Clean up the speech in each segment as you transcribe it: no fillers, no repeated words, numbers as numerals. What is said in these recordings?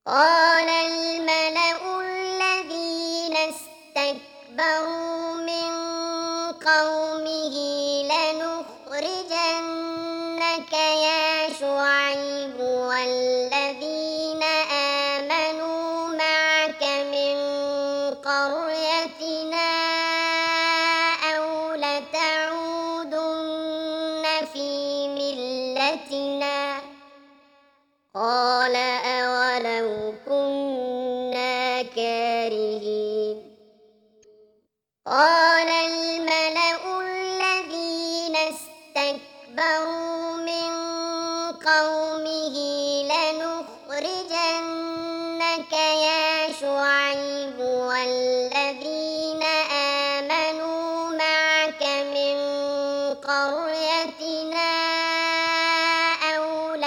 قال الملأ الذين استكبروا من قومه لنخرجنك يا شعيب والذين آمنوا معك من قريتنا أو لتعودن في ملتنا. قال أولو كنا كارهين. قال الملأ الذين استكبروا من قومه لنخرجنك يا شعيب والذين آمنوا معك من قريتنا أو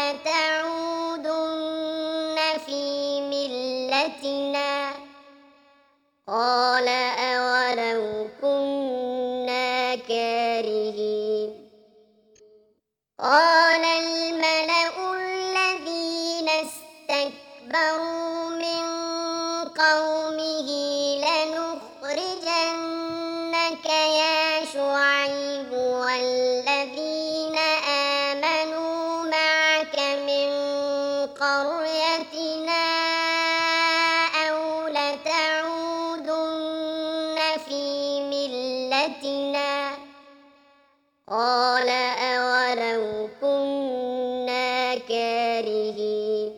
لتعودن في ملتنا. قال أولو كنا كارهين. قال الملأ الذين استكبروا من قومه لنخرجنك يا شعيب والذين آمنوا معك من قريتنا أو لتعودن في ملتنا. قال أولو كنا كارهين.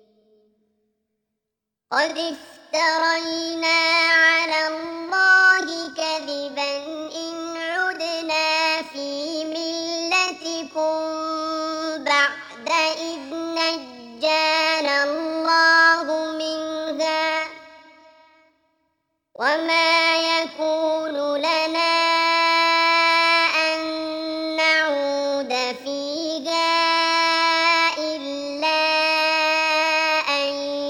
قد افترينا على الله كذبا إن عدنا في ملتكم بعد إذ نجانا الله منها وما يكون لنا أن نعود فيها إلا أن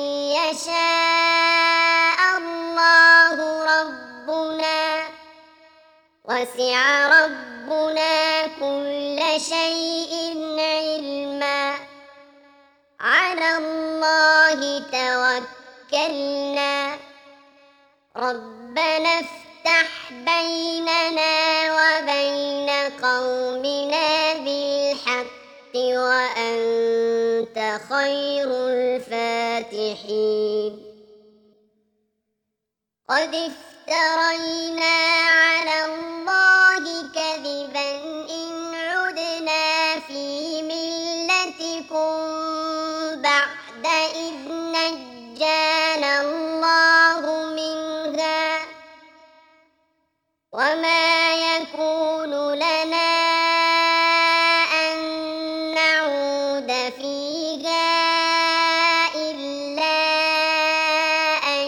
يشاء الله ربنا وسع ربنا كل شيء علما. على الله توكلنا ربنا افتح بيننا وبين قومنا بالحق وأنت خير الفاتحين. قد افترينا على الله كذبا إن عدنا في ملتكم بعد إذ نجانا الله منها وما يكون لنا أن نعود فيها إلا أن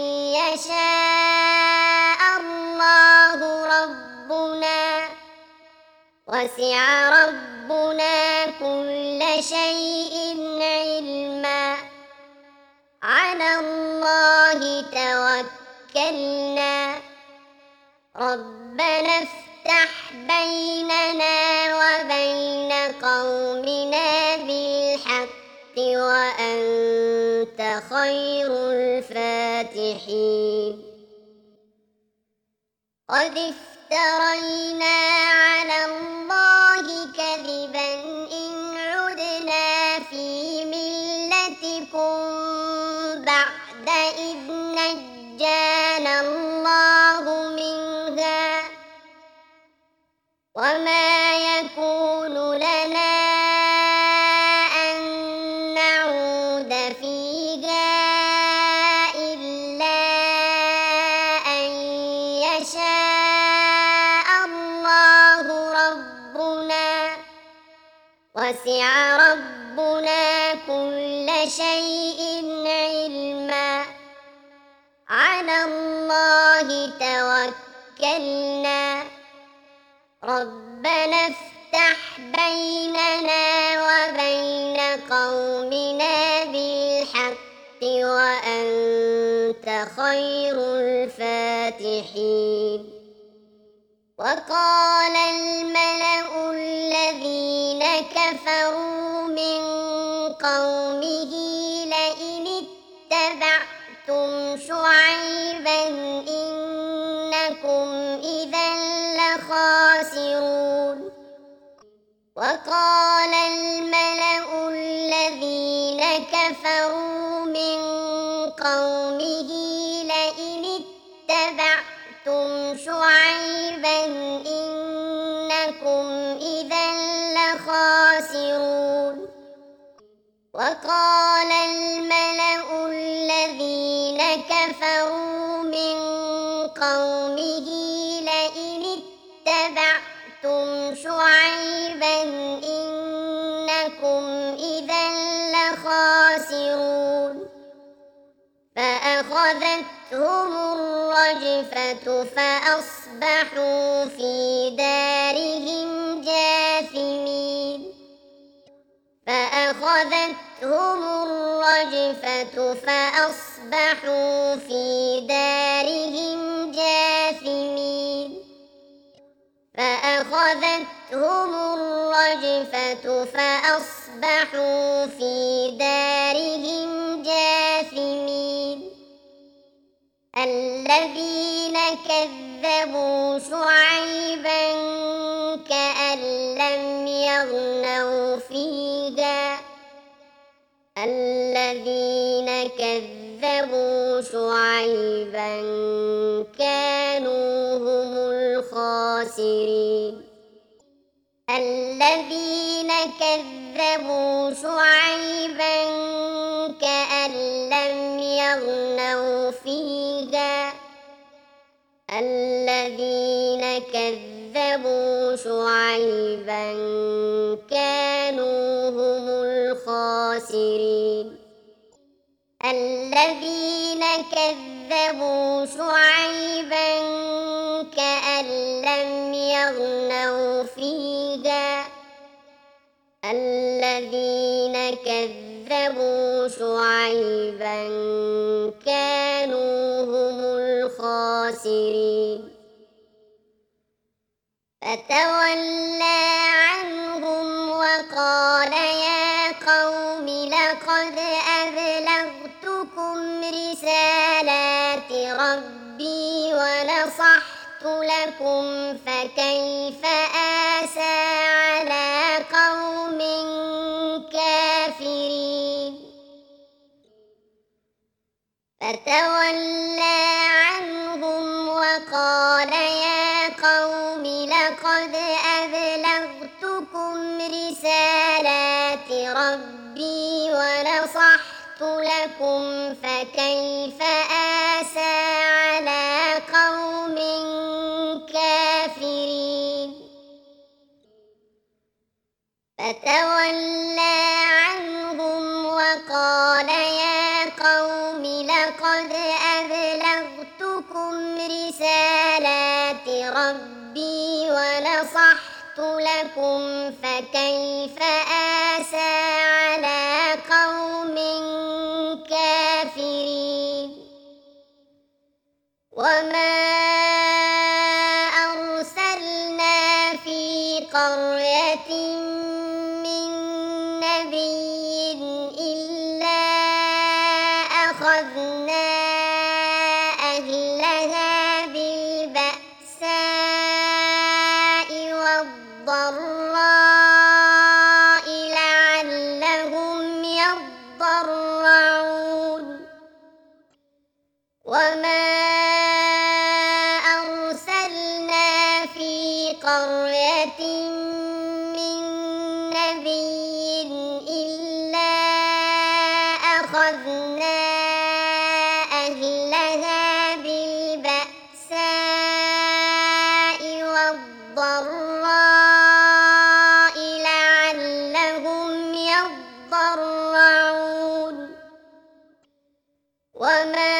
يشاء الله ربنا وسع ربنا كل شيء علما. على الله توكلنا ربنا افتح بيننا وبين قومنا بالحق وأنت خير الفاتحين. قد افترينا على الله كذبا إن عدنا في ملتكم بعد إذ نجانا الله منها وما يكون لنا أن نعود فيها إلا أن يشاء الله ربنا وسع ربنا كل شيء علما. على الله توكلنا ربنا افتح بيننا وبين قومنا بالحق وأنت خير الفاتحين. وقال الملأ الذين كفروا من قومه لئن اتبعتم شعيبا إنكم إذا لخاسرون وقال الملأ الذين كفروا من قومه لئن اتبعتم شعيبا إنكم إذا لخاسرون وقال الملأ الذين كفروا من قومه لئن اتبعتم شعيبا إنكم إذا لخاسرون فأخذتهم الرجفة فأصبحوا في دارهم جاثمين فأخذتهم الرجفة فأصبحوا في دارهم جاثمين فأخذتهم الرجفة فأصبحوا في دارهم جاثمين الذين كذبوا شعيبا كأن لم يغنوا فيها الذين كذبوا شعيبا كانوا هم الخاسرين الذين كذبوا شعيبا كأن لم يغنوا فيها الذين كذبوا شعيبا كانوا هم الخاسرين الذين كذبوا شعيبا كأن لم يغنوا فيها الذين كذبوا شعيبا كانوا هم الخاسرين فتولى عنهم وقال يا قوم لقد أبلغتكم رسالات ربي ونصحت لكم فكيف آسى على قوم كافرين فتولى عنهم وقال يا قوم لقد أبلغتكم رسالات ربي ونصحت لكم فكيف آسى على قوم كافرين فتولى عنهم وقال يا قوم لقد أبلغتكم رسالات ربي ونصحت لكم فكيف آسى على قوم كافرين وما أرسلنا في قرية من نبي إلا أخذنا أهلها بالبأساء والضراء لعلهم يضرعون وما أرسلنا في قرية من نبي إلا أخذنا أهلها بالبأساء والضراء لعلهم يضرعون وما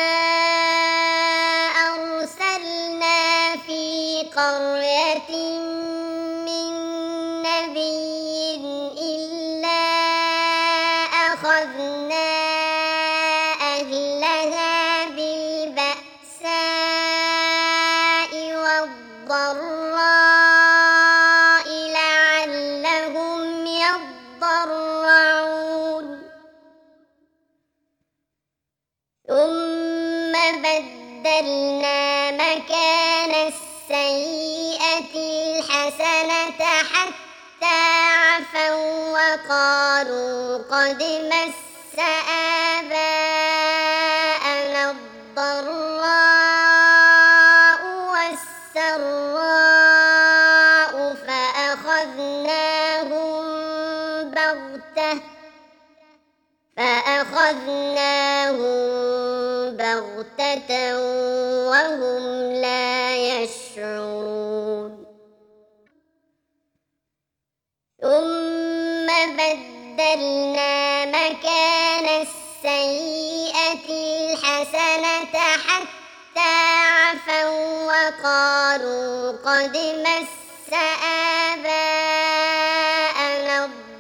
أرسلنا في قرية من نبي إلا أخذنا أهلها بالبأساء والضراء لعلهم يضرعون بدلنا مكان السيئة الحسنة حتى عفوا وقالوا قد مس آباءنا الضراء والسراء فأخذناهم بغتة وهم لا يشعرون ثم بدلنا مكان السيئة الحسنة حتى عفوا وقالوا قد مس آباءنا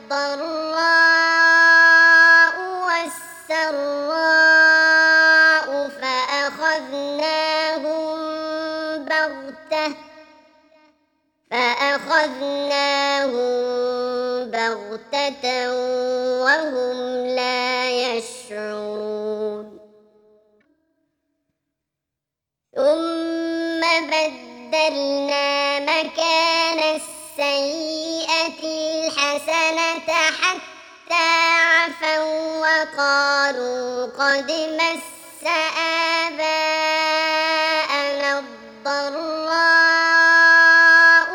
الضراء والسراء فأخذناهم بغتة وهم لا يشعرون ثم بدلنا مكان السيئة الحسنة حتى عفوا وقالوا قد مس آباءنا الضراء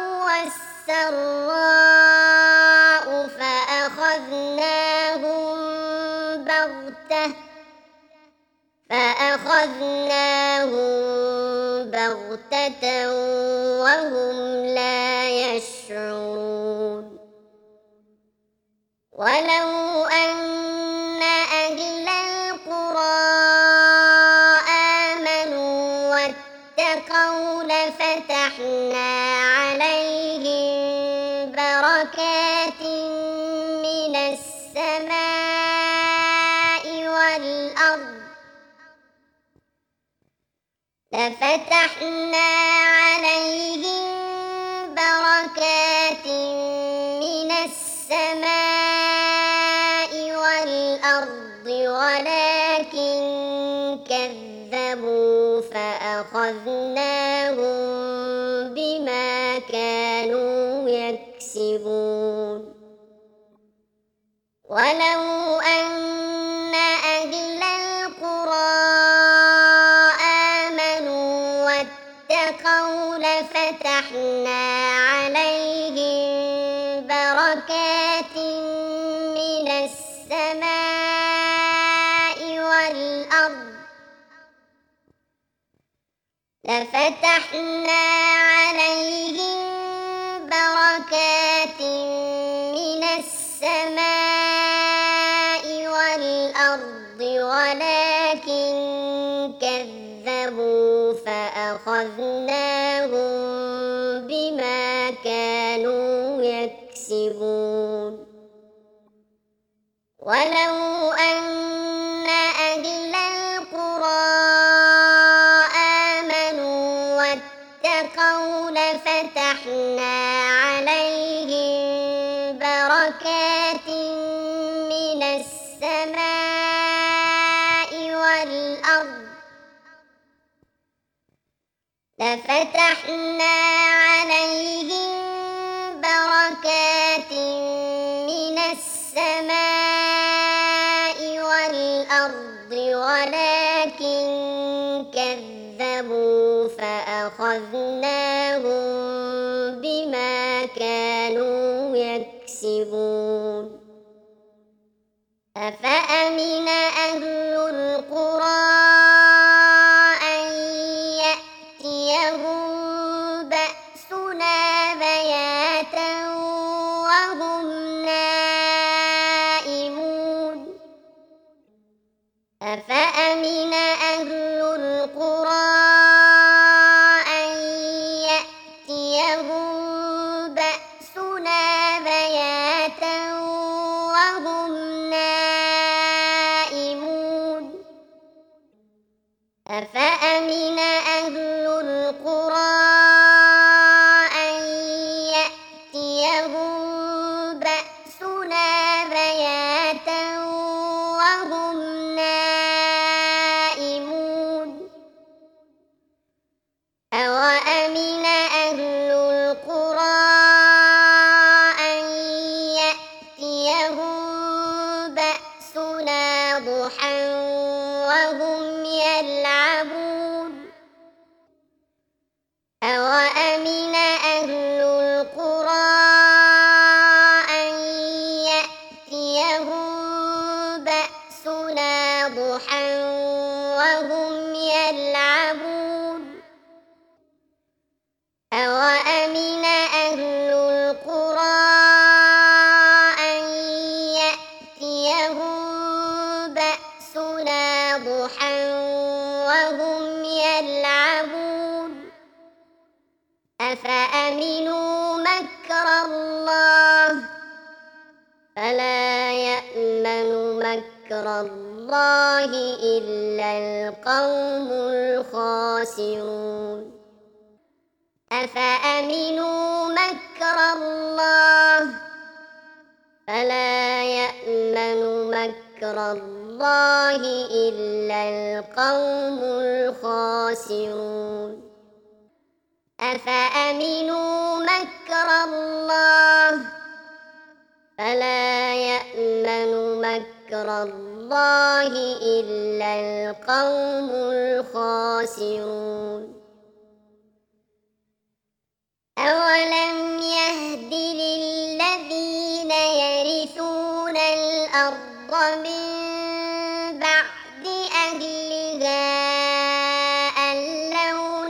والسراء فأخذناهم بغتة وهم لا يشعرون ولو أن أهل القرى آمنوا واتقوا لفتحنا عليهم بركات من السماء والأرض ولكن كذبوا فأخذناهم بما كانوا يكسبون ولو أن أهل القرى آمنوا واتقوا لفتحنا عليهم بركات من السماء والأرض ولكن كذبوا فأخذناهم بما كانوا يكسبون ولو أن أهل القرى آمنوا واتقوا لفتحنا عليهم بركات من السماء والأرض ولكن كذبوا فأخذناهم بما كانوا يكسبون أفأمن أهل القرى أن يأتيهم بأسنا بياتا وهم نائمون أفأمن أهل القرى أن يأتيهم بأسنا بياتا وهم نائمون أفأمن أهل القرى أن يأتيهم بأسنا بياتا وهم نائمون وهم يلعبون أوأمن أهل القرى أن يأتيهم بأسنا ضحى وهم يلعبون أوأمن أهل القرى أن يأتيهم بأسنا ضحى وهم يلعبون أفأمنوا مكر الله فلا يأمن مكر الله إلا القوم الخاسرون أفأمنوا مكر الله فلا يأمن مكر الله إلا القوم الخاسرون أفأمنوا مكر الله فلا يأمن مكر الله إلا القوم الخاسرون أولم يهد للذين يرثون الأرض من بعد أهلها أن لو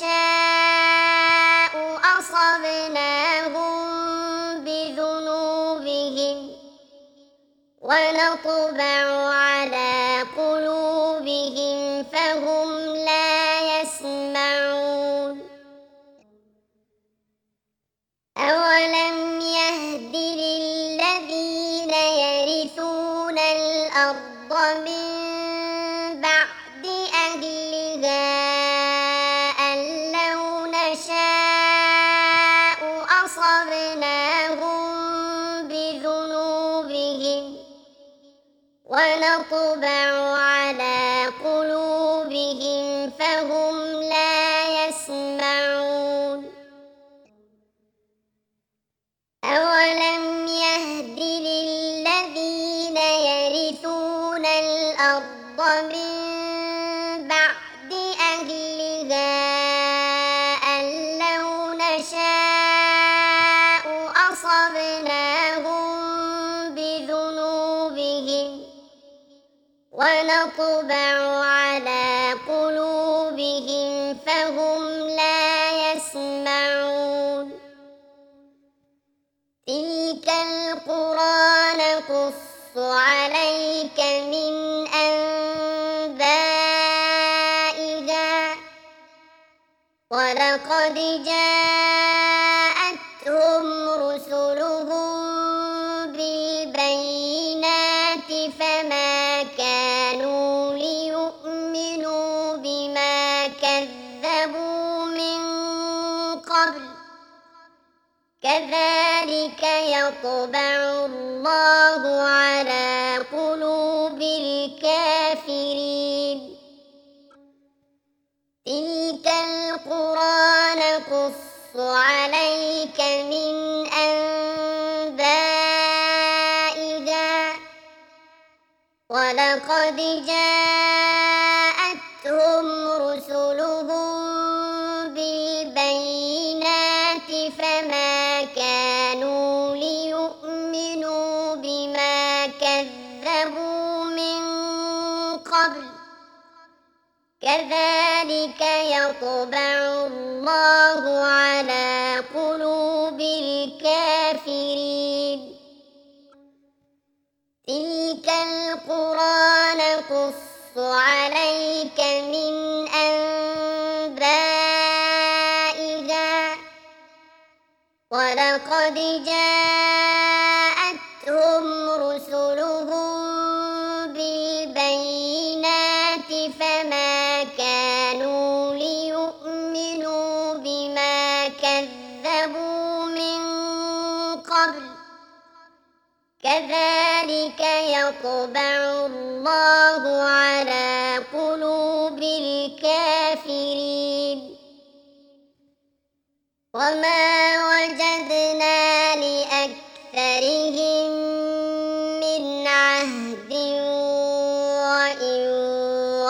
نشاء أصبناهم بذنوبهم ونطبع على قلوبهم فهم لا يسمعون أولم يهد للذين يرثون الأرض من بعد أهلها أن لو نشاء أصبناهم بذنوبهم ونطبع على قلوبهم فهم لا يسمعون أولم يهد للذين يرثون الأرض من بعد أهلها أن لو نشاء أصبناهم بذنوبهم ونطبع على قلوبهم فهم لا يسمعون تلك القرى نقص عليك من أنبائها ولقد جاءتهم رسلهم بالبينات فما كانوا ليؤمنوا بما كذبوا من قبل كذلك يطبع الله على قلوب الكافرين تلك القرى نقص عليك من أنبائها ولقد جاءتهم رسلهم بالبينات فما كانوا ليؤمنوا بما كذبوا من قبل كذلك يطبع الله على قلوب الكافرين تلك القرى نقص عليك من أنبائها ولقد جاءتهم رسلهم بالبينات فما كانوا ليؤمنوا بما كذبوا من قبل كذلك يطبع الله على قلوب الكافرين وما وجدنا لأكثرهم من عهد وإن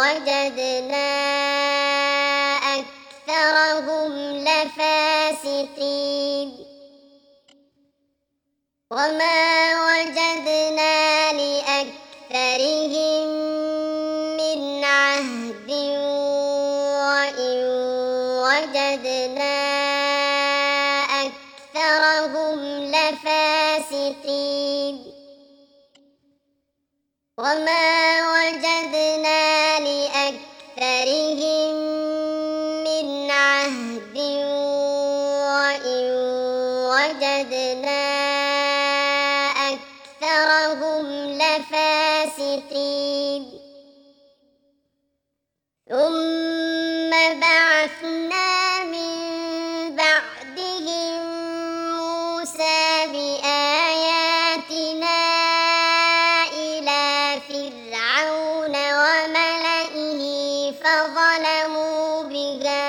وجدنا أكثرهم لفاسقين وما وجدنا لأكثرهم من عهد وإن وجدنا أكثرهم لفاسقين وما وجدنا لأكثرهم من عهد وإن وجدنا أكثرهم لفاسقين ثم بعثنا من بعدهم موسى بآياتنا إلى فرعون وملئه فظلموا بها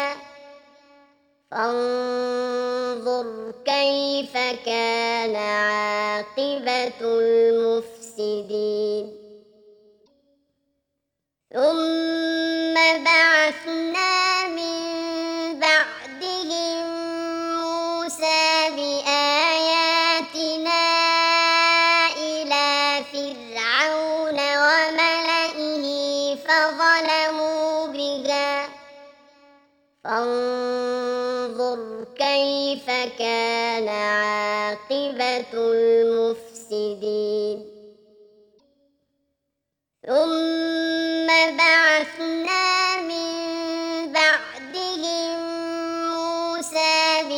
فانظر كيف كان عاقبة المفسدين ثم بعثنا من بعدهم موسى بآياتنا إلى فرعون وملئه فظلموا بها فانظر كيف كان عاقبة المفسدين ثم بعثنا من بعدهم موسى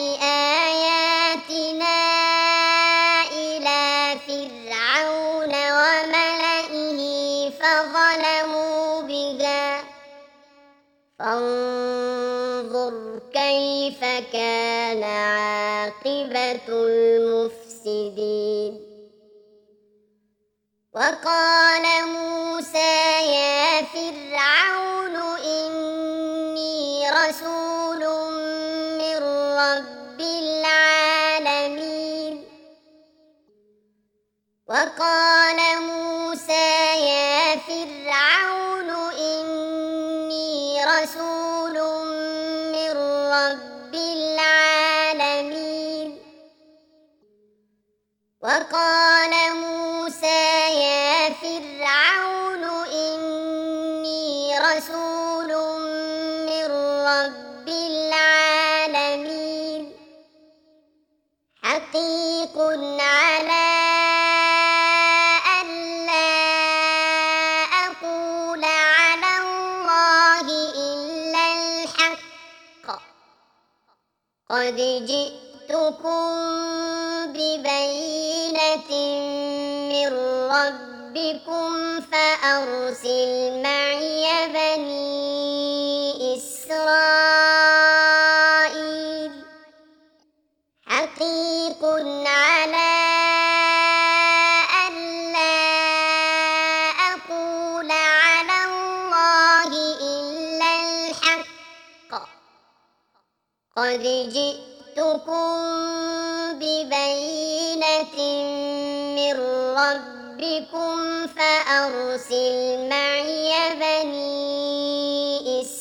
بآياتنا إلى فرعون وملئه فظلموا بها فانظر كيف كان عاقبة المفسدين وقال موسى يا فرعون إني رسول من رب العالمين وقال موسى يا فرعون إني رسول من رب العالمين وقال موسى يا فرعون إني رسول من رب العالمين حقيق على ألا أقول على الله إلا الحق قد جئتكم ببينة من ربكم فأرسل معي بني إسرائيل حقيق على ألا أقول على الله إلا الحق قد جئتكم ببينة من ربكم فأرسل معي بني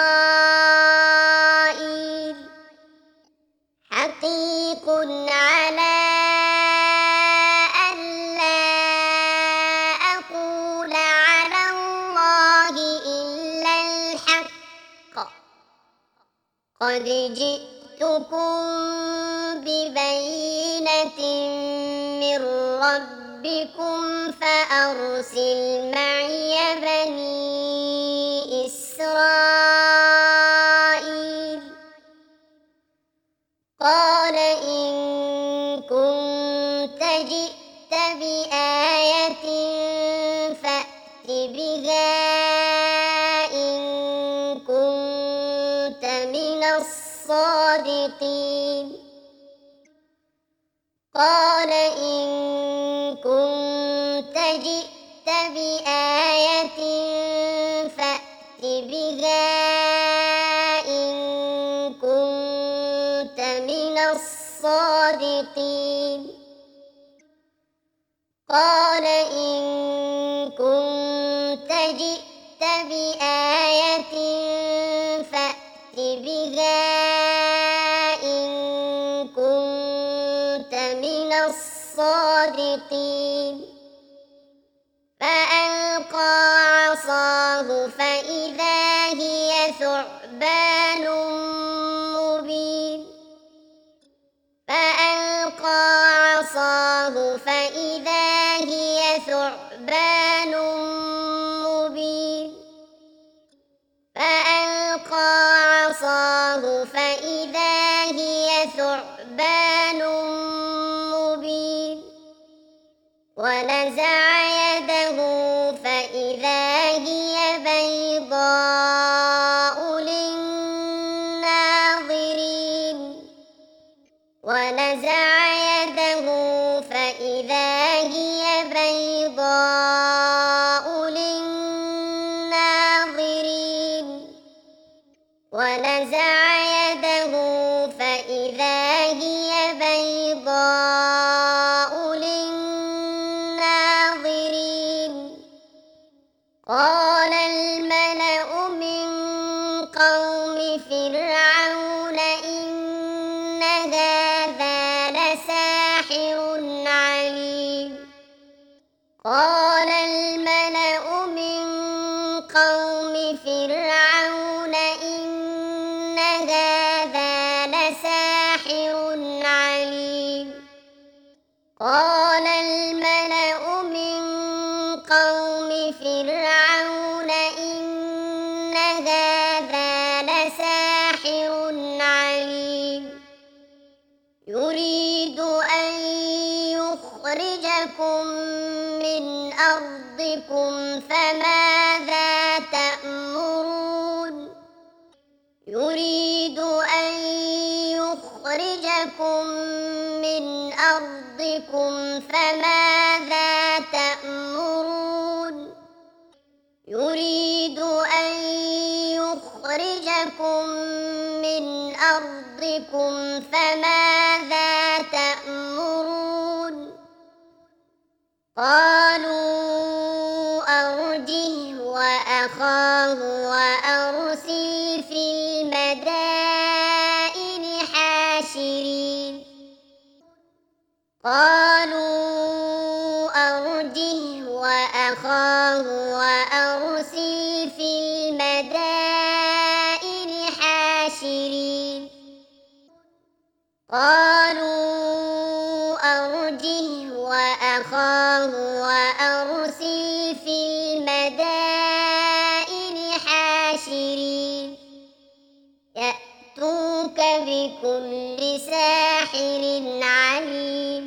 إسرائيل حقيق على ألا أقول على الله إلا الحق قد جئتكم ببينة من ربكم فأرسل معي بني إسرائيل قال إن كنت جئت بآية فأت بها إن كنت من الصادقين قال إن كنت جئت بآية فأت بها إن كنت من الصادقين قال إن كنت جئت بآية الصادقين فألقى عصاه فإذا هي ثعبان مبين فألقى عصاه فإذا هي ثعبان مبين فألقى عصاه فإذا هي ثعبان مبين ونزع يده فإذا هي بيضاء للناظرين ونزع يده فإذا هي بيضاء للناظرين ونزع يده فإذا هي بيضاء للناظرين قال الملأ من قوم فرعون إن هذا لساحر عليم قال الملأ من قوم فرعون إن هذا لساحر عليم قال الملأ من قوم فرعون إن هذا لساحر عليم يريد أن يخرجكم من أرضكم فماذا تأمرون يريد أن يخرجكم من أرضكم فماذا تأمرون يريد أن يخرجكم من أرضكم فماذا تأمرون قالوا أرجه وأخاه وأرسل في المدائن حاشرين قالوا أرجه وأخاه وأرسل في المدائن حاشرين قالوا أرجه وأخاه وأرسل في المدائن حاشرين يأتوك بكل ساحر عليم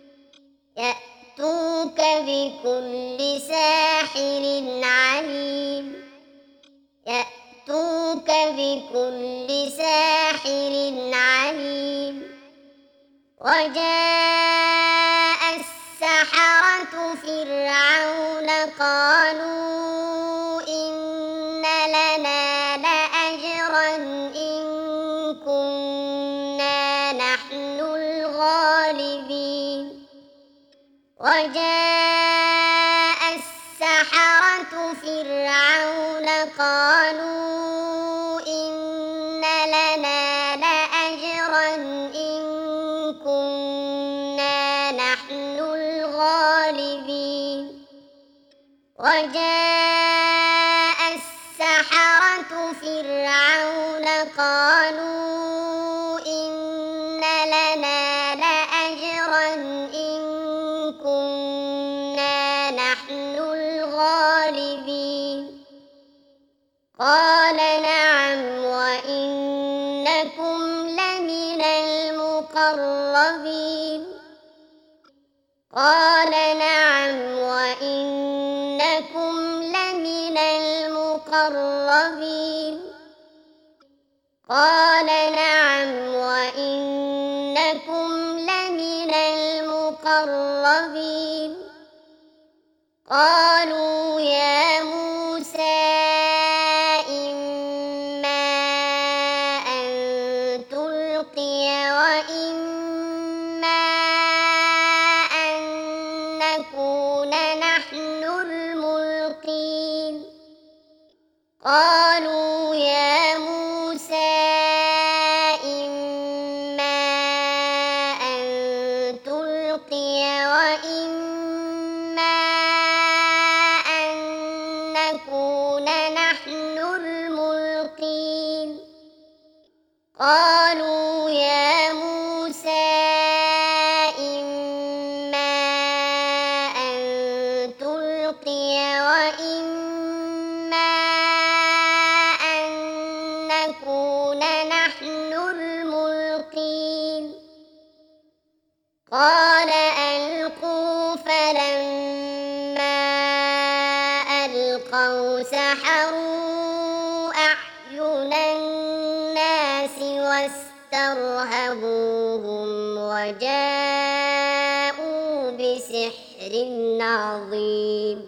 يأتوك بكل ساحر عليم يأتوك بكل ساحر عليم وجاء السحرة فرعون قالوا إن لنا لأجرا إن كنا نحن الغالبين وجاء السحرة فرعون قالوا إن لنا لأجرا إن كنا نحن الغالبين وجاء السحرة فرعون قالوا إن لنا لأجرا إن كنا نحن الغالبين قال نعم وإنكم لمن المقربين قال نعم وإنكم لمن المقربين قال نعم وإنكم لمن المقربين قالوا يا موسى إما أن تلقي وإما أن نكون نحن الملقين قالوا يا موسى إما أن تلقي وإما الملقين قالوا يا موسى إما أن تلقي وإما أن نكون نحن الملقين قال ألقوا فلما ألقوا سحروا أعين الناس واسترهبوهم وجاءوا بسحر عظيم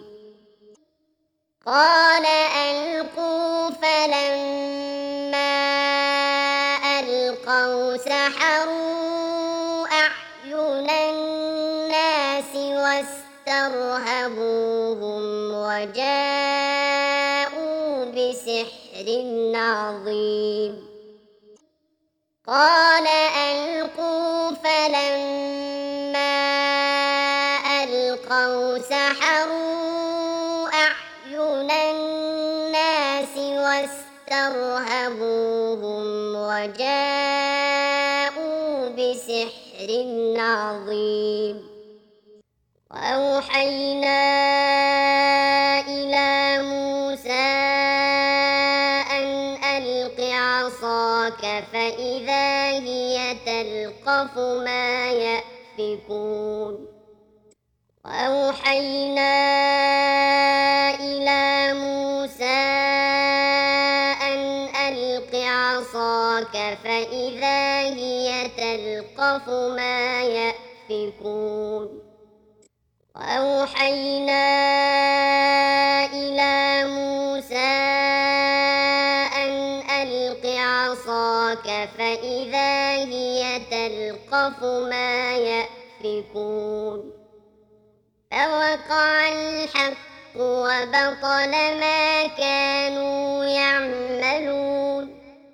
قال ألقوا فلما ألقوا سحروا أعين الناس واسترهبوهم وجاءوا بسحر عظيم قال ألقوا فلما ألقوا سحروا أعين الناس واسترهبوهم وجاءوا بسحر عظيم وأوحينا إلى موسى أن ألق عصاك فإذا هي تلقف ما يأفكون وأوحينا إلى موسى أن ألق عصاك فإذا هي تلقف ما يأفكون وأوحينا إلى موسى أن ألق عصاك فإذا هي تلقف ما يأفكون فوقع الحق وبطل ما كانوا يعملون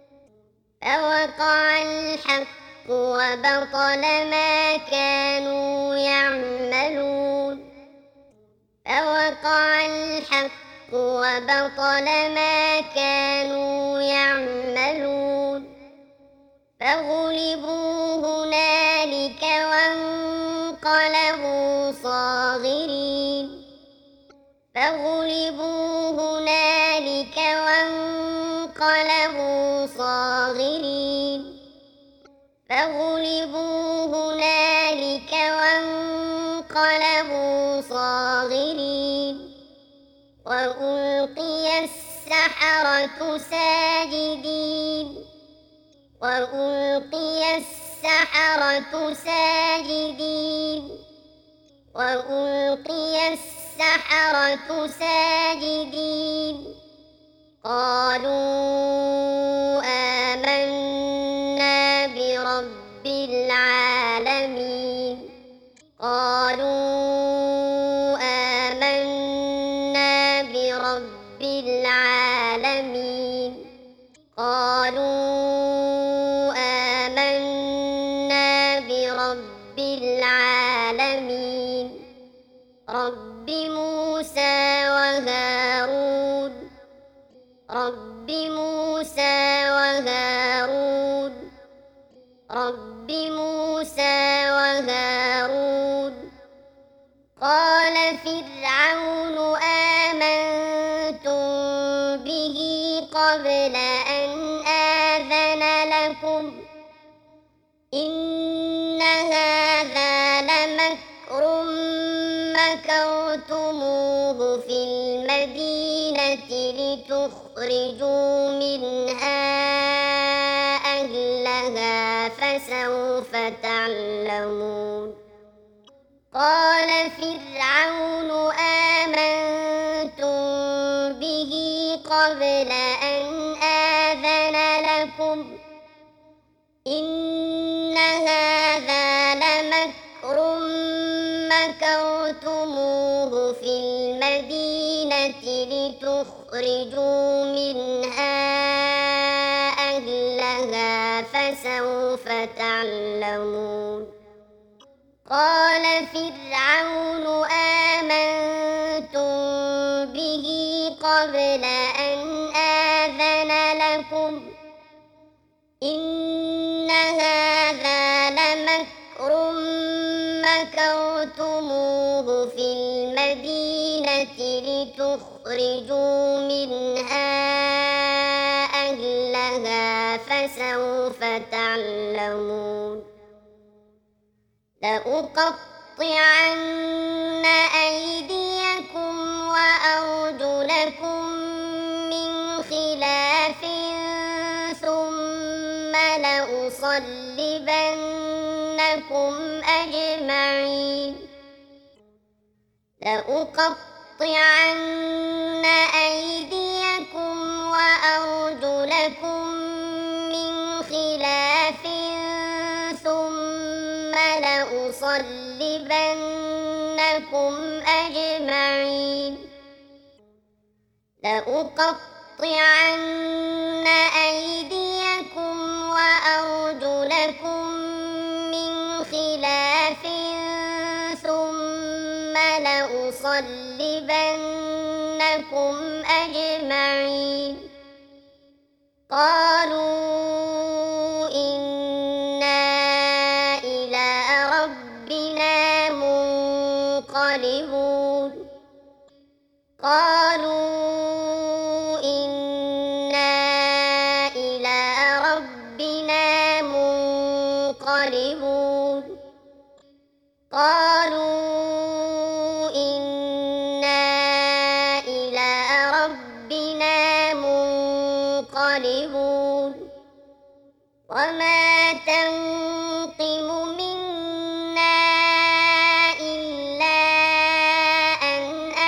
فوقع الحق وبطل ما كانوا يعملون فوقع الحق وبطل ما كانوا يعملون فغلبوا هنالك وانقلبوا صاغرين فغلبوا هنالك وانقلبوا صاغرين فغلبوا هنالك وانقلبوا صاغرين وألقي السحرة ساجدين وألقي السحرة ساجدين وألقي السحرة ساجدين قالوا آمنا برب العالمين قالوا آمنا برب العالمين قالوا آمنا برب العالمين رب موسى وهارون رب موسى وهارون رب موسى وهارون قال فرعون آمنتم به قبل أن آذن لكم إن هذا لمكر مكرتموه في المدينة لتخرجوا منها أهلها فسوف تعلمون قال فرعون آمنتم به قبل أن آذن لكم إن هذا لمكر مكرتموه في المدينة لتخرجوا منها أهلها فسوف تعلمون قال فرعون آمنتم به قبل أن آذن لكم لكم إن هذا لمكر مكرتموه في المدينة لتخرجوا منها أهلها فسوف تعلمون لأقطعن أيديكم وأرجلكم من خلاف ثم لأصلبنكم أجمعين لأقطعن أيديكم وأرجلكم من خلاف ثم لأصلبنكم أجمعين لأقطعن أيديكم وأرجلكم من خلاف ثم لأصلبنكم أجمعين قالوا إنا إلى ربنا منقلبون قالوا إنا إلى ربنا منقلبون قالوا إنا إلى ربنا منقلبون وما تنقم منا إلا أن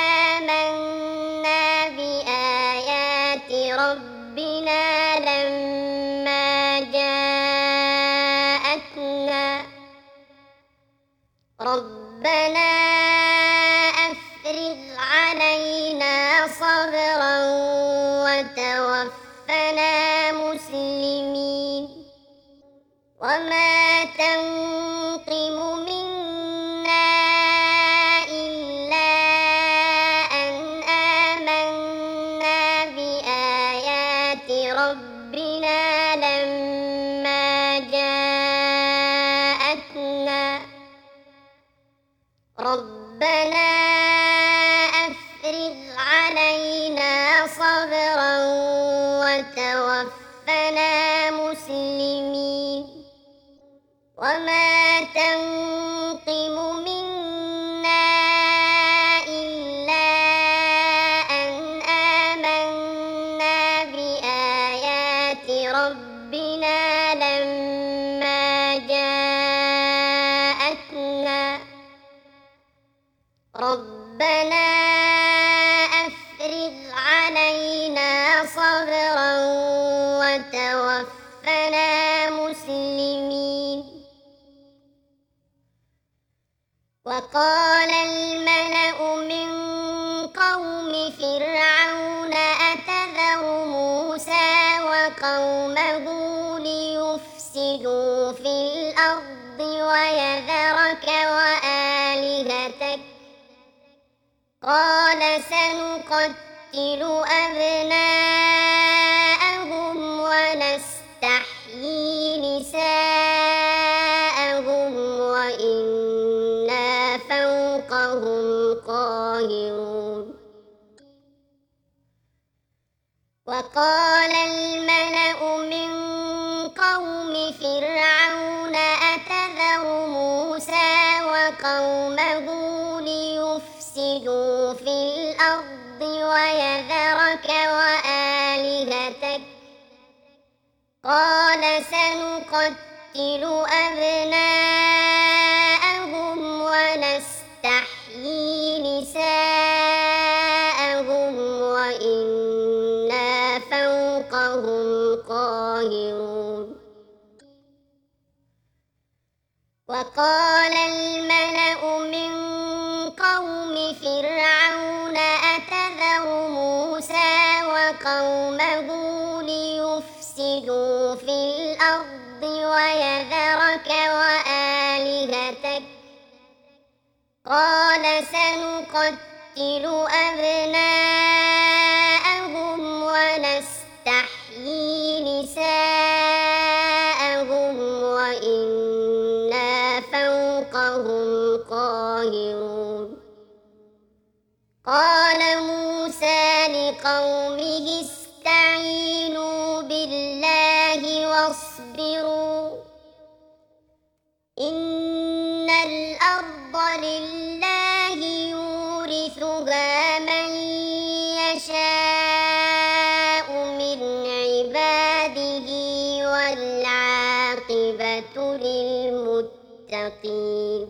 آمنا بآيات ربنا لما جاءتنا ربنا أفرغ علينا صبرا وتوفنا مسلمين وما تنقم منا إلا أن آمنا بآيات ربنا لما جاءتنا ربنا أفرغ علينا صبرا وتوفنا مسلمين وما تنقم منا إلا أن آمنا بآيات ربنا لما جاءتنا ربنا أفرغ علينا صبرا وتوفنا مسلمين وقال الملأ من قوم فرعون أتذر موسى وقومه ليفسدوا في الأرض ويذرك وآلهتك قال سنقتل أبناءهم ونستحيي نساءهم وإنا فوقهم قاهرون وقال الملأ من قوم فرعون أتذر موسى وقومه ليفسدوا في الأرض ويذرك وآلهتك قال سنقتل أبناءهم ونستحيي نساءهم وإنا فوقهم قاهرون وقال الملأ من قوم فرعون أتذر موسى وقومه ليفسدوا في الأرض ويذرك وآلهتك قال سنقتل أبناءهم ونستحيي واصبروا إن الأرض لله يورثها من يشاء من عباده والعاقبة للمتقين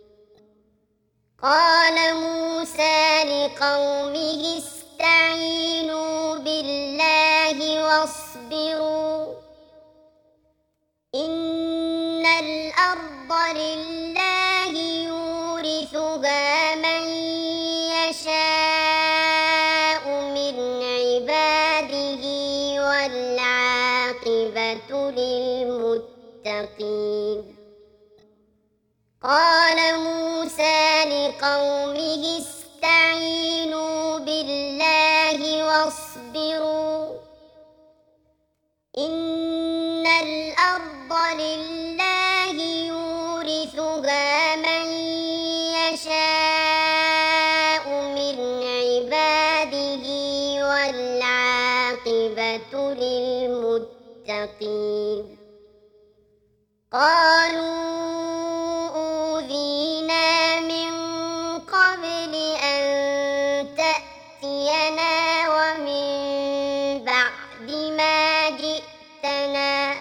قال موسى لقومه استعينوا بالله واصبروا إن الأرض لله يورثها من يشاء من عباده والعاقبة للمتقين قال موسى لقومه استعينوا بالله واصبروا إن الأرض لله يورثها من يشاء من عباده والعاقبة للمتقين قالوا أوذينا من قبل أن تأتينا ومن بعد ما جئتنا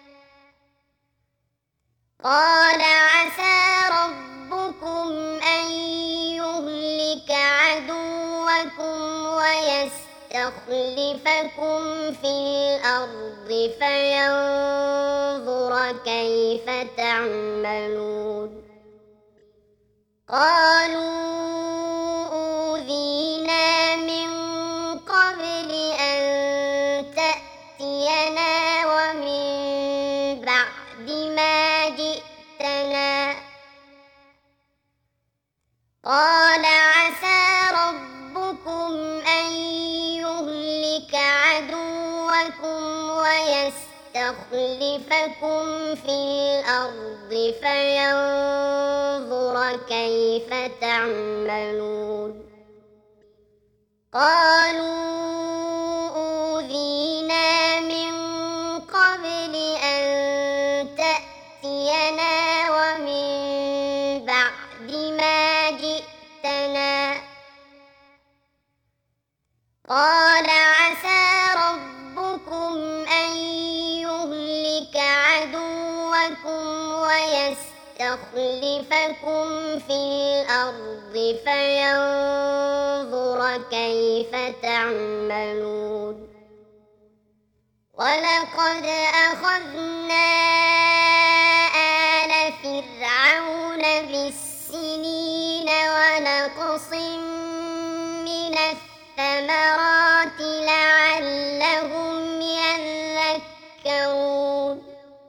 قال عسى ربكم أن يهلك عدوكم ويستخلفكم في الأرض فينظر كيف تعملون قالوا أوذينا من قبل أن تأتينا ومن بعد ما جئتنا قال عسى ربكم أن يهلك عدوكم ويستخلفكم في الأرض فينظر كيف تعملون قالوا أوذينا من قبل أن تأتينا ومن بعد ما جئتنا قال عسى ربكم أن يهلك عدوكم ويستخلفكم في الأرض فينظر كيف تعملون ولقد أخذنا آل فرعون بالسنين ونقص من الثمرات لعلهم يذكرون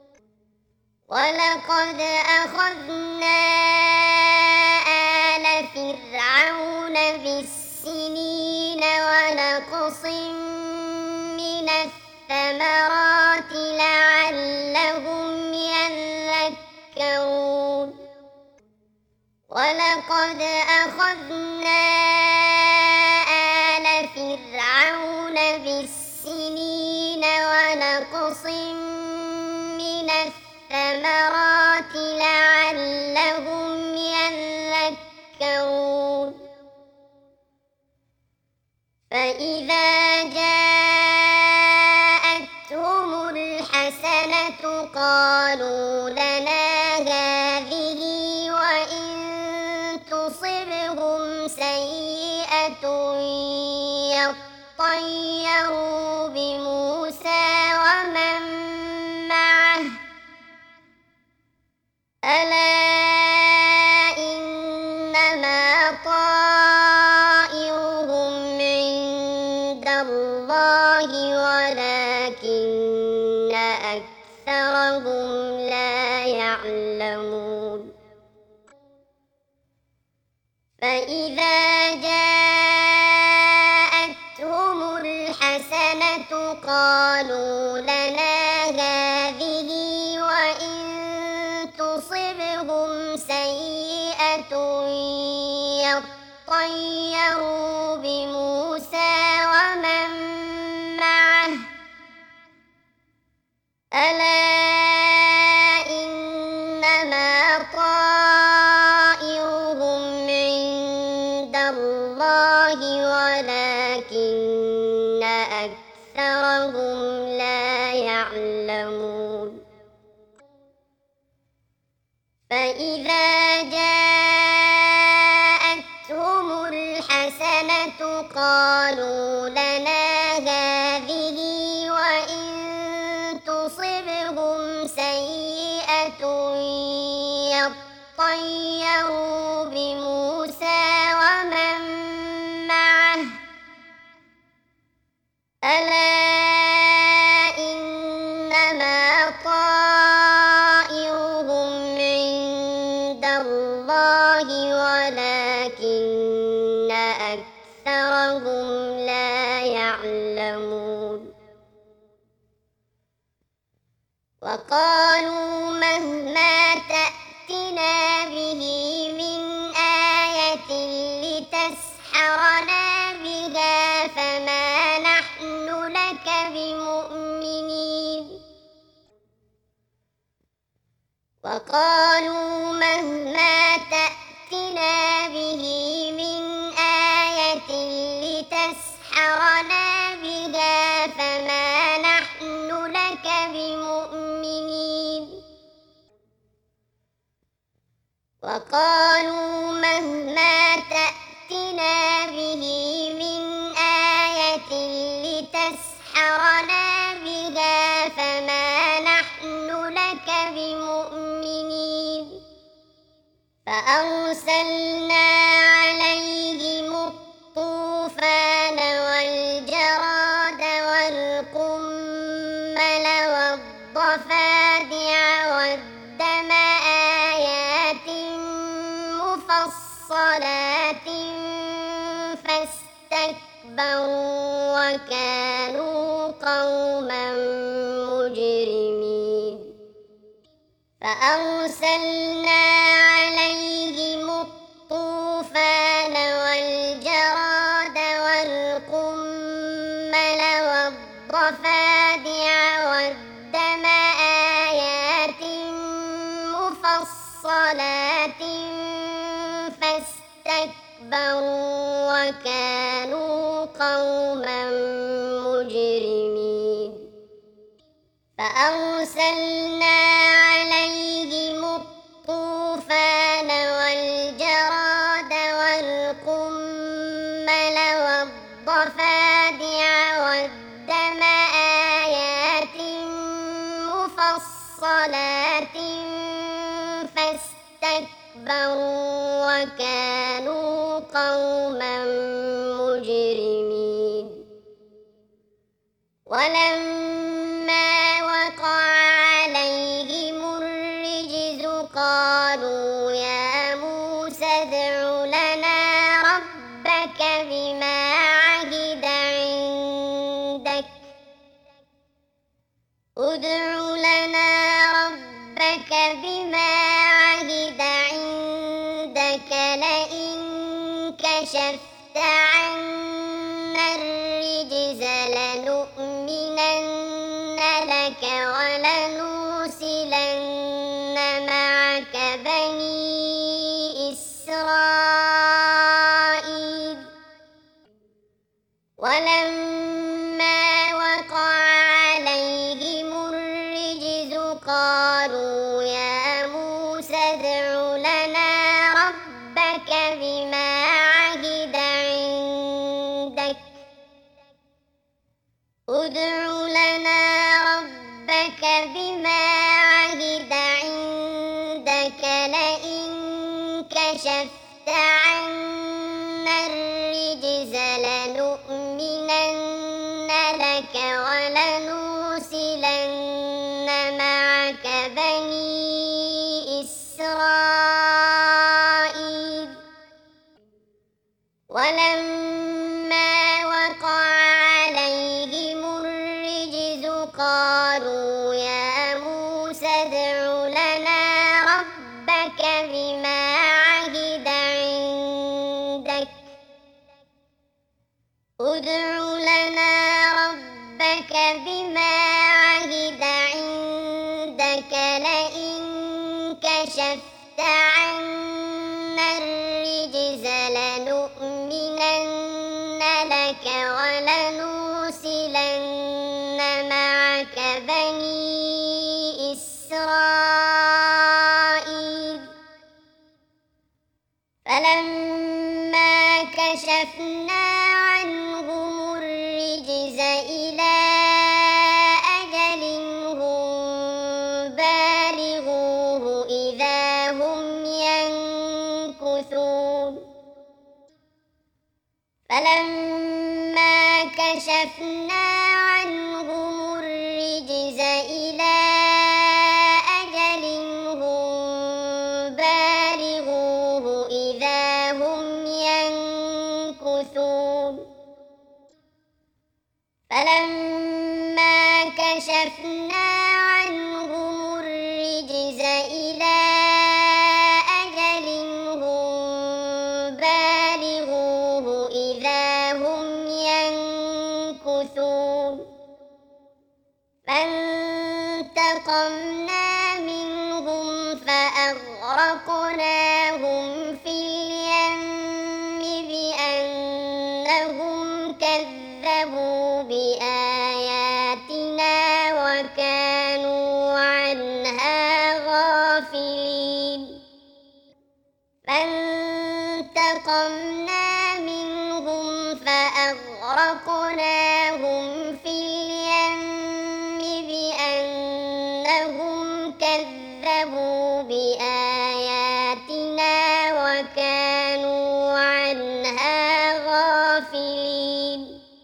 ولقد أخذنا آل فرعون بالسنين ونقص من الثمرات لعلهم يذكرون ولقد أخذنا آل فرعون بالسنين ونقص من الثمرات لعلهم يذكرون فإذا جاءتهم الحسنة قالوا لنا هذه وإن تصبهم سيئة يطيروا بموسى ومن معه ألا إنما طائرهم عند الله ولكن أكثرهم لا يعلمون فإذا جاءتهم الحسنة قالوا لنا هذه وإن تصبهم سيئة يطيروا بموسى ومن معه ألا فإذا جاءتهم الحسنة قالوا لنا هذه وإن تصبهم سيئة يطيروا بموسى ومن معه ألا إنما طائرهم عند الله ولكن أكثرهم لا يعلمون وقالوا مهما تأتنا به من آية لتسحرنا بها فما نحن لك بمؤمنين وقالوا مهما تأتنا به من آية لتسحرنا بها فما نحن لك بمؤمنين وقالوا مهما تأتنا به من آية لتسحرنا بها فما نحن لك بمؤمنين فأرسلنا عليهم الطوفان والجراد والقمل والضفادع والدم آيات مفصلات فاستكبروا وكانوا قوما مجرمين فأرسلنا عليهم الطوفان والجراد والقمل والضفادع والدم آيات مفصلات فاستكبروا وكانوا قوما مجرمين فأرسلنا عليهم الطوفان والجراد والقمل والضفادع والدم آيات مفصلات فاستكبروا وكانوا قوما مجرمين ولما وقع عليهم الرجز قالوا يا موسى ادع لنا ربك بما عهد عندك ادع لنا ربك بما عهد عندك لئن كشفت عنا الرجز لنؤمنن لك ولنرسلن معك بني إسرائيل ولما وقع عليهم الرجز قالوا يا موسى ادع لنا ربك بما عهد عندك ادع لنا ربك بما عهد عندك لئن كشفت عنا الرجز لنؤمنن لك ولنرسلن معك بني إسرائيل ولما وقع عليهم الرجز قالوا يا موسى ادع لنا ربك بما عهد عندك ادع لنا ربك بما عهد عندك لئن كشفت عنا الرجز لنؤمنن لك ولنرسلن معك بني إسرائيل كشفنا عنهم الرجز إلى أجل هم بالغوه إذا هم ينكثون فانتقمنا منهم فأغرقناهم في اليم بأنهم كذبوا بآياتنا وكانوا عنها غافلين فانتقمنا منهم فأغرقناهم في اليم بأنهم كذبوا بآياتنا وكانوا عنها غافلين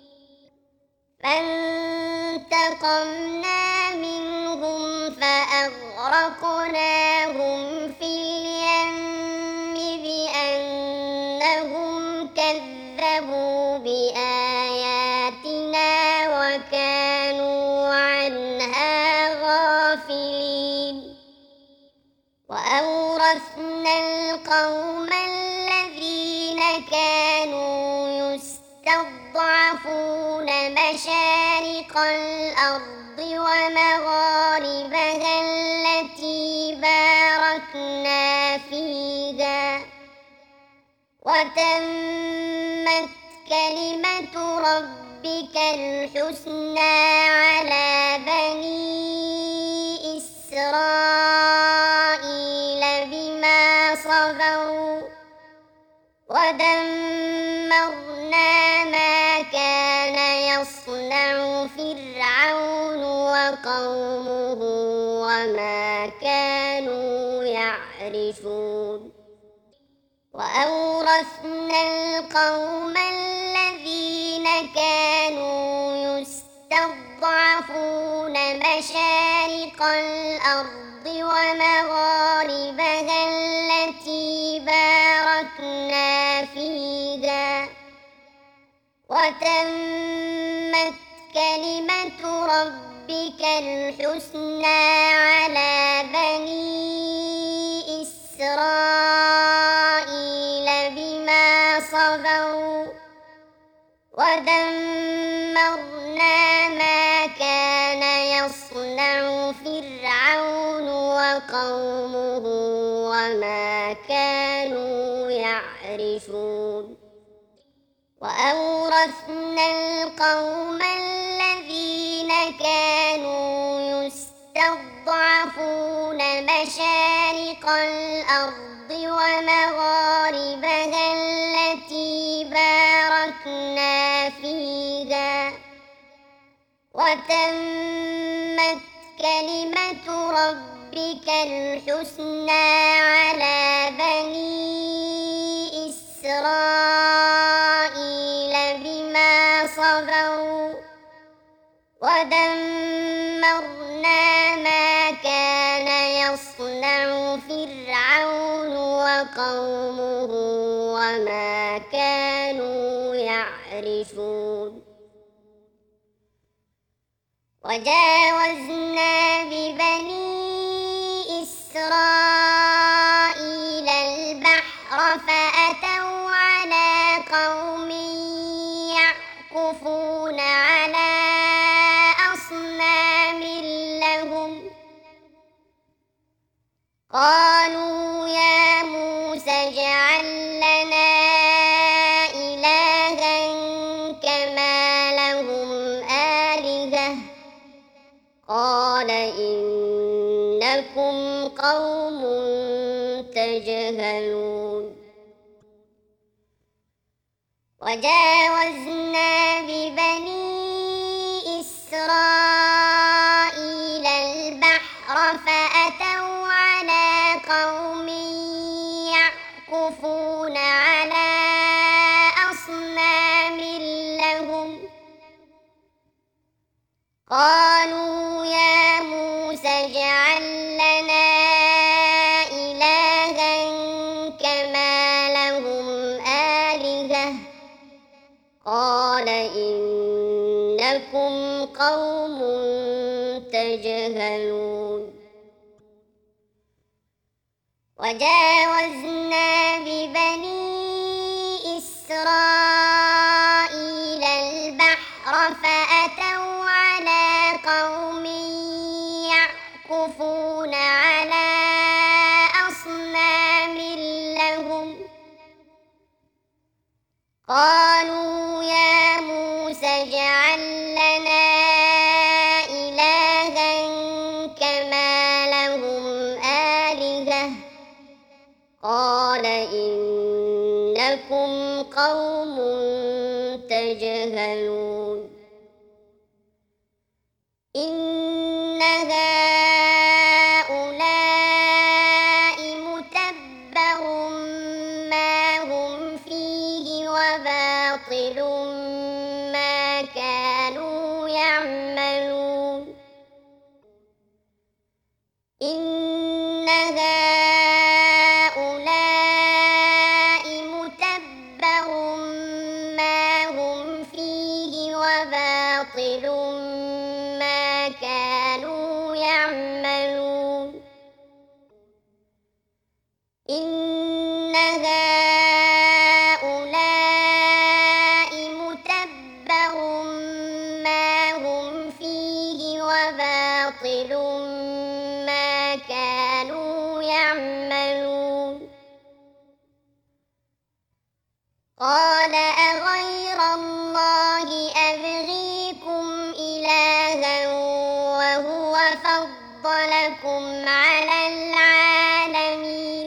فانتقمنا منهم فأغرقناهم في اليم بأنهم كذبوا بآياتنا وكانوا عنها غافلين وأورثنا القوم الذين كانوا يستضعفون مشارق الأرض ومغاربها التي باركنا فيها وتمت كلمة ربك الحسنى على بني إسرائيل بما صبروا ودمرنا ما كان يصنع فرعون وقومه وما كانوا يعرشون وأورثنا القوم الذين كانوا يستضعفون مشارق الأرض ومغاربها التي باركنا فيها وتمت كلمة ربك الحسنى على بني إسرائيل بما صبروا ودمرنا ما كان يصنع فرعون وقومه وما كانوا يعرشون وأورثنا القوم الذين كانوا يستضعفون مشارق الأرض ومغاربها التي باركنا فيها وتمت كلمة ربك الحسنى على بني إسرائيل بما صبروا ودمرنا ما كان يصنع فرعون وقومه وما كانوا يعرشون وجاوزنا ببني إسرائيل البحر فأتوا على قوم يعكفون على أصنام لهم قالوا يا موسى اجعل لنا إلها كما لهم آلهة قال إنكم قوم تجهلون وجاوزنا ببني إسرائيل البحر فأتوا على قوم يعكفون على أصنام لهم قالوا يا موسى اجعل لنا إلها كما لهم آلهة قال إنكم قوم تجهلون وجاوزنا ببني إسرائيل البحر فأتوا على قوم يعكفون على أصنام لهم قالوا يا موسى اجعل لنا إلها كما لهم آلهة قال إنكم قوم تجهلون إن هؤلاء متبر ما هم فيه وباطل ما كانوا يعملون إن هؤلاء متبر ما هم فيه وباطل ما كانوا يعملون إن هؤلاء متبر ما هم فيه وباطل ما كانوا يعملون قال أغير الله أبغيكم إلها وهو فضلكم على العالمين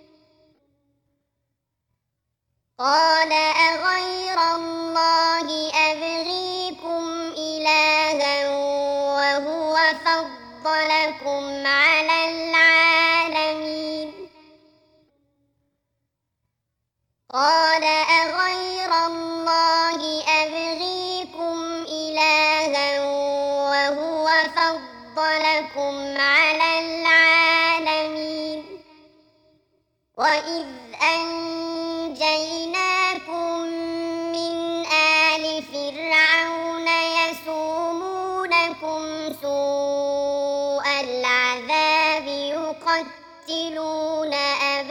قال أغير الله أبغيكم إلها وهو فضلكم على العالمين قال أغير الله أبغيكم إلها وهو فضلكم على العالمين وإذ أنجيناكم من آل فرعون يسومونكم سوء العذاب يقتلون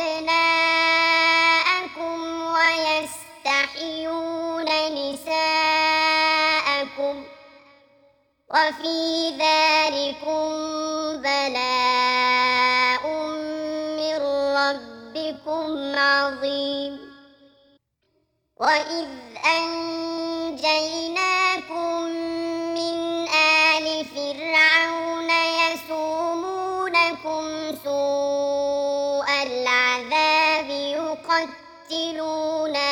أبناءكم ويستحيون نساءكم وفي ذلكم بلاء من ربكم عظيم وإذ أنجيناكم من آل فرعون يسومونكم سوء العذاب يقتلون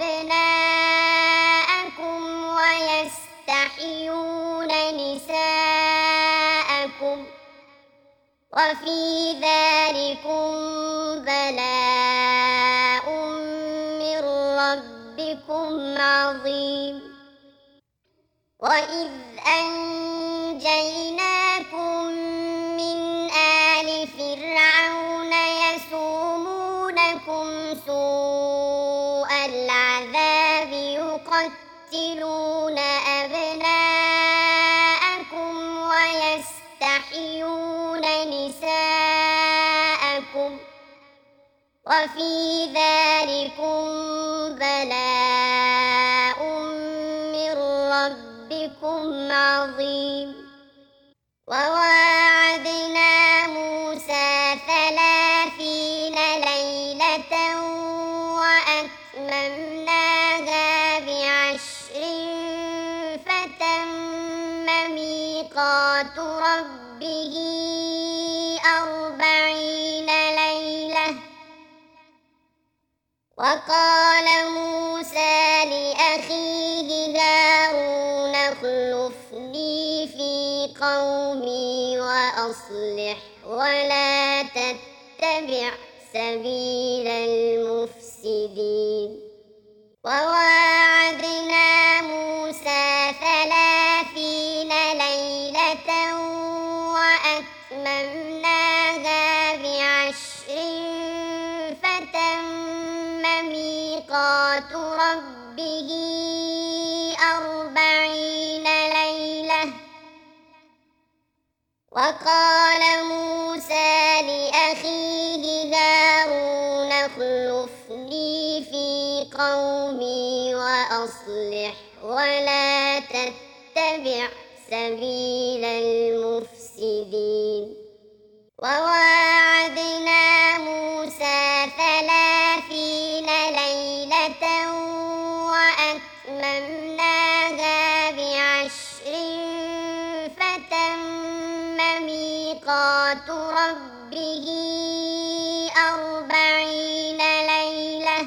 أبناءكم ويستحيون نساءكم وفي ذلكم بلاء من ربكم عظيم وإذ أنجيناكم من آل فرعون يسومونكم سوء العذاب يقتلون أبناءكم ويستحيون نساءكم وفي ذلكم بلاء من ربكم عظيم وواعدنا موسى 30 ليلة وأتممناها ب10 فتم ميقات ربه 40 ليلة وقال موسى لأخيه هارون اخلفني في قومي وأصلح ولا تتبع سبيل المفسدين وواعدنا موسى 30 ليلة وأتممناها ب10 فتم ميقات ربه 40 ليلة وقال موسى لأخيه هارون اخلفني في قومي وأصلح ولا تتبع سبيل المفسدين وواعدنا موسى 30 ليلة وأتممناها ب10 فتم ميقات ربه 40 ليلة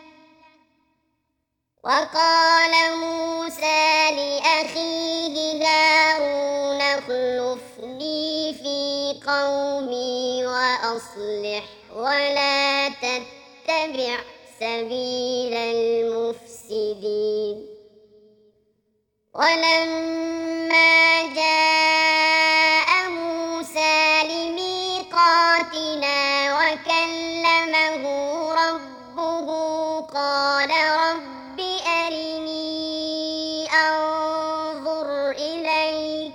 وقال موسى لأخيه هارون اخلفني في قومي وأصلح ولا تتبع سبيل المفسدين ولما جاء موسى لميقاتنا وكلمه ربه قال رب أرني أنظر إليك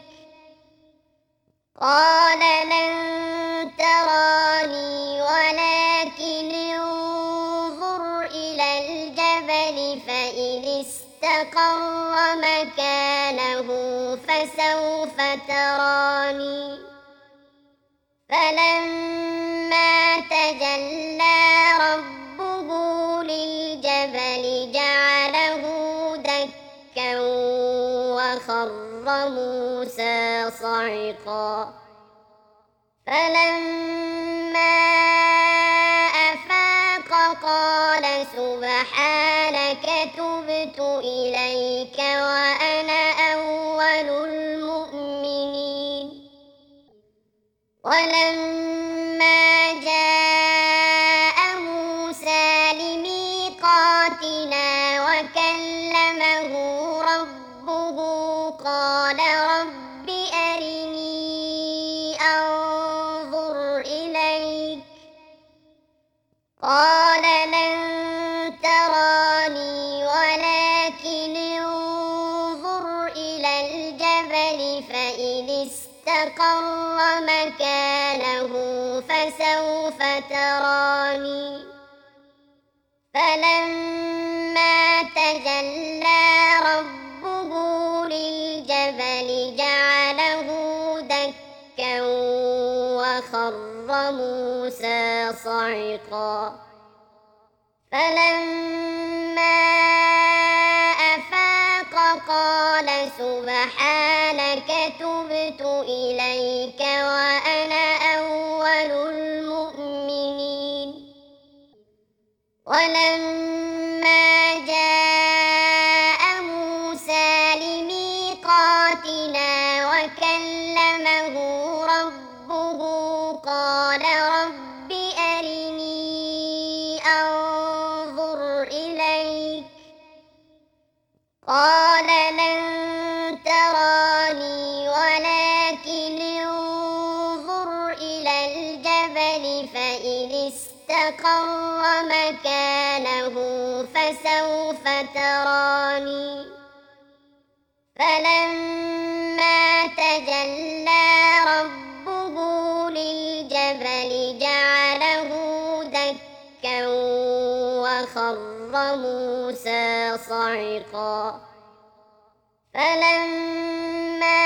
قال لن تراني ولكن انظر إلى الجبل فإن استقر مكانه فسوف تراني فلما تجلى ربه للجبل جعله دكا وخر موسى صعقا فلما أفاق قال سبحانك تبت إليك وأنا أول المؤمنين ولما جاء موسى لميقاتنا وكلمه ربه قال رب أرني أنظر إليك قال لن تراني ولكن انظر إلى الجبل فإن استقر مكانه فسوف تراني فلما تجلى ربه للجبل جعله دكا وخر موسى صعقا فلما أفاق قال سبحانك تبت إليك وأنا أول المؤمنين ولما جاء موسى لميقاتنا وكلمه ربه قال رب أرني أنظر إليك قال لن تراني ولكن انظر إلى الجبل فإن استقر مكانه فسوف تراني فلما تجلى ربه للجبل جعله دكا وخر موسى صعقا فلما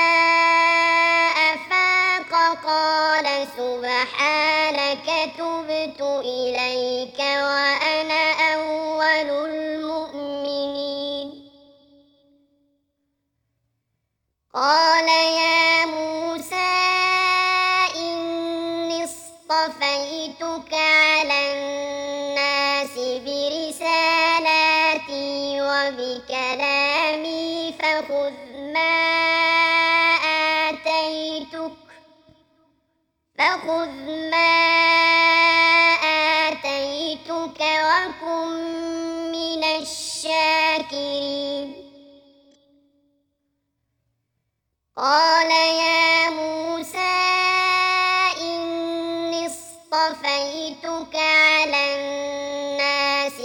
أفاق قال سبحانك تبت إليك وأنا أول المؤمنين قال يا موسى إني اصطفيتك على الناس برسالاتي وبكلامي فخذ ما آتيتك وكن من الشاكرين قال يا موسى إني اصطفيتك على الناس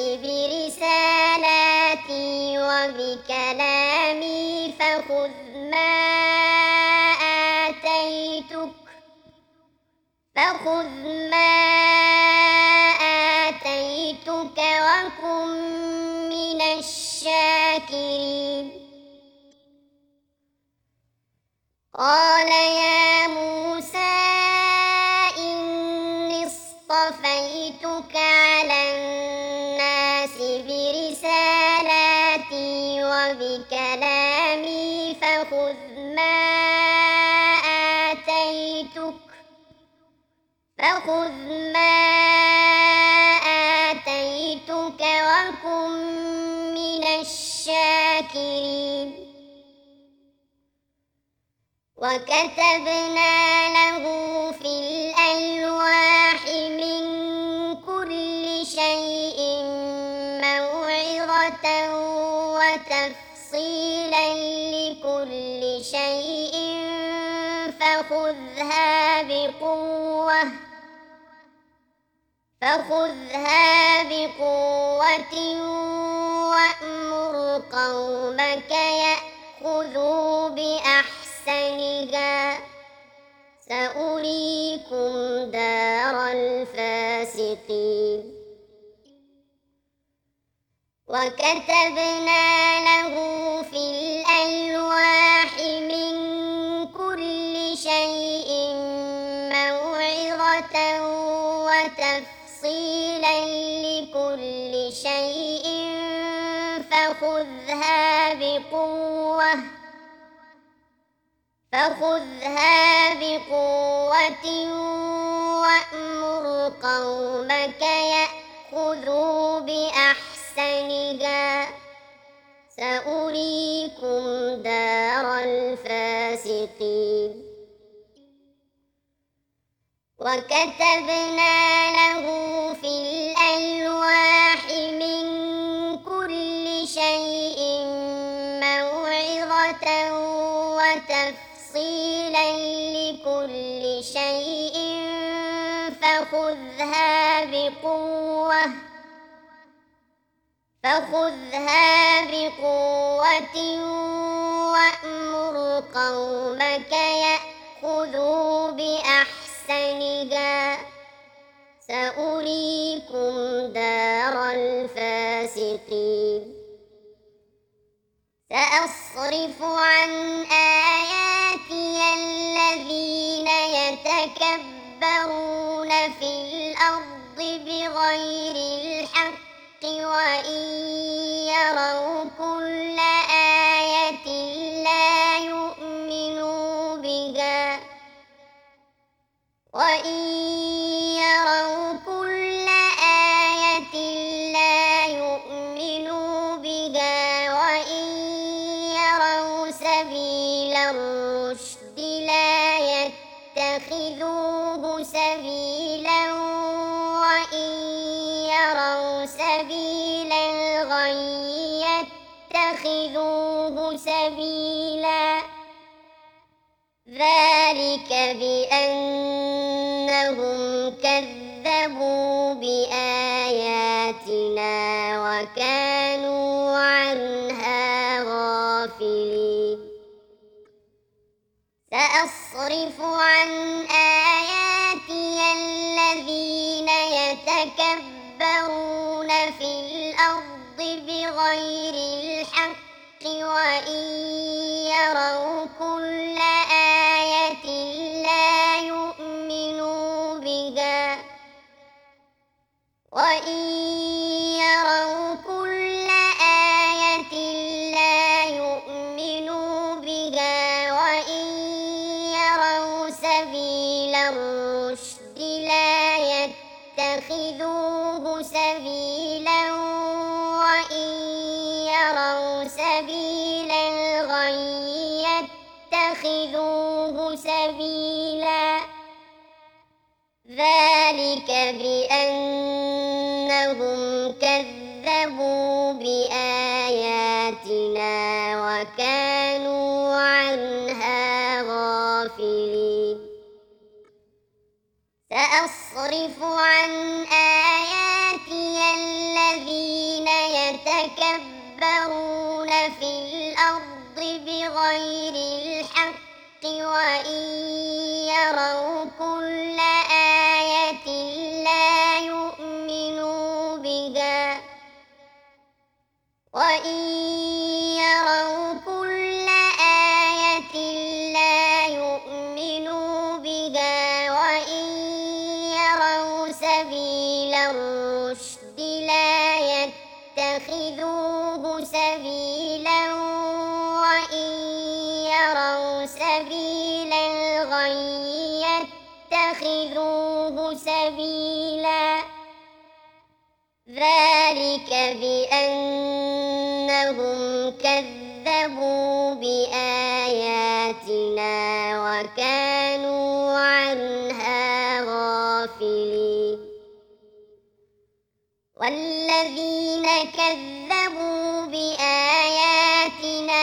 برسالاتي وبكلامي فخذ ما آتيتك فخذ ما آتيتك وكن من الشاكرين قال يا موسى إني اصطفيتك على الناس برسالاتي وبكلامي فخذ ما آتيتك وكن من الشاكرين وكتبنا له في الألواح من كل شيء موعظة وتفصيلا لكل شيء فخذها بقوة وأمر قومك يأخذوا بأحسنها سأريكم دار الفاسقين وكتبنا له في الألواح من كل شيء موعظة وتفصيلا لكل شيء فخذها بقوة وأمر قومك يأخذوا بأحسنها سأريكم دار الفاسقين وكتبنا له في الألواح من كل شيء موعظة وتفصيلا لكل شيء فخذها بقوة وأمر قومك يأخذوا بأحسنها سأريكم دار الفاسقين سأصرف عن آياتي الذين يتكبرون في الأرض بغير الحق وإن يروا كل آية لا يؤمنوا بها وإن يروا كل آية لا يؤمنوا بها وإن يروا سبيل الرشد لا يتخذوه سبيلا وإن يروا سبيل الغي يتخذوه سبيلا ذلك بأنهم كذبوا بآياتنا وكانوا عنها غافلين سأصرف عن آياتي الذين يتكبرون في الأرض بغير الحق وإن يروا كل آية لا يؤمنوا بها وإن يروا كل آية لا يؤمنوا بها وإن يروا سبيل الرشد لا يتخذوه سبيلا وإن يروا سبيل الغي يتخذوه سبيلا ذلك بأنهم كذبوا بآياتنا وكانوا عنها غافلين سأصرف عن آياتي الذين يتكبرون في الأرض بغير الحق وإن يروا كل آية وإن يروا كل آية لا يؤمنوا بها وإن يروا سبيل الرشد لا يتخذوه سبيلا وإن يروا سبيل الغي يتخذوه سبيلا ذلك بأنهم كذبوا بآياتنا وكانوا عنها غافلين والذين كذبوا بآياتنا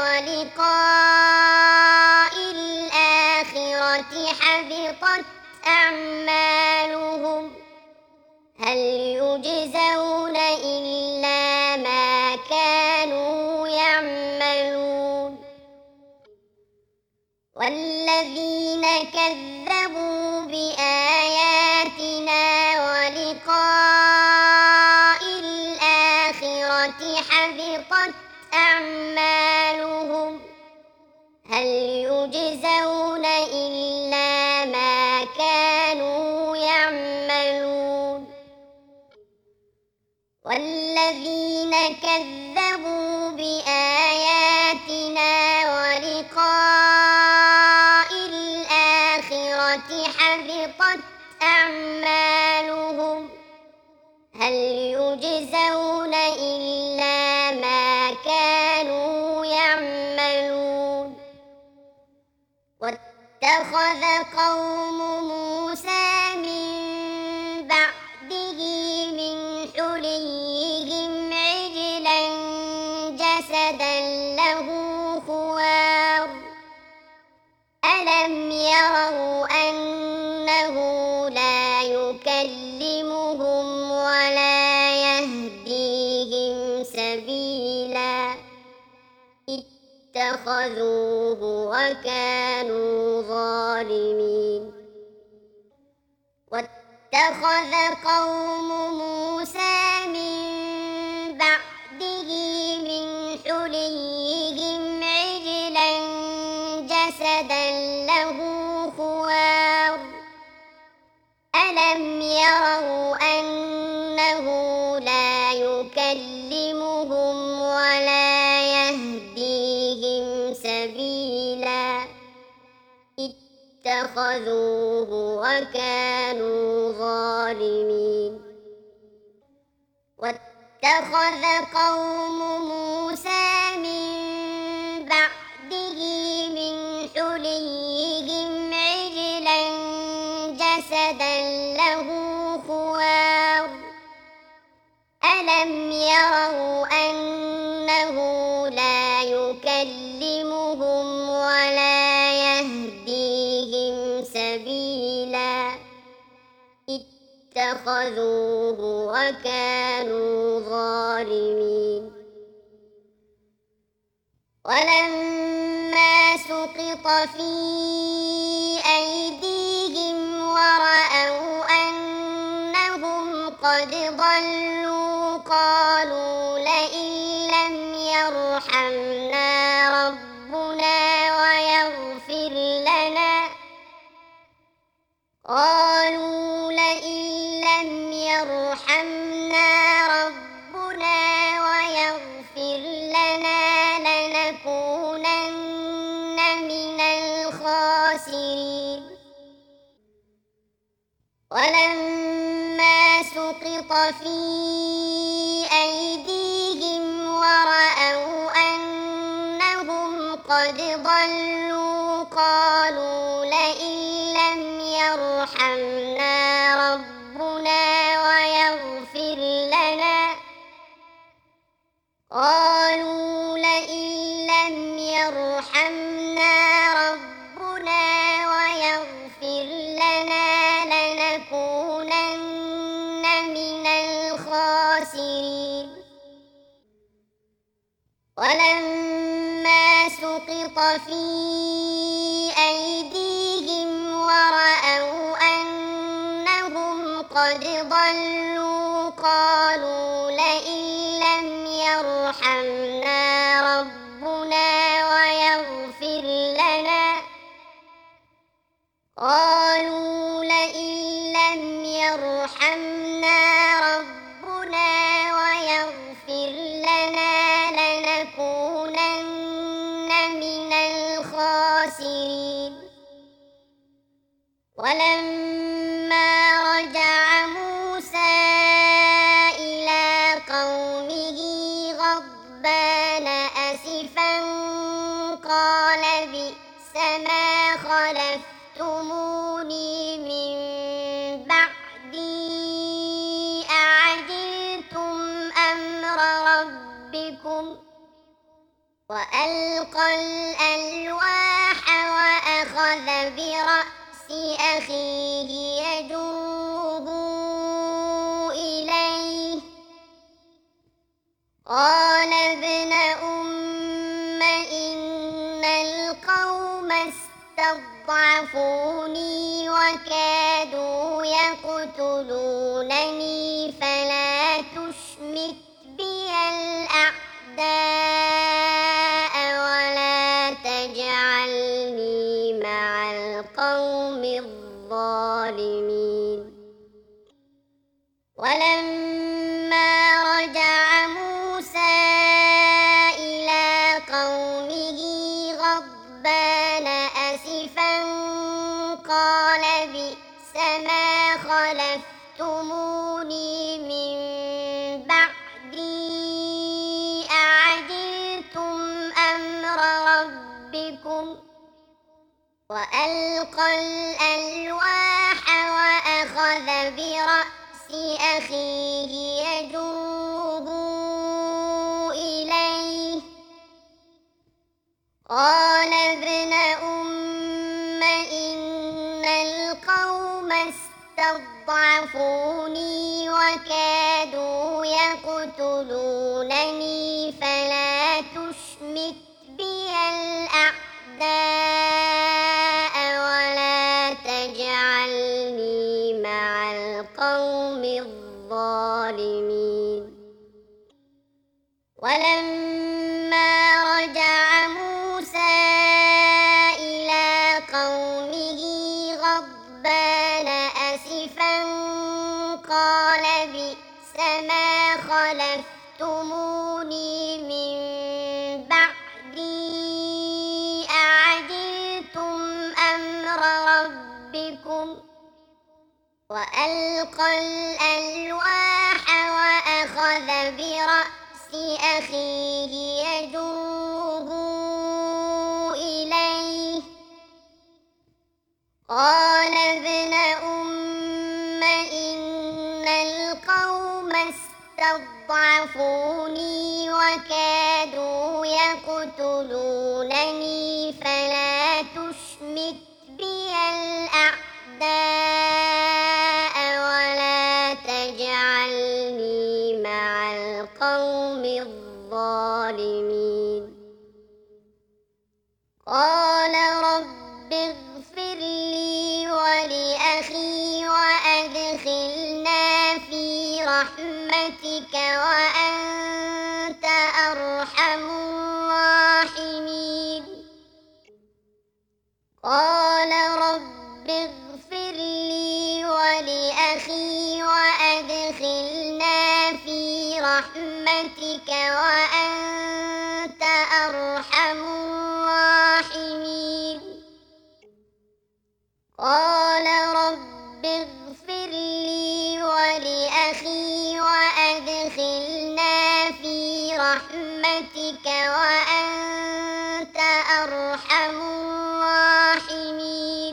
ولقاء الآخرة حبطت أعمالهم هل يجزون إلا ما كانوا يعملون والذين كذبوا بآياتنا ولقاء الآخرة حبطت أعمالهم هل يجزون إلا ما كانوا يعملون والذين كذبوا بآياتنا ولقاء الآخرة حبطت أعمالهم هل يجزون إلا ما كانوا يعملون واتخذ قوم موسى من بعده من حليهم عجلا جسدا له خوار ألم يروا أنه لا يكلمهم ولا يهديهم سبيلا اتخذوه وكانوا ظالمين واتخذ قوم موسى من بعده من حليهم عجلا جسدا له خوار ألم يروا أنه لا يكلمهم ولا يهديهم سبيلا اتخذوه وكانوا ظالمين واتخذ قوم موسى من بعده من حليهم عجلا جسدا له خوار ألم يروا أنه لا يكلمهم ولا يهديهم سبيلا اتخذوه وكانوا ظالمين ولما سقط في أيديهم ورأوا أنهم قد ضلوا قالوا لئن لم يرحمنا ربنا ويغفر لنا قالوا لئن لم يرحمنا ربنا ويغفر لنا لنكونن من الخاسرين ولما سقط في أيديهم ورأوا أنهم قد ضلوا قالوا لئن لم يرحمنا ربنا ويغفر لنا قالوا لئن لم يرحمنا ربنا ويغفر لنا لنكونن من الخاسرين ولما سقط في أيديهم ورأوا أنهم قد ضلوا قالوا لئن لم يرحمنا ولما رجع موسى إلى قومه غضبان أسفا قال بئس ما خلفتموني من بعدي أعجلتم أمر ربكم وألقى الألواح وأخذ برأس أخيه يجره إليه قال ابن أم إن القوم استضعفوني وكادوا يقتلونني فلا تشمت بي الأعداء ولا تجعلني مع القوم الظالمين ولما رجع موسى إلى قومه غضبان أسفا قال بئس ما خلفتموني من بعدي أعجلتم أمر ربكم وألقى الألواح وأخذ برأس أخيه يجره إليه قال ابن أم إن القوم استضعفوني وكادوا يقتلونني فلا تشمت بي الأعداء ولا تجعلني مع القوم الظالمين ولما رجع موسى إلى قومه غضبان أسفا قال بئس ما خلفتموني من بعدي أعجلتم أمر ربكم وألقى الألواح وأخذ برأس أخيه يجره إليه قال ابن أم إن القوم استضعفوني وكادوا يقتلونني فلا تشمت بي الأعداء ولا تجعلني مع القوم الظالمين قال رب اغفر لي ولأخي وأدخلنا في رحمتك وأنت أرحم الراحمين قال رب اغفر لي ولأخي وأدخلنا في رحمتك وأنت أرحم الراحمين قال رب اغفر لي ولأخي وأدخلنا في رحمتك وأنت أرحم الراحمين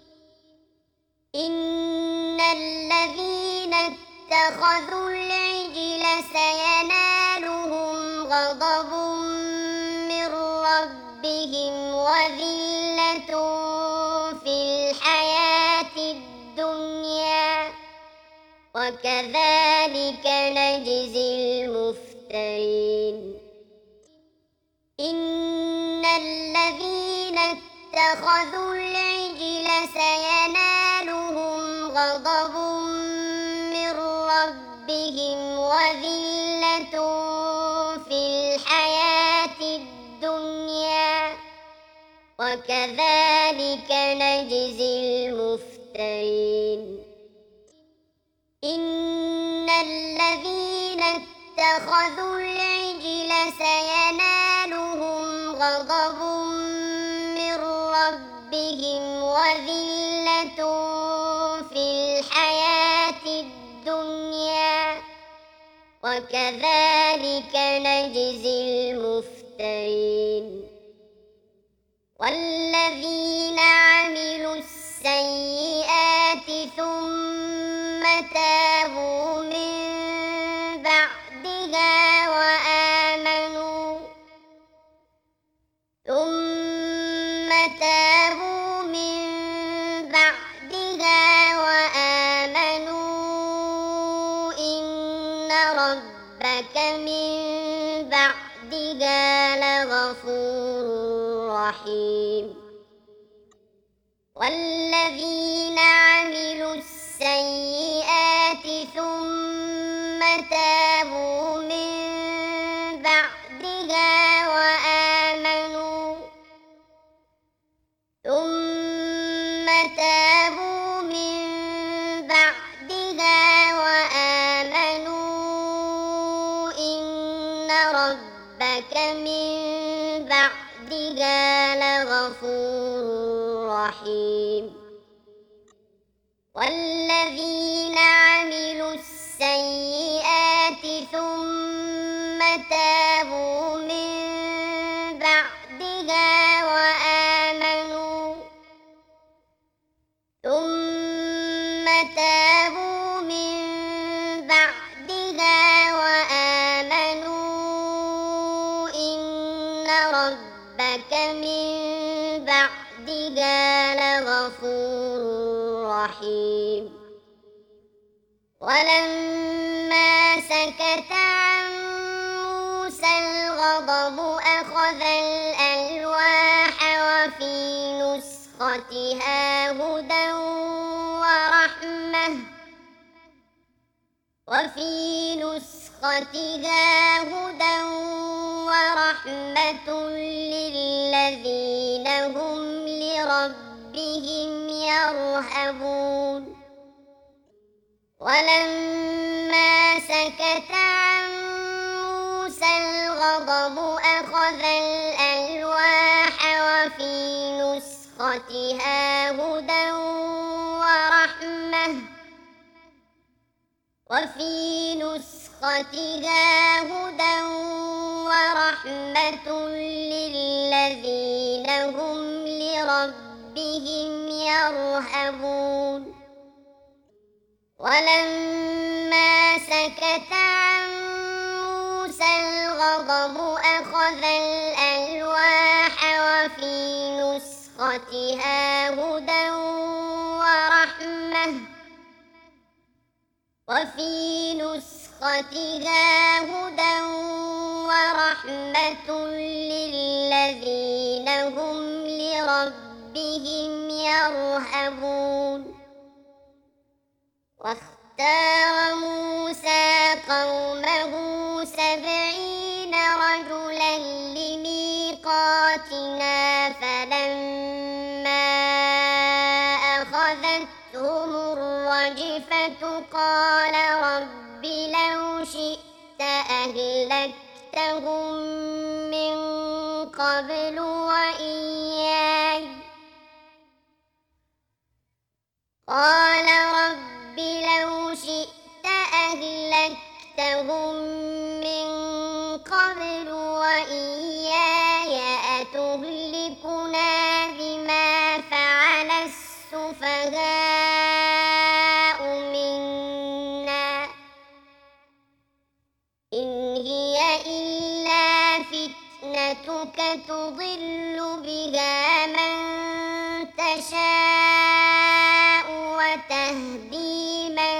إن الذين اتخذوا العجل سينالهم غضب من ربهم وذلة في الحياة الدنيا وكذلك نجزي المفترين إن الذين اتخذوا العجل سينالهم غضب من ربهم وذلة في الحياة الدنيا وكذلك نجزي المفترين إن الذين اتخذوا العجل سينالهم غضب من ربهم وذلة زينة في الحياة الدنيا وكذلك نجزي المفترين والذين عملوا السيئات ثم تابوا من بعدها وآمنوا إن ربك من بعدها لغفور رحيم والذين عملوا السيئات ثم تابوا من بعدها وآمنوا إن ربك من بعدها لغفور رحيم والذين عملوا السيئات ثم تابوا من بعدها وآمنوا إن ربك من بعدها لغفور رحيم ولما سكت عن موسى الغضب أخذ الألواح وفي نسختها هدى ورحمة للذين هم لربهم يرهبون ولما سكت عن موسى الغضب أخذ الألواح وفي نسختها هدى ورحمة للذين هم لربهم يرهبون ولما سكت عن موسى الغضب أخذ الألواح وفي نسختها هدى ورحمة للذين هم لربهم يرهبون واختار موسى قومه 70 رجلا لميقاتنا فلما أخذتهم الرجفة قال رب لو شئت أهلكتهم من قبل وإياي أتهلكنا بما فعل السفهاء منا إن هي إلا فتنتك تضل بها من تشاء وتهدي من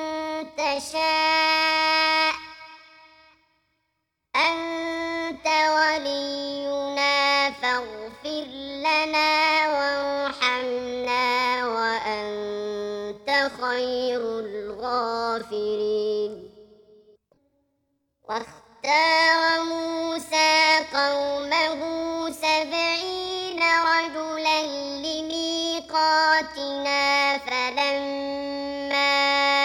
تشاء أنت ولينا فاغفر لنا وارحمنا وأنت خير الغافرين واختار موسى قومه 70 رجلا لميقاتنا فلما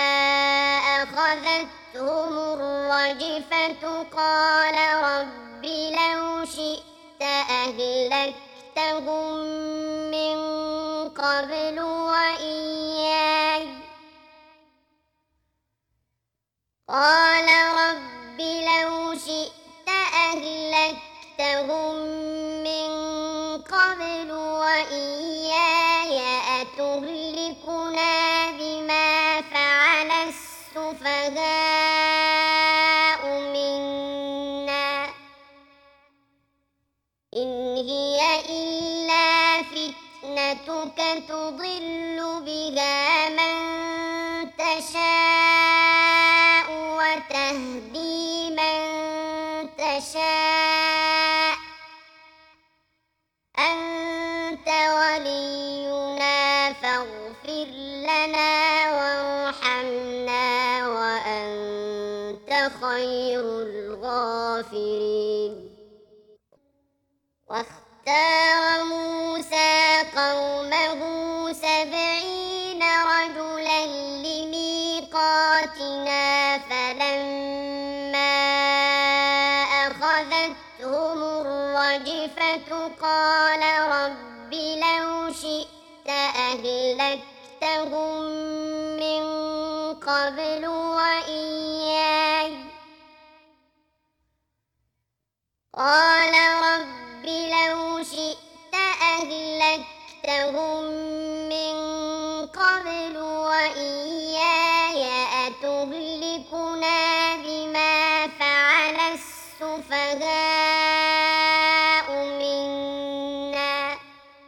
أخذتهم الرجفة قال رب لو شئت أهلكتهم من قبل وإياي قال رب لو شئت أهلكتهم من قبل وإياي أتهلكنا بما فعل السفهاء منا إن هي إلا فتنتك تضل بها من تشاء وتهدي من تشاء أنت ولينا فاغفر لنا وارحمنا وأنت خير الغافرين واختار موسى قومه 70 رجلا لميقاتنا فلما أخذتهم الرجفة قال رب لو شئت أهلكتهم من قبل وإياي قال رب لو شئت أهلكتهم من قبل وإياي أتهلكنا بما فعل السفهاء منا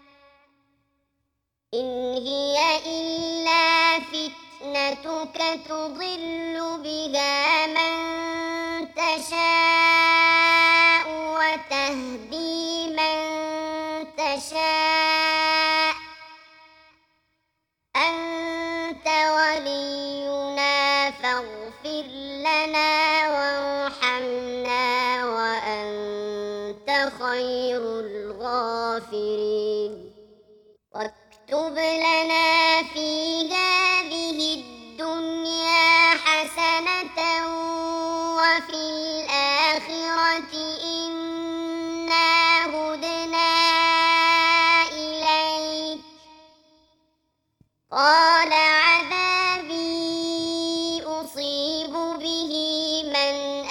إن هي إلا فتنتك تضل بها من تشاء وتهدي من تشاء أنت ولينا فاغفر لنا وارحمنا وأنت خير الغافرين واكتب لنا في هذه الدنيا حسنة وفي الآخرة إنا هدنا إليك قال عذابي أصيب به من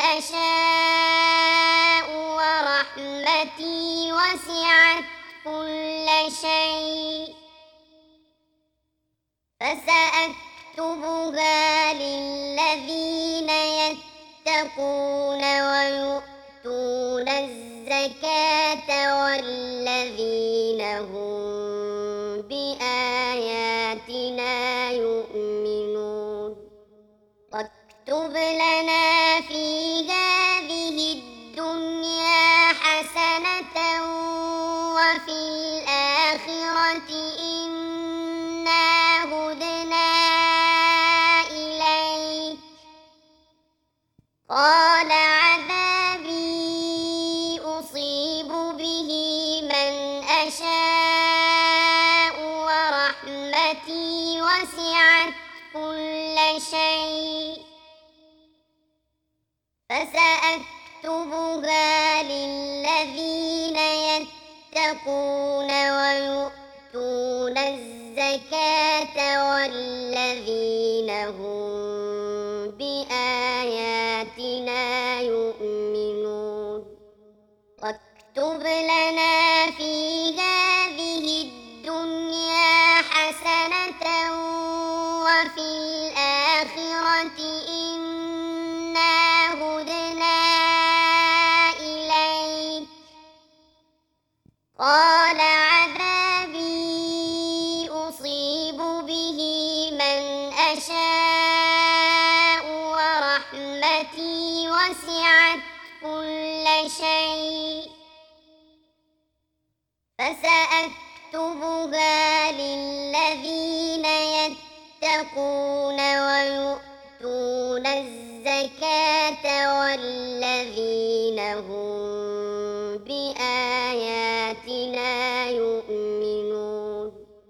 أشاء ورحمتي وسعت كل شيء فسأكتبها للذين يتقون ويؤتون الزكاة والذين هم بآياتنا يؤمنون واكتب لنا في هذه الدنيا حسنة وفي الآخرة إنا هدنا إليك قال عذابي أصيب به من أشاء ورحمتي وسعت كل شيء فسأكتبها للذين يتقون ويؤتون الزكاة والذين هم بآياتنا يؤمنون واكتب لنا في هذه الدنيا حسنة وفي الآخرة إنا هدنا إليك قال عذابي أصيب به من أشاء ورحمتي وسعت كل شيء فسأكتبها للذين يتقون ويؤتون الزكاة والذين هم بآياتنا يؤمنون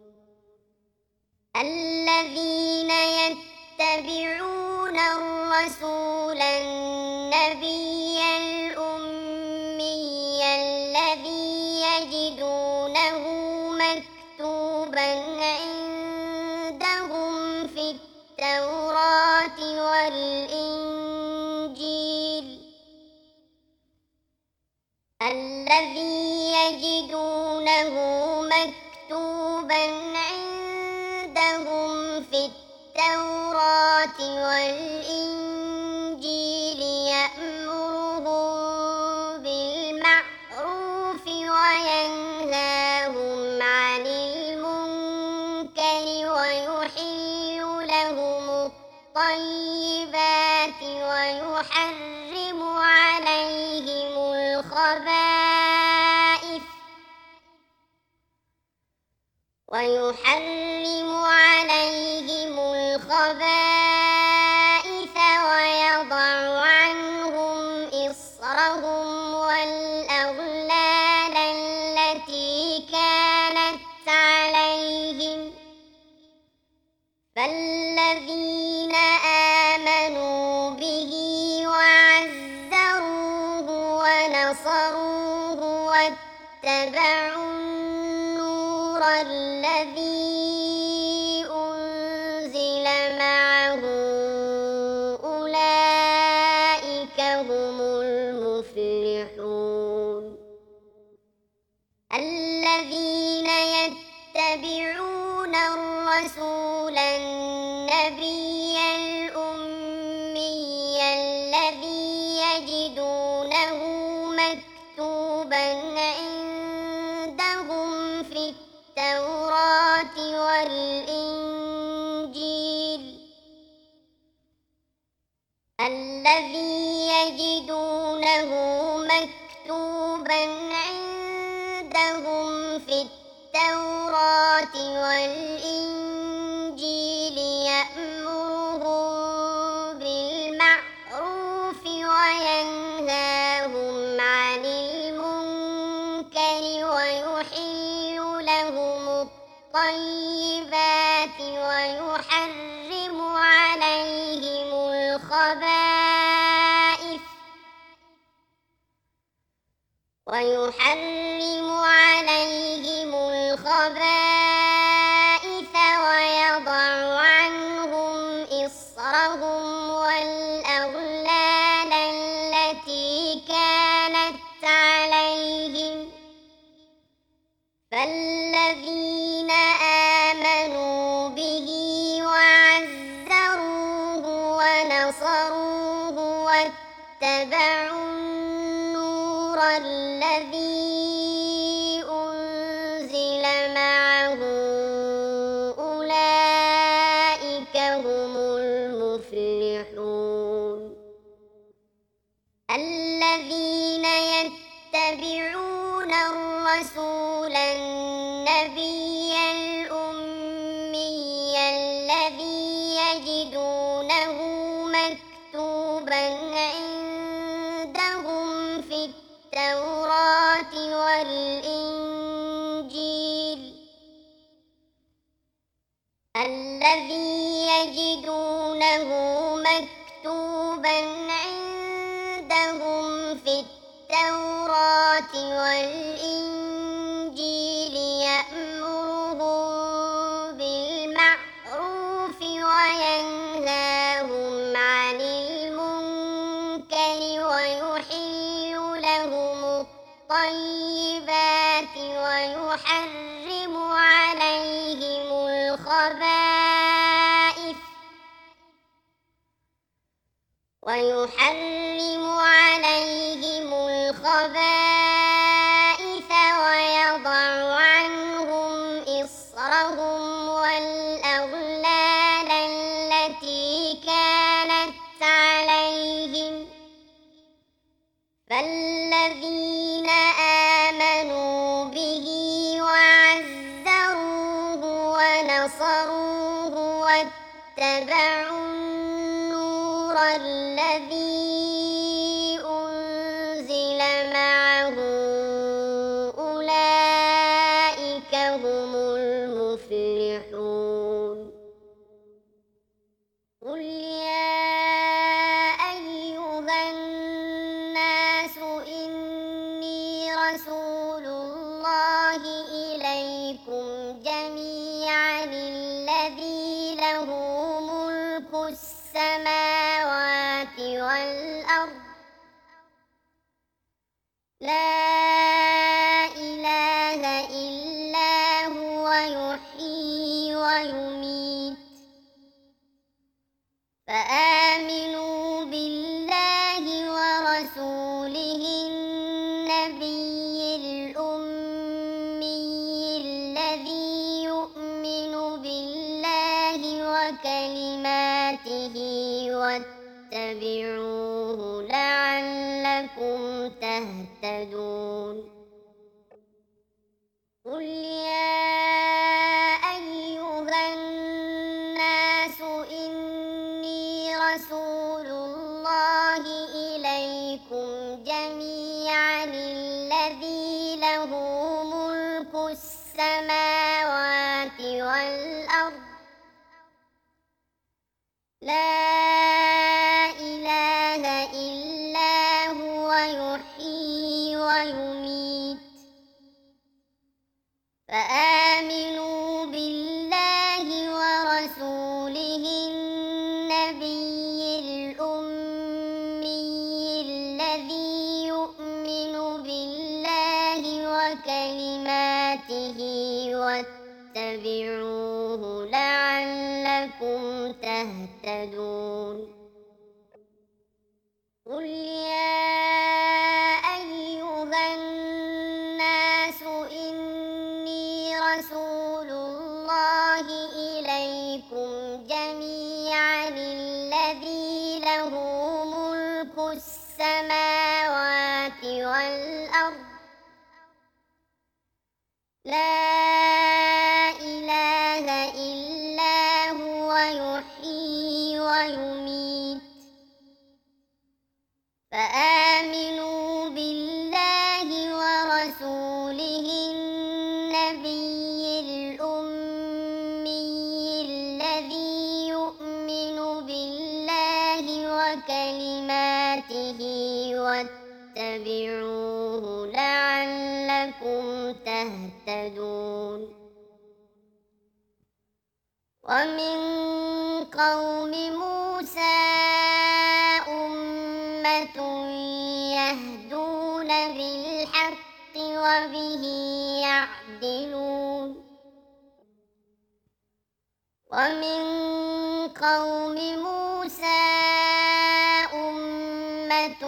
الذين يتبعون الرسول النبي الأمي الذي يجدونه مكتوبا عندهم التوراة والإنجيل الذي يجدونه مكتوبا عندهم في التوراة والإنجيل يأمرهم بالمعروف وينهاهم عن المنكر ويحل لهم الطيبات ويحرم عليهم الخبائث ويضع عنهم إصرهم والأغلال التي كانت عليهم فالذين آمنوا به وعزروه ونصروه واتبعوا النور الذي أنزل معه أولئك هم المفلحون الذين يتبعون الرسول النبي الأمي الذي يجدونه مكتوبا عندهم في التوراة والإنجيل يأمرهم بالمعروف وينهاهم عن المنكر ويحل لهم الطيبات ويحرم عليهم الخبائث ويضع عنهم إصرهم والأغلال التي كانت عليهم فالذين آمنوا به وعزروه ونصروه واتبعوا النور الذي أنزل معه أولئك هم المفلحون الذين يتبعون الرسول النبي الأمي الذي يجدونه مكتوبا عندهم في التوراة والإنجيل يأمرهم بالمعروف وينهاهم عن المنكر ويحل لهم الطيبات ويحرم عليهم الخبائث ويضع عنهم إصرهم والأغلال التي كانت عليهم فالذين آمنوا به وعزروه ونصروه واتبعوا النور الذي أنزل معه أولئك هم المفلحون قل يا أيها الناس إني رسول الله إليكم جميعا الذي له ملك السماوات والأرض لا إله إلا هو يحيي ويميت فآمنوا بالله ورسوله النبي الأمي الذي يؤمن بالله وكلماته واتبعوه لعلكم تهتدون قل يا أيها الناس إني رسول الله إليكم جميعا الذي له ملك السماوات والأرض لا إله إلا هو يحيي ويميت فآمنوا بالله ورسوله النبي الأمي الذي يؤمن بالله وكلماته واتبعوه لعلكم تهتدون قل يا أيها الناس إني رسول الله إليكم جميعا الذي له ملك السماوات والأرض لا إله إلا هو يحيي ويميت فآمنوا بالله ورسوله النبي الأمي الذي يؤمن بالله وكلماته واتبعوه لعلكم تهتدون ومن قوم موسى أمة يهدون بالحق وبه يعدلون ومن قوم موسى أمة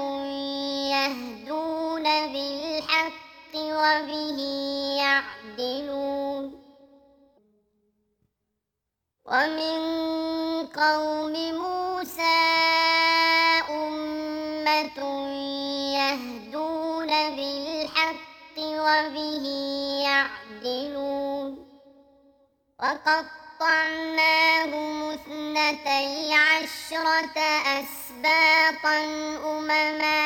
يهدون بالحق وبه يعدلون ومن قوم موسى أمة يهدون بالحق وبه يعدلون وقطعناهم اثنتي عشرة أسباطا أمما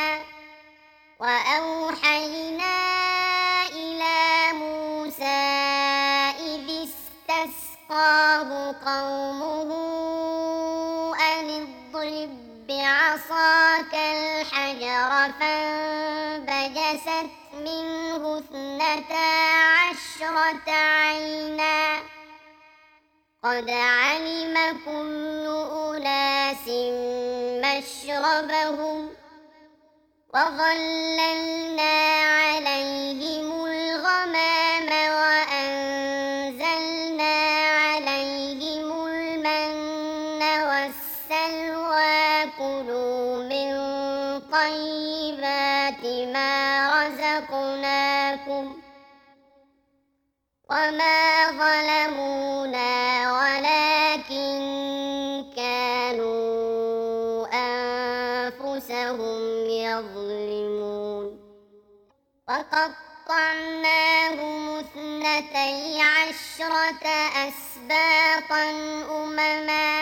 وأوحينا إلى موسى إذ استسقاه قومه أن اضرب بعصاك الحجر فانبجست منه اثنتا عشرة عينا قد علم كل أناس مشربهم وظللنا عليهم الغمام وأنزلنا عليهم المن والسلوى كلوا من طيبات ما رزقناكم وما ظلمونا ولكن كانوا أنفسهم يظلمون وقطعناهم اثنتي عشرة أسباطا أمما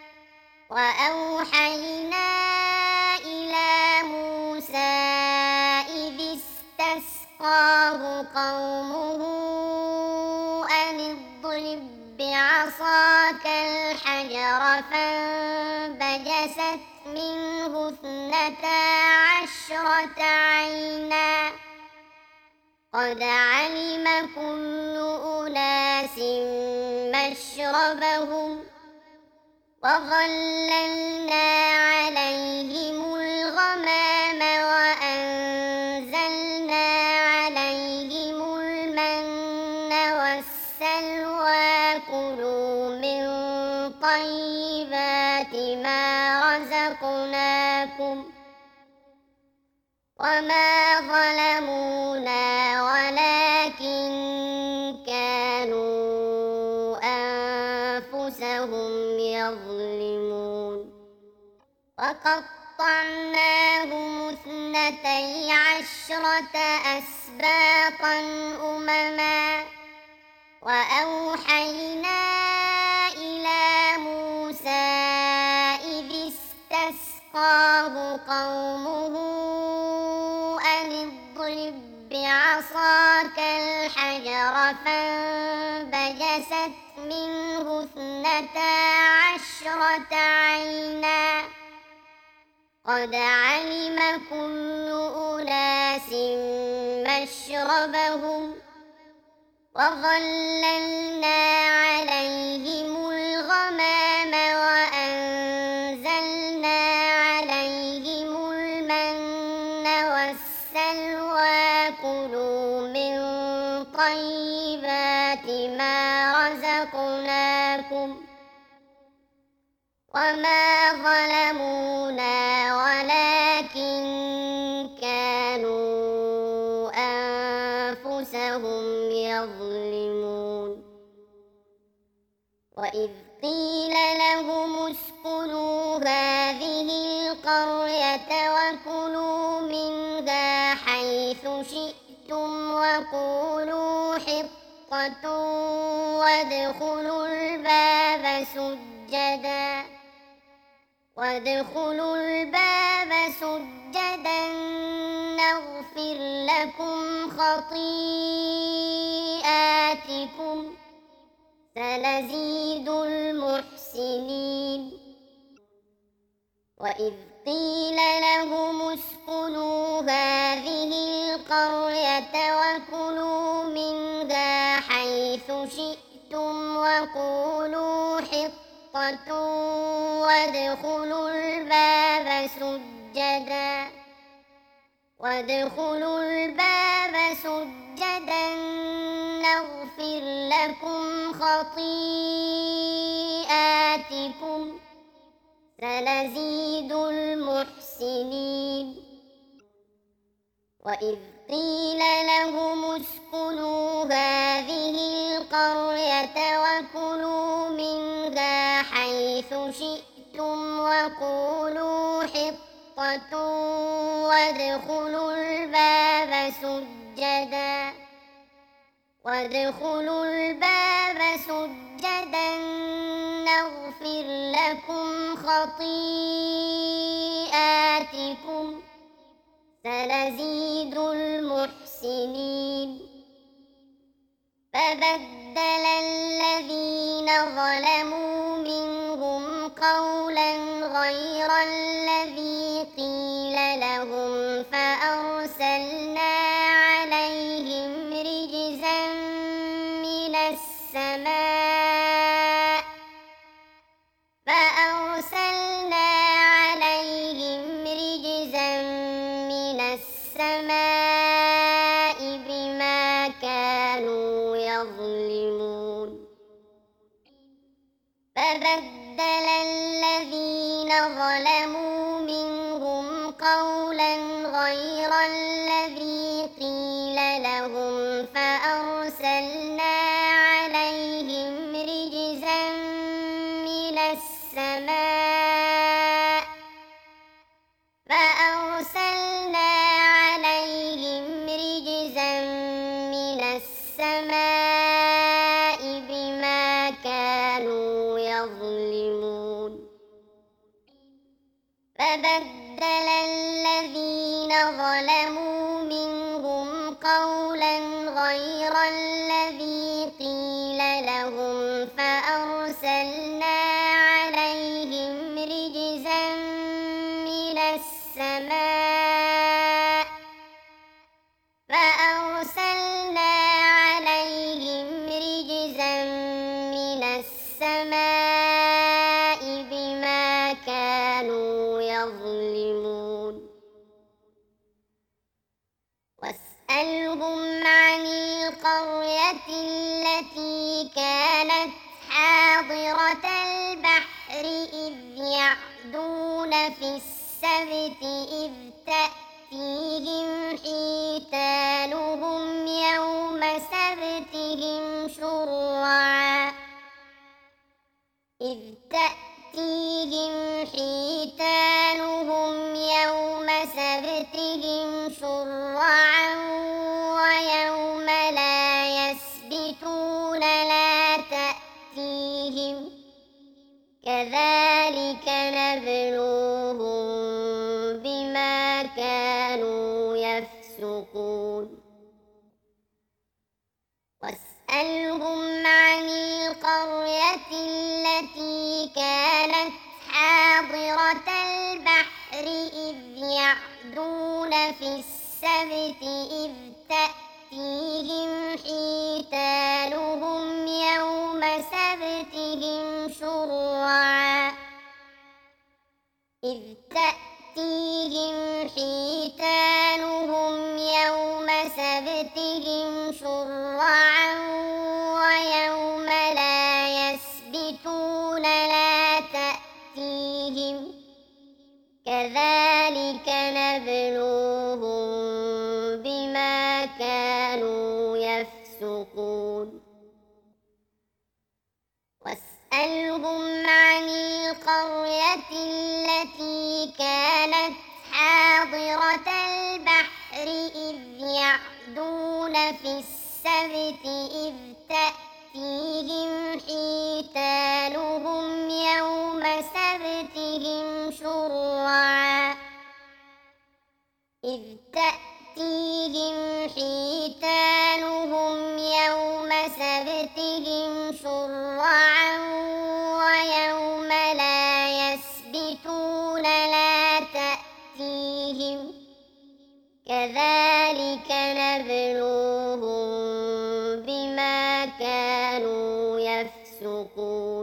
وأوحينا إلى موسى إذ استسقاه قومه أن اضرب بعصاك الحجر فانبجست منه اثنتا عشرة عينا قد علم كل أناس مشربهم وظللنا عليهم الغمام وأنزلنا عليهم المن والسلوى كلوا من طيبات ما رزقناكم وما ظلمونا ولكن كانوا أنفسهم يظلمون وقطعناهم 12 أسباطا أمما وأوحينا إلى موسى إذ استسقاه قومه أن اضرب بعصاك الحجر فانبجست منه 12 عينا قد علم كل أناس مشربهم وظللنا عليهم الغمام وأنزلنا عليهم المن والسلوى كلوا من طيبات ما رزقناكم وما ظلمونا ولكن كانوا أنفسهم يظلمون وإذ قيل لهم اسكنوا هذه القرية وكلوا منها حيث شئتم وقولوا حطة وادخلوا الباب سجدا نغفر لكم خطيئاتكم سنزيد المحسنين وإذ قيل لهم اسكنوا هذه القرية وكلوا منها حيث شئتم وقولوا حطة وادخلوا الباب سجدا نغفر لكم خطيئاتكم سنزيد المحسنين وإذ قيل لهم اسكنوا هذه القرية وكلوا منها حيث شئتم وقولوا حطة وادخلوا الباب سجدا نغفر لكم خطيئاتكم سنزيد المحسنين فبدل الذين ظلموا منهم قولا غير الذي قيل لهم فأرسلنا عليهم رجزا من السماء بما كانوا يظلمون فبدل الذين ظلموا منهم قولا غير الذي قيل لهم فأرسلنا عليهم رجزا من السماء بما كانوا يظلمون فبدل الذين ظلموا منهم قولا غير الذي قيل لهم فأرسلنا عليهم رجزا من السماء القرية التي كانت حاضرة البحر إذ يعدون في السبت إذ تأتيهم حيتانهم يوم سبتهم شرعا ويوم لا يسبتون لا تأتيهم كذلك نبلوهم بما كانوا يفسقون واسألهم عن القرية التي كانت حاضرة البحر إذ يعدون في السبت إذ تأتيهم حيتانهم يوم سبتهم شرعا ويوم لا يسبتون لا تأتيهم كذلك نبلوهم بما كانوا يفسقون واسألهم عن القرية التي كانت حاضرة البحر إذ يعدون في السبت إذ تأتيهم حيتانهم يوم سبتهم شرعا ويوم لا يسبتون لا تأتيهم كذلك نبلوهم بما كانوا يفسقون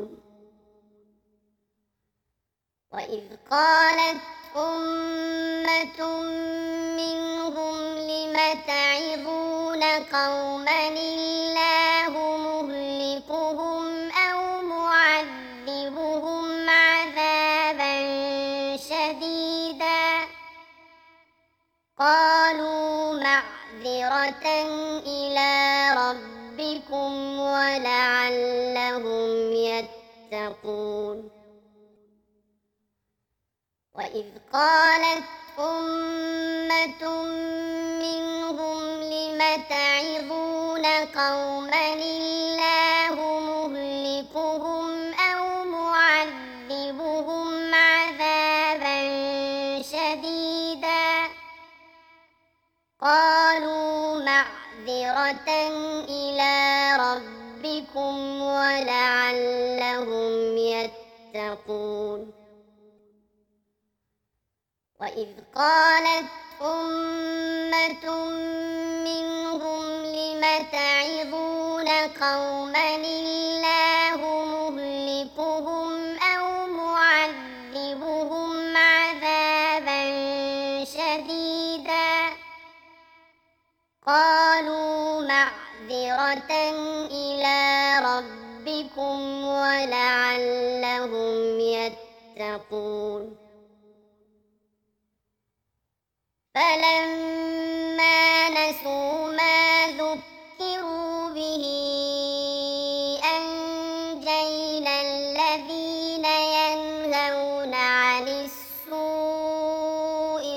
وإذ قالت أمة منهم لم تعظون قوما الله مهلكهم أو معذبهم عذابا شديدا قالوا معذرة إلى ربكم ولعلهم يتقون وإذ قالت أمة منهم لم تعظون قوما الله مهلكهم أو معذبهم عذابا شديدا قالوا معذرة إلى ربكم ولعلهم يتقون وإذ قالت أمة منهم لم تعظون قوما الله مهلكهم أو معذبهم عذابا شديدا قالوا معذرة إلى ربكم ولعلهم يتقون فلما نسوا ما ذكروا به أنجينا الذين ينهون عن السوء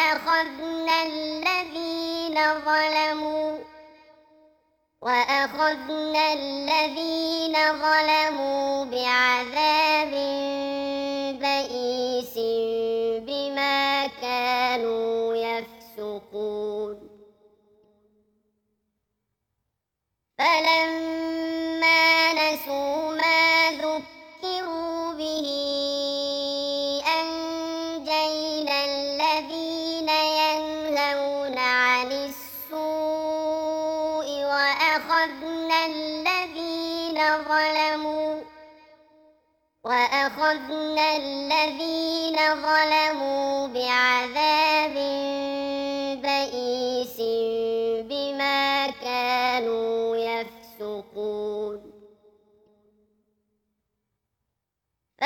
وأخذنا الذين ظلموا بعذاب بئيس بما كانوا يفسقون فلما نسوا ما ذكروا به أنجينا الذين ينهون عن السوء وأخذنا الذين ظلموا بعذاب بئيس بما كانوا يفسقون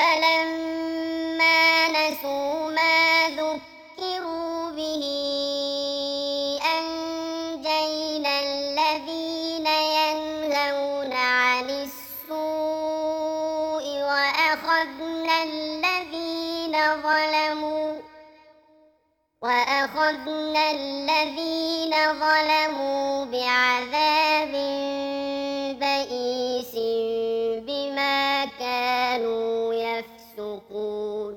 فلما نسوا ما ذكروا به أنجينا الذين ينهون عن السوء وأخذنا الذين ظلموا بعذاب بئيس بما كانوا يفسقون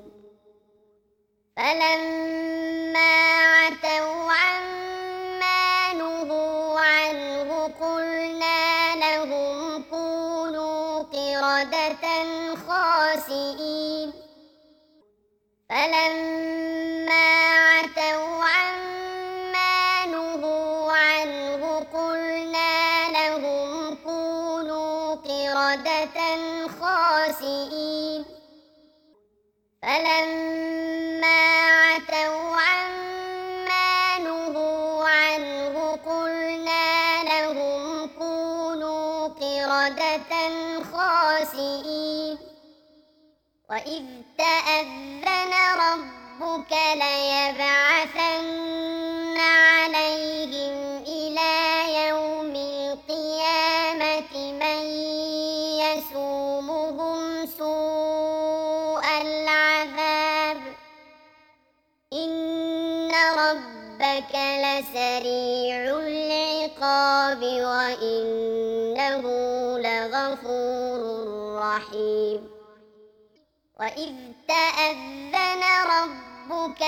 فلما عتوا عما نهوا عنه قلنا لهم كونوا قردة خاسئين فلما عتوا عما نهوا عنه قلنا لهم كونوا قردة خاسئين فلما عتوا عما نهوا عنه قلنا لهم كونوا قردة خاسئين وإذ تأذن ربك ليبعثن عليهم إلى يوم القيامة من يسومهم سوء العذاب إن ربك لسريع العقاب وإنه لغفور رحيم وإذ تأذن ربك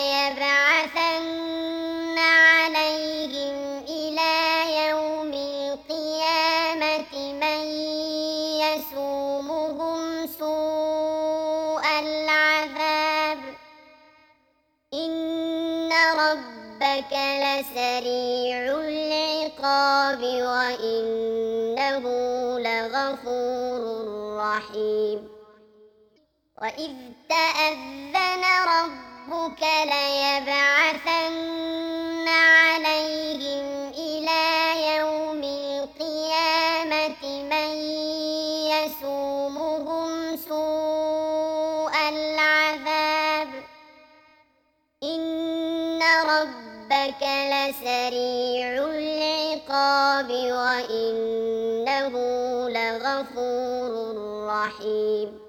ليبعثن عليهم إلى يوم القيامة من يسومهم سوء العذاب إن ربك لسريع العقاب وإنه لغفور رحيم وإذ تأذن ربك ليبعثن عليهم إلى يوم القيامة من يسومهم سوء العذاب إن ربك لسريع العقاب وإنه لغفور رحيم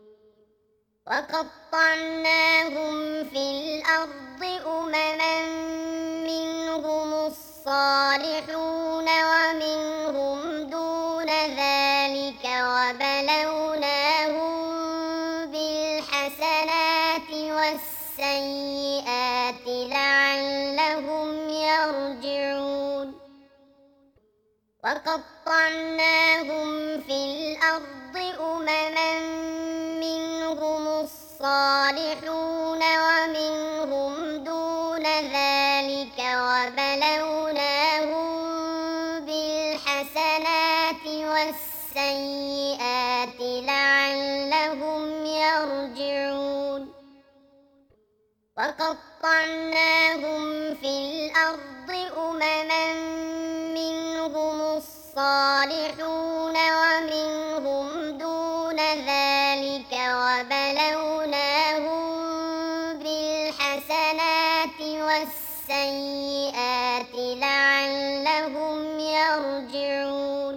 وقطعناهم في الأرض أمما منهم الصالحون ومنهم دون ذلك وبلوناهم بالحسنات والسيئات لعلهم يرجعون وقطعناهم في الأرض أمما منهم الصالحون ومنهم دون ذلك وبلوناهم بالحسنات والسيئات لعلهم يرجعون وقطعناهم في الأرض أمما منهم الصالحون ومنهم دون ذلك وبلوناهم بالحسنات والسيئات لعلهم يرجعون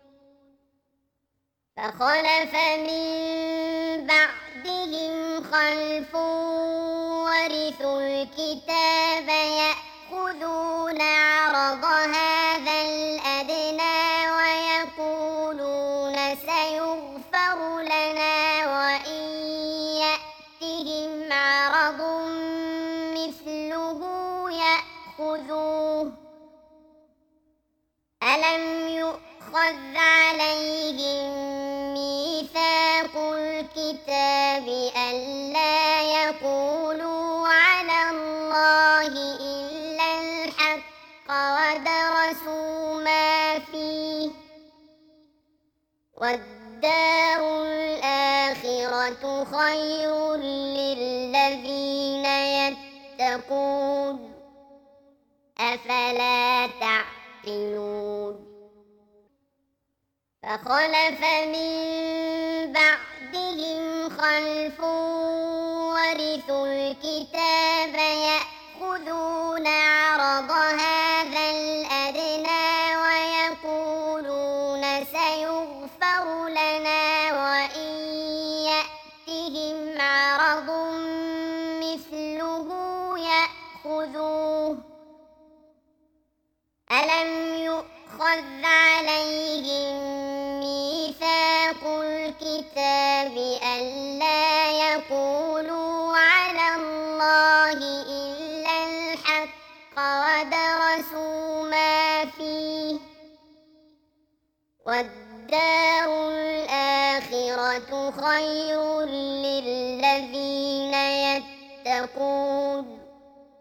فخلف من بعدهم خلف ورثوا الكتاب يأخذون عرض هذا الأدنى ويقولون سيغفر لنا وإن يأتهم عرض مثله يأخذوه ألم يؤخذ عليهم ميثاق الكتاب ألا يقولوا على الله إلا الحق ودرسوا ما فيه والدار الآخرة خير للذين يتقون أفلا تعقلون فخلف من بعدهم بعدهم خلف ورثوا الكتاب يأخذون عرض هذا الأدنى ويقولون سيغفر لنا وإن يأتهم عرض مثله يأخذوه ألم يؤخذ عليهم ميثاق الكتاب ألا يقولوا على الله إلا الحق ودرسوا ما فيه والدار الآخرة خير للذين يتقون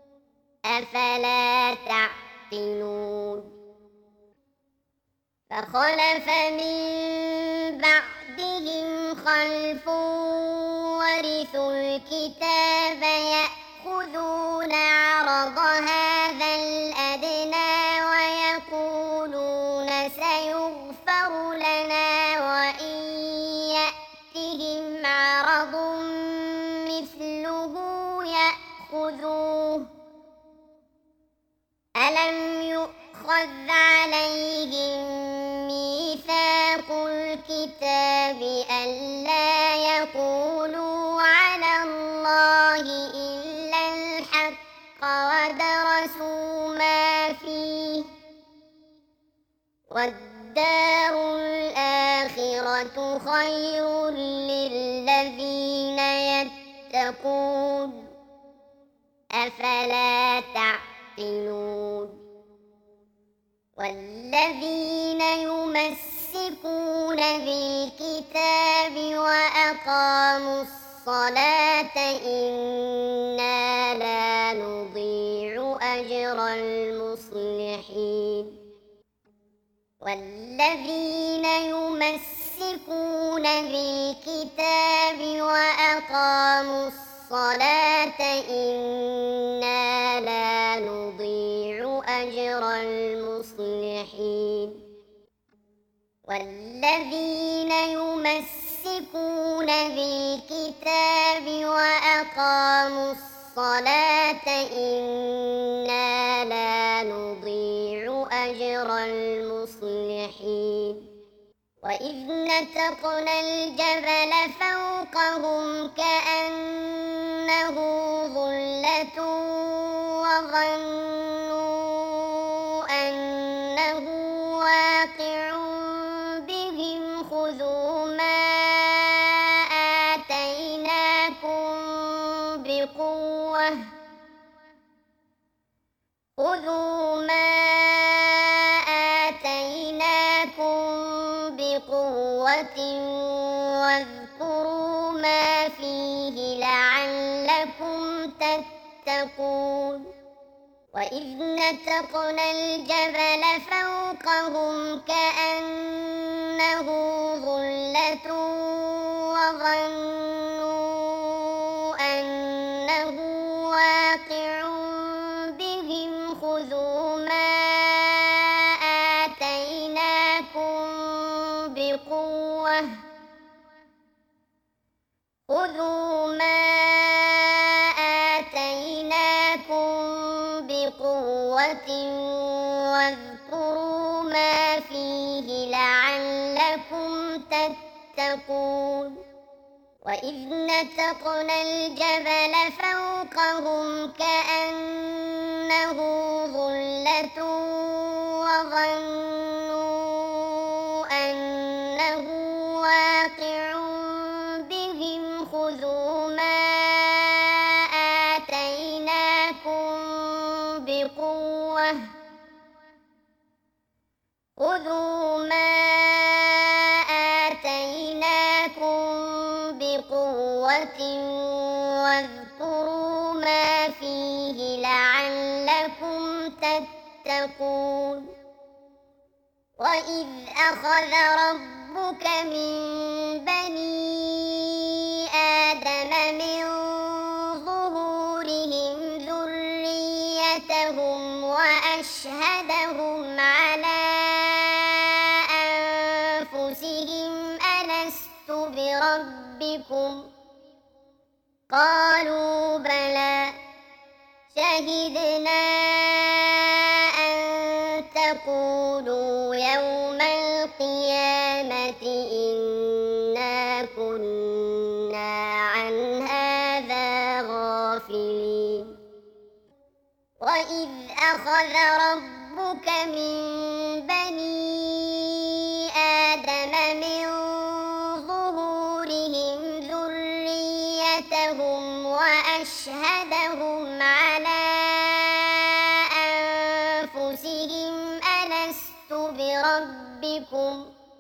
أفلا تعقلون فخلف من بعدهم خلف ورثوا الكتاب يأخذون عرض هذا الأدنى ويقولون سيغفر لنا وإن يأتهم عرض مثله يأخذوه ألم يؤخذ عليهم ميثاق الكتاب ألا يقولوا على الله إلا الحق ودرسوا ما فيه والدار الآخرة خير للذين يتقون أفلا تعقلون والذين يمسكون بالكتاب وأقاموا الصلاة إنا لا نضيع أجر المصلحين والذين يمسكون بالكتاب وأقاموا الصلاة إنا لا نضيع أجر المصلحين والذين يمسكون بالكتاب وأقاموا الصلاة إنا لا نضيع أجر المصلحين وإذ نتقنا الجبل فوقهم كأنه ظلة وظنوا أنه واقع بهم خذوا ما آتيناكم بقوة خذوا ما آتيناكم بقوة واذكروا ما فيه لعلكم تتقون وإذ نتقنا الجبل فوقهم كأنه ظلة وظنوا أنه واقع بهم خذوا ما آتيناكم بقوة خذوا ما آتيناكم بقوة واذكروا ما فيه لعلكم تتقون وإذ نتقنا الجبل فوقهم كأنه ظلة وظنوا أنه واقع بهم خذوا ما آتيناكم بقوة خذوا ما آتيناكم بقوة واذكروا ما فيه لعلكم تتقون وإذ أخذ ربك من بني آدم من ظهورهم ذريتهم وأشهدهم على أنفسهم ألست بربكم ربكم قالوا بلى شهدنا أن تقولوا يوم القيامة إنا كنا عن هذا غافلين وإذ أخذ ربك من بني آدم من ظهورهم ذريتهم وأشهدهم على أنفسهم ألست بربكم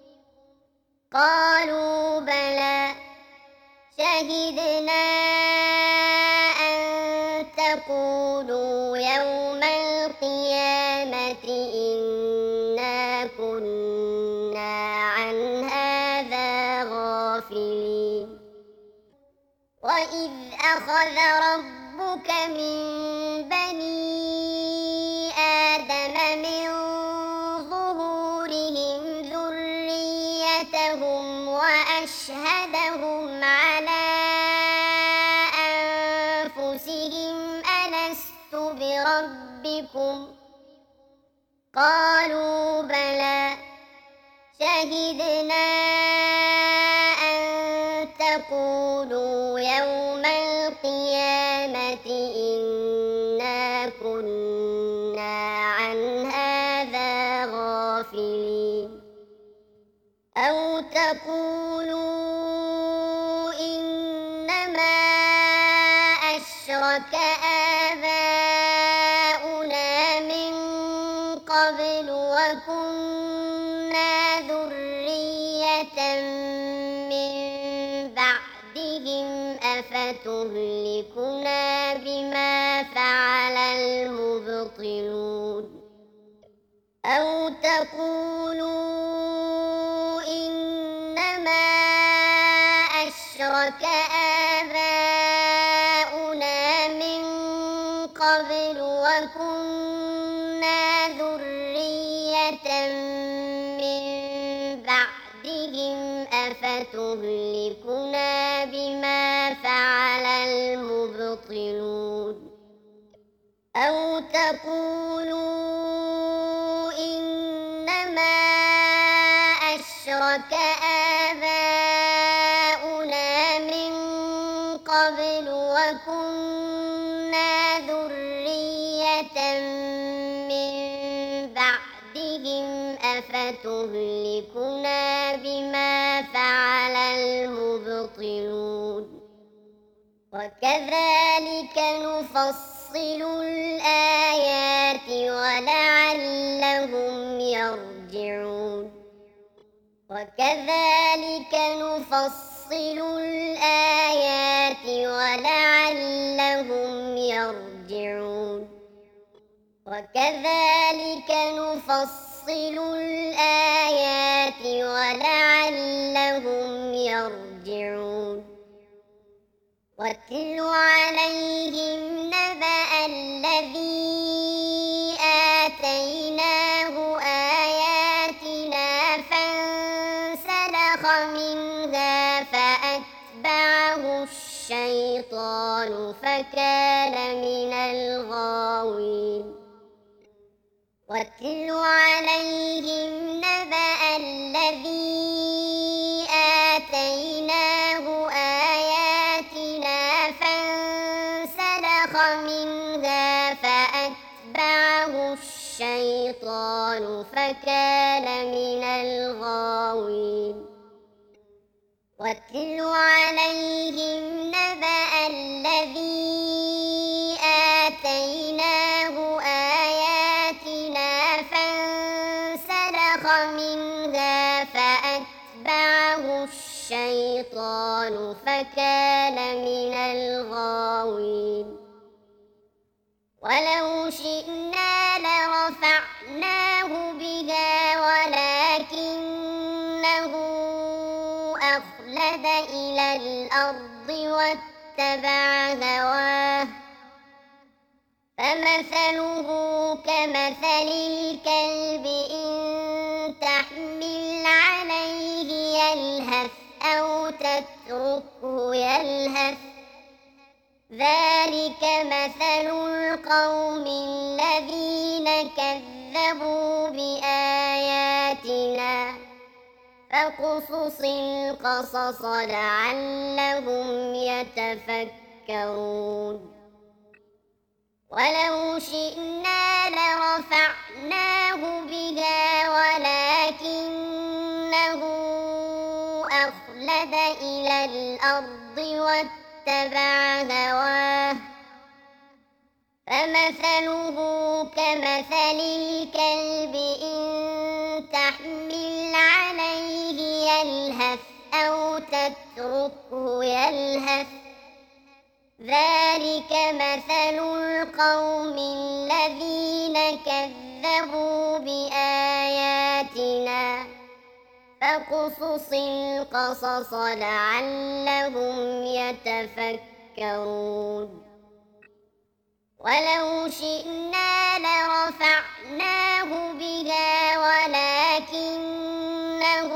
قالوا بلى شهدنا أن تقولوا يوم القيامة إنا كنا عن هذا غافلين وإذ أخذ ربك من بني آدم من ظهورهم ذريتهم وأشهدهم على أنفسهم ألست بربكم قالوا بلى شهدنا أن تقولوا يوم القيامة إنا كنا عن هذا غافلين أو تقولوا إنما أشرك آباؤنا من قبل وكنا ذرية من بعدهم أفتهلكنا بما فعل المبطلون أو تقولوا إنما أشرك آباؤنا من قبل وكنا ذرية من بعدهم أفتهلكنا بما فعل المبطلون أو تقولوا إنما أشرك آباؤنا من قبل وكنا ذرية من بعدهم أفتهلكنا بما فعل المبطلون وكذلك نفصل الآيات ولعلهم يرجعون وكذلك نفصل الآيات ولعلهم يرجعون وكذلك نفصل الآيات ولعلهم يرجعون واتل عليهم نبأ الذي آتيناه آياتنا فانسلخ منها فأتبعه الشيطان فكان من الغاوين واتل عليهم نبأ الذي آتيناه آياتنا فانسلخ منها فأتبعه الشيطان فكان من الغاوين واتل عليهم نبأ الذي آتيناه آياتنا فانسلخ منها فأتبعه الشيطان فكان من الغاوين ولو شئنا لرفعناه بها ولكنه أخلد إلى الأرض واتبع هواه فمثله كمثل الكلب إن تحمل عليه يلهث أو تتركه تتركه يلهث ذلك مثل القوم الذين كذبوا بآياتنا فاقصص القصص لعلهم يتفكرون ولو شئنا لرفعناه بها ولكنه أخلد إلى الأرض واتبع هواه فمثله كمثل الكلب إن تحمل عليه يلهث أو تتركه يلهث ذلك مثل القوم الذين كذبوا بآياتنا فاقصص القصص لعلهم يتفكرون ولو شئنا لرفعناه بها ولكنه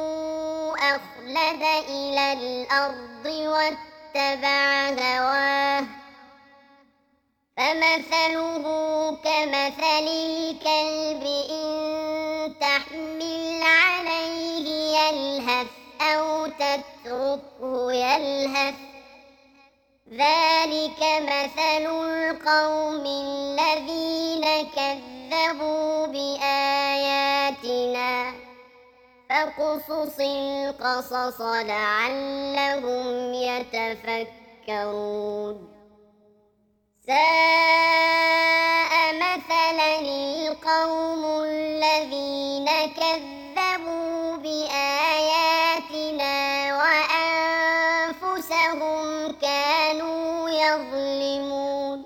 أخلد إلى الأرض واتبع هواه فمثله كمثل الكلب إن تحمل عليه يلهث أو تتركه يلهث ذلك مثل القوم الذين كذبوا بآياتنا فاقصص القصص لعلهم يتفكرون ساء مثلا القوم الذين كذبوا بآياتنا وأنفسهم كانوا يظلمون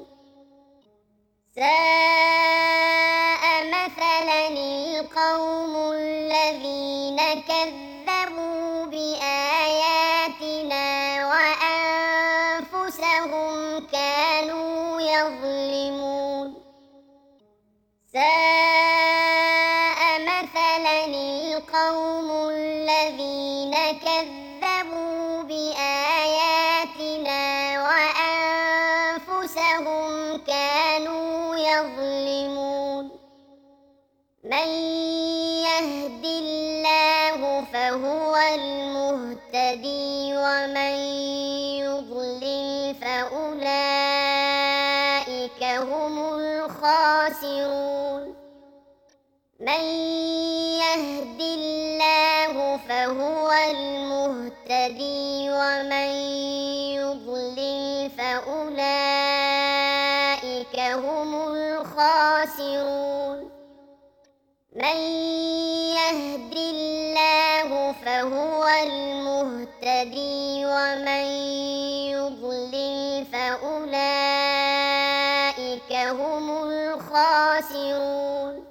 ساء مثلا القوم الذين كذبوا بآياتنا وأنفسهم كانوا يظلمون ساء مثلا القوم الذين كذبوا بآياتنا وأنفسهم كانوا يظلمون من يهد الله فهو المهتدي ومن يضلل فأولئك هم الخاسرون من يهد الله فهو المهتدي ومن يضلل فأولئك هم الخاسرون من يهد الله فهو المهتدي ومن يضلل فأولئك هم الخاسرون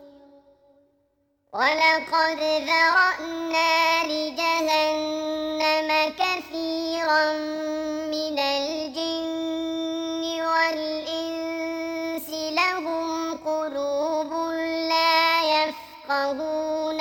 ولقد ذرأنا لجهنم كثيرا من الجن والإنس لهم قلوب لا يفقهون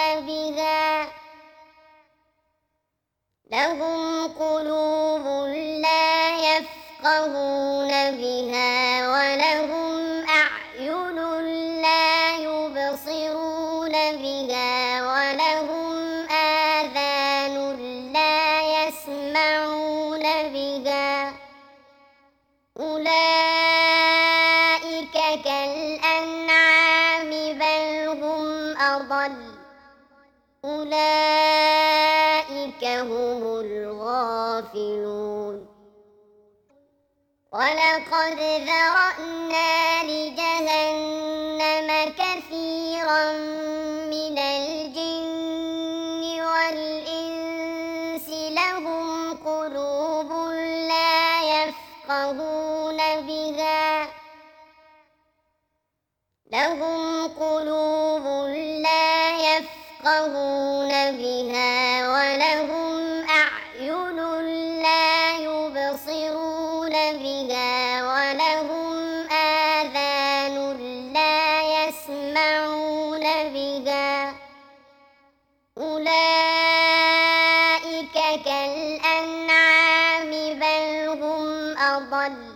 بها ولهم أعين لا يبصرون بها ولهم آذان لا يسمعون بها أولئك كالأنعام بل هم أضل أولئك هم الغافلون ولقد ذرأنا لجهنم كثيرا من الجن والإنس لهم قلوب لا يفقهون بها ولهم أعين لا يبصرون بها ولهم آذان لا يسمعون بها أولئك كالأنعام أضل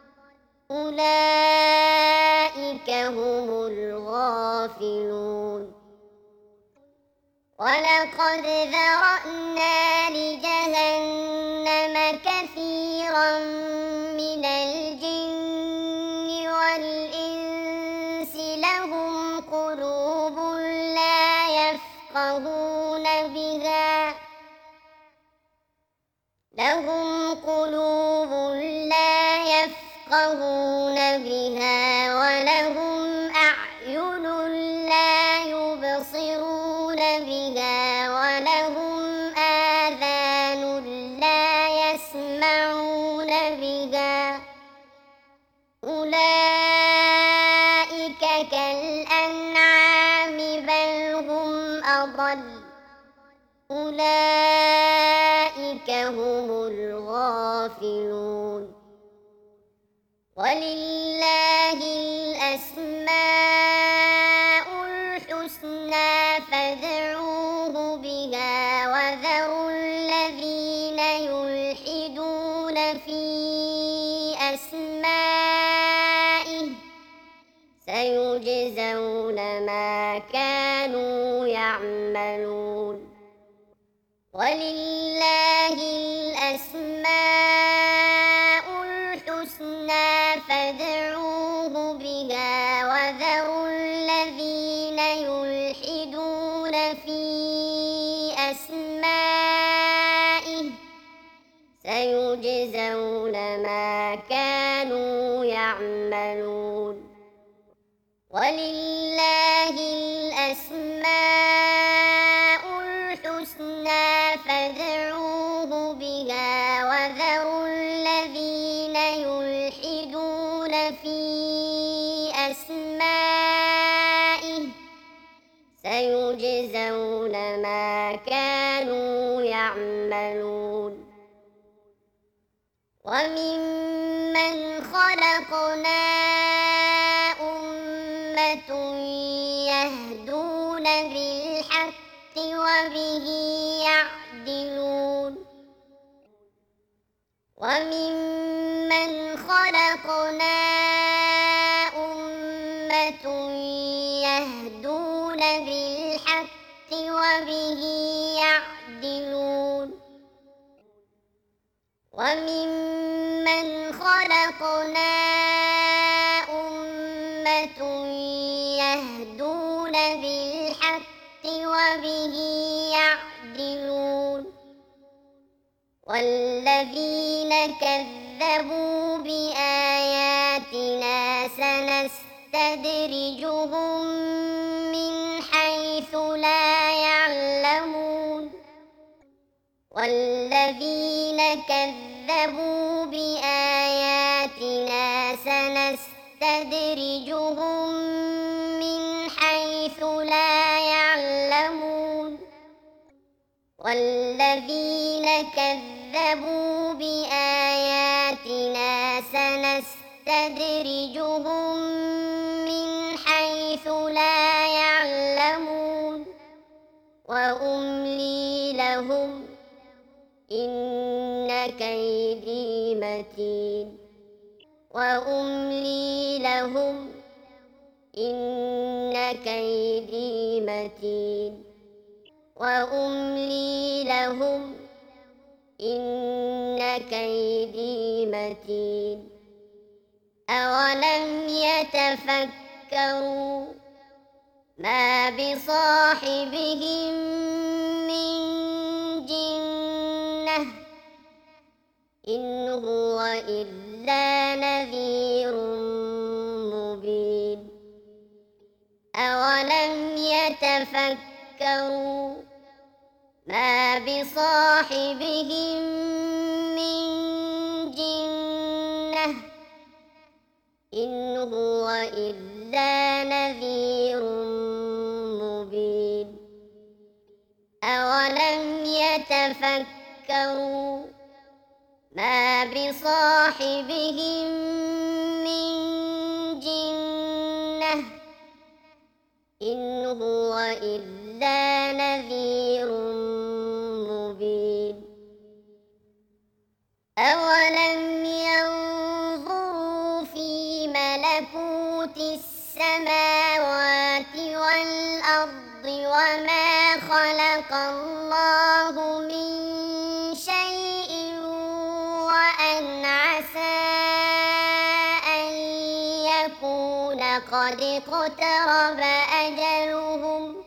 أولئك هم الغافلون ولقد ذرأنا لجهنم كثيرا من الجن والإنس لهم قلوب لا يفقهون بها ولهم أعين لا يبصرون بها ولهم آذان لا يسمعون بها أولئك كالأنعام بل هم أضل أولئك هم الغافلون ولله الأسماء الحسنى فادعوه بها وذروا الذين يلحدون في أسمائه سيجزون ما كانوا يعملون ولله الأسماء الحسنى فادعوه بها وذروا الذين يلحدون في أسمائه سيجزون ما كانوا يعملون ولله الأسماء الحسنى فادعوه بها وذروا الذين يلحدون في أسمائه سيجزون ما كانوا يعملون وممن خلقنا أمة يهدون بالحق وبه يعدلون وممن خلقنا أمة يهدون بالحق وبه يعدلون وممن خلقنا أمة يهدون بالحق وبه يعدلون والذين كذبوا بآياتنا سنستدرجهم من حيث لا يعلمون والذين كذبوا بآياتنا سنستدرجهم من حيث لا يعلمون والذين كذبوا بآياتنا سنستدرجهم من حيث لا يعلمون وأملي لهم إن كيدي متين وأملي لهم إن كيدي متين وأملي لهم إن كيدي متين أولم يتفكروا ما بصاحبهم من جنة إن هو إلا نذير مبين أولم يتفكروا ما بصاحبهم من جنة إن هو إلا نذير مبين أولم يتفكروا ما بصاحبهم من جنة إن هو إلا نذير مبين أولم ينظروا في ملكوت السماوات والأرض وما خلق الله من شيء وأن عسى أن يكون قد اقترب أجلهم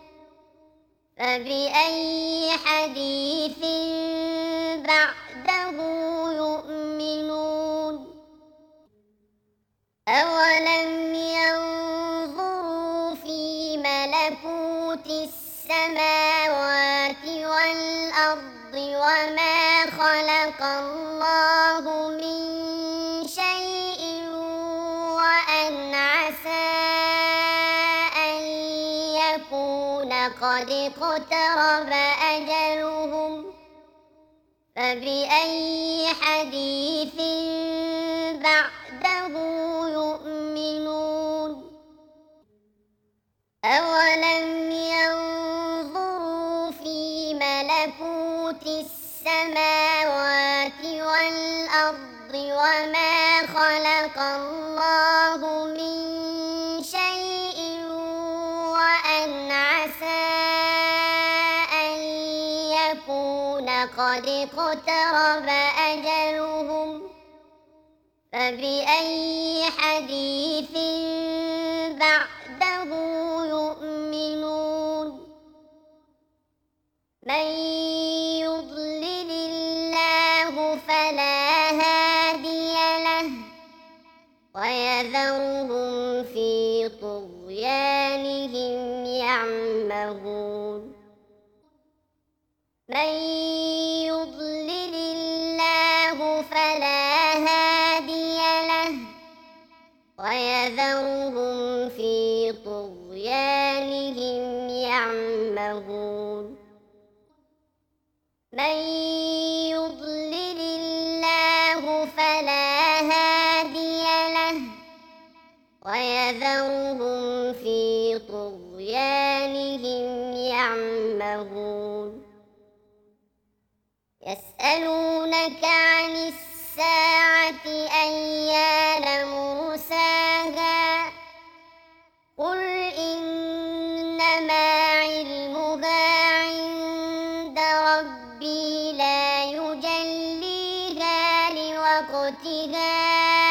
فبأي حديث بعده يؤمنون أولم ينظروا في ملكوت السماوات والأرض وما خلق الله من شيء وأن عسى أن يكون قد اقترب أجلهم فبأي حديث بعده يؤمنون أولم ينظروا في ملكوت السماوات والأرض وما خلق الله من شيء وأن عسى أن يكون قد اقترب أجلهم فبأي حديث بعده يؤمنون من يضلل الله فلا هادي له ويذرهم في طغيانهم يعمهون من يضلل الله فلا هادي له ويذرهم في طغيانهم يعمهون من يضلل الله فلا هادي له ويذرهم في طغيانهم يعمهون يسألونك عن الساعة أيان مرساها قل إنما علمها عند ربي لا يجليها لوقتها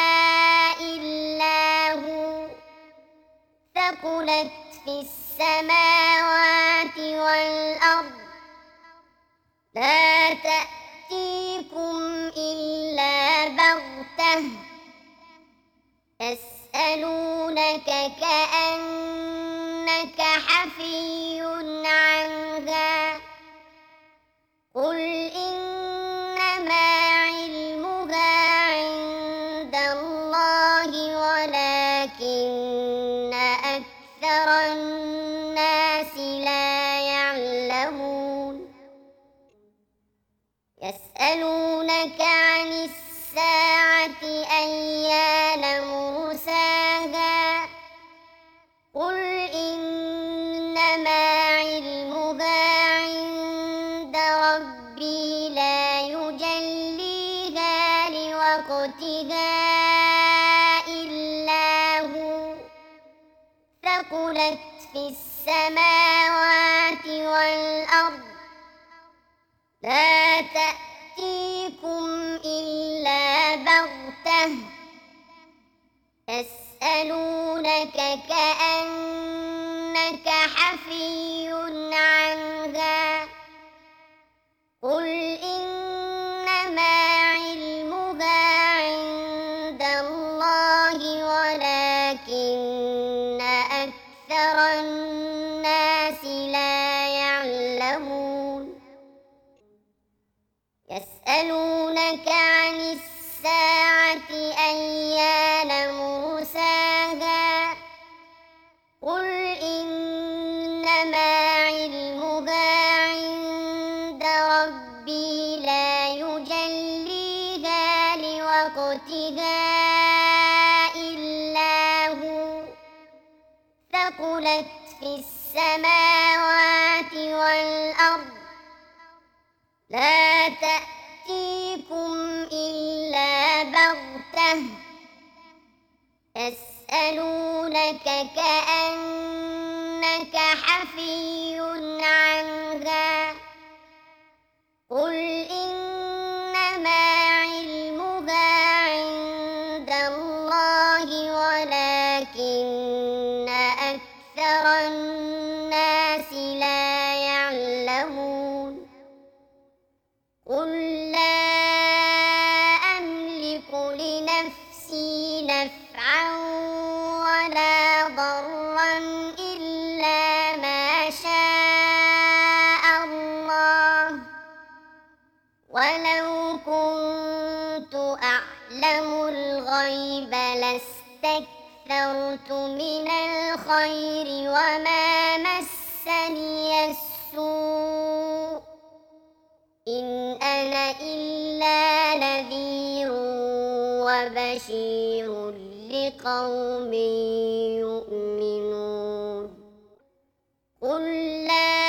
إلا هو ثقلت في السماوات والأرض لا تأتيكم إلا بغتة يسألونك كأنك حفي عنها قل إنما علمها عند الله ولكن أكثر الناس لا يعلمون يسألونك عن الساعة أيان مرساها قل إنما علمها عند ربي لا يجليها لوقتها إلا هو ثقلت في السماوات والأرض لا تأتيكم إلا بغتة يسألونك كأنك حفي عنها قل إنما علمها عند الله ولكن أكثر الناس لا يعلمون يسألونك عن الساعة أيان مرساها قل إنما علمها عند ربي لا يجليها لوقتها إلا هو ثقلت في السماوات والأرض لا تأتيكم إلا بغتة يسألونك كأنك حفي عنها قل إنما علمها عند الله ولكن أكثر الناس لا يعلمون قل لا أملك لنفسي نفعا ولا ضرا إلا ما شاء الله ولو كنت أعلم الغيب لاستكثرت من الخير وما مسني السوء إن أنا إلا نذير وبشير لقوم يؤمنون قل لا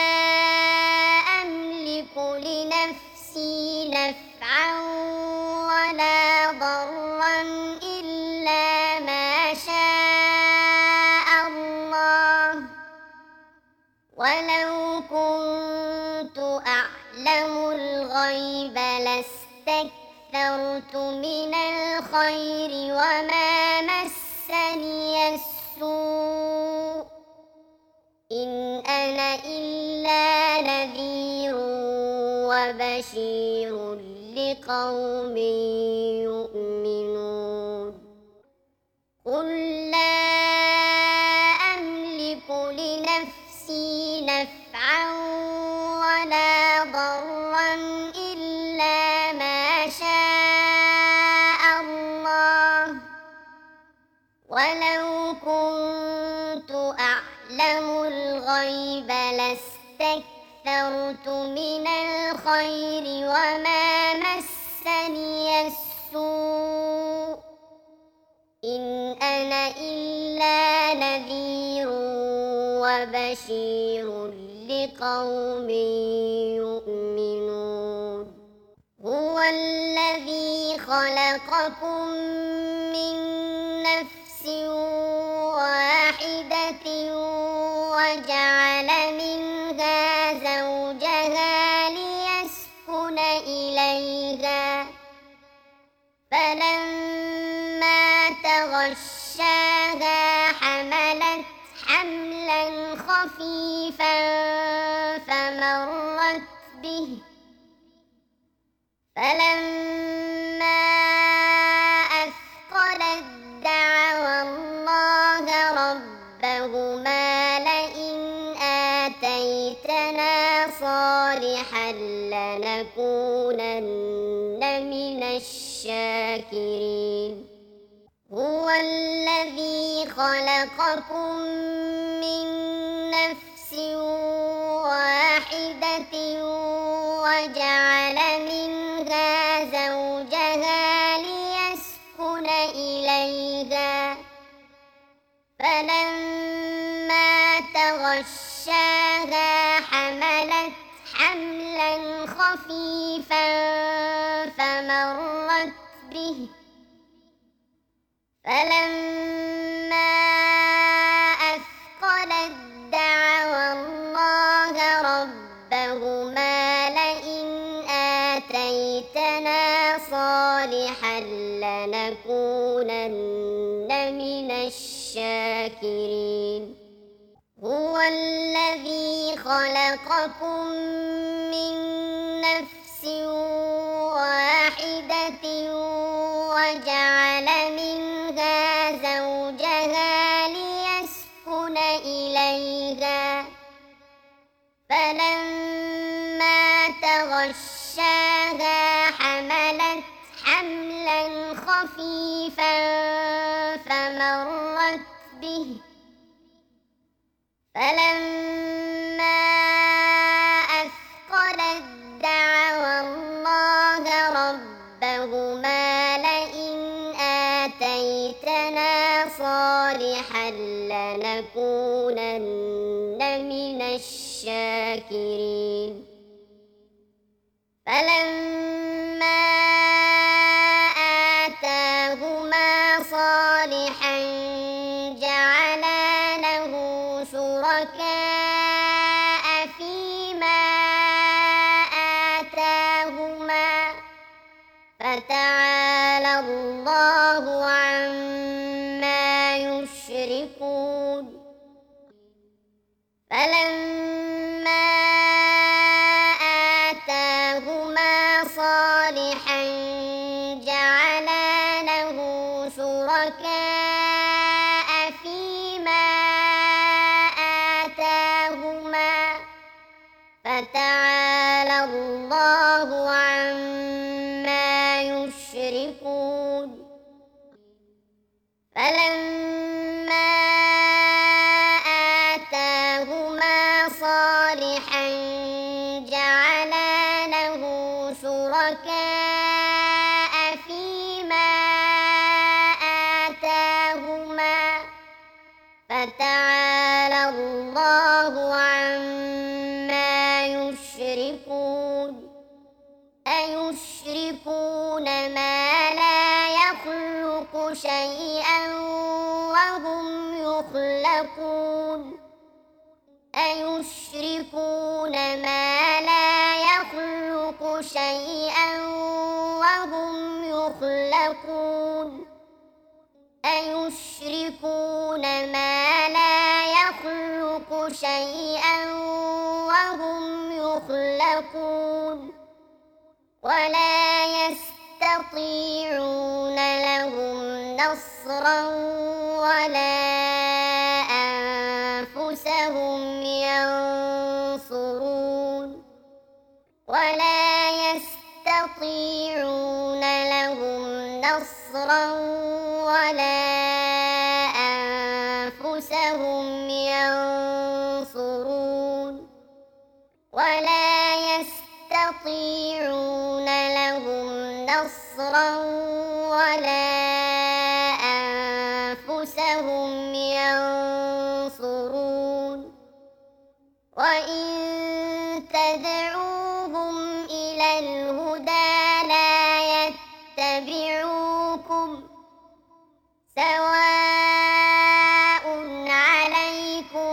أملك لنفسي نفعا ولا ضرا إلا ما شاء الله ولو كنت أعلم الغيب لاستكثرت من الخير وما مسني السوء إن أنا إلا نذير وبشير لقوم يؤمنون قل لا أملك لنفسي نفعا ولا ضرا إلا ما شاء الله ولو كنت أعلم الغيب لاستكثرت من الخير وما مسني السوء إن أنا إلا نذير وبشير لقوم يؤمنون هو الذي خلقكم من نفس واحدة وجعل منها زوجها ليسكن إليها فلما تغشاها حملت حملا خفيفا فمرت به فلما أثقلت دعوا الله ربهما لئن آتيتنا صالحا لنكونن من الشاكرين هو الذي خلقكم من نفس واحدة وجعل منها زوجها ليسكن إليها فلما تغشاها حملت حملا خفيفا فمرت به فلما أثقلت دعوا الله ربهما لئن آتيتنا صالحا لنكونن من الشاكرين هو الذي خلقكم من نفس واحدة وجعل منها زوجها ليسكن إليها فلما تغشاها حملت حملا خفيفا فمرت به فلما أثقلت دعوا الله ربهما لئن آتيتنا صالحا لنكونن من الشاكرين فلما صالحا جعلا له شركاء فيما آتاهما فتعالى الله عما يشركون فلما آتاهما صالحا جعلا له شركاء فيما آتاهما فتعالى الله عما يشركون فلما آتاهما صالحا جعلا له شركاء فيما آتاهما فتعالى الله عما يشركون أيشركون ما لا يخلق شيئا وهم يخلقون أيشركون ما لا يخلق شيئا وهم يخلقون أيشركون ما لا يخلق شيئا وهم يخلقون ولا يستطيعون لهم نصرا ولا أنفسهم ينصرون ولا يستطيعون لهم نصرا ولا أنفسهم ينصرون ولا يستطيعون لهم نصرا ولا أنفسهم ينصرون وإن تدعوهم إلى الهدى لا يتبعوكم سواء عليكم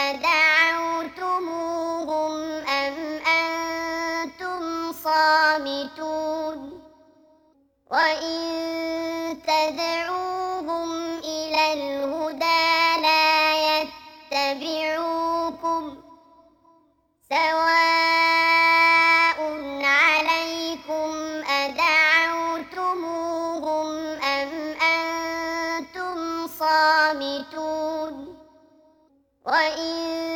أدعوتموهم أم أنتم صامتون وإن تدعوهم إلى الهدى لا يتبعوكم سواء عليكم أدعوتموهم أم أنتم صامتون وإن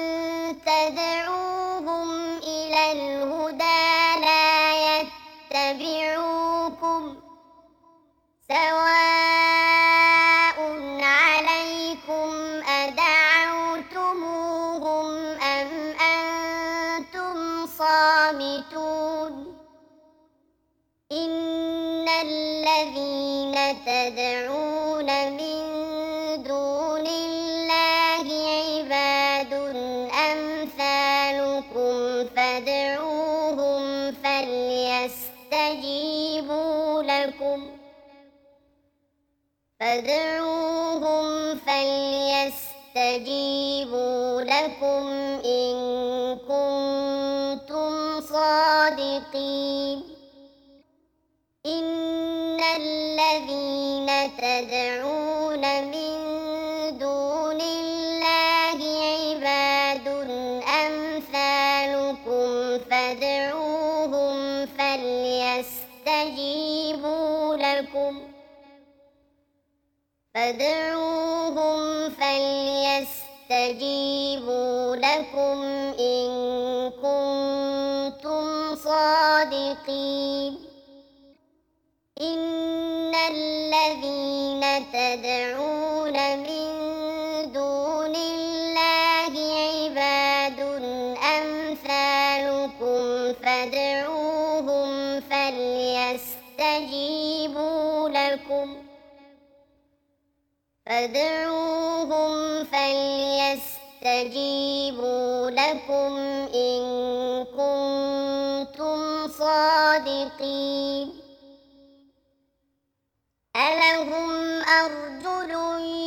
تدعوهم إلى الهدى لا يتبعوكم سواء عليكم أدعوتموهم أم أنتم صامتون إن الذين تدعون من دون الله عباد أمثالكم فادعوهم فليستجيبوا لكم إن كنتم صادقين إن الذين تدعون من دون الله عباد أمثالكم فادعوهم فليستجيبوا لكم إن كنتم صادقين إن الذين تدعون من دون الله عباد أمثالكم فادعوهم فليستجيبوا لكم إن كنتم صادقين ألهم أرجل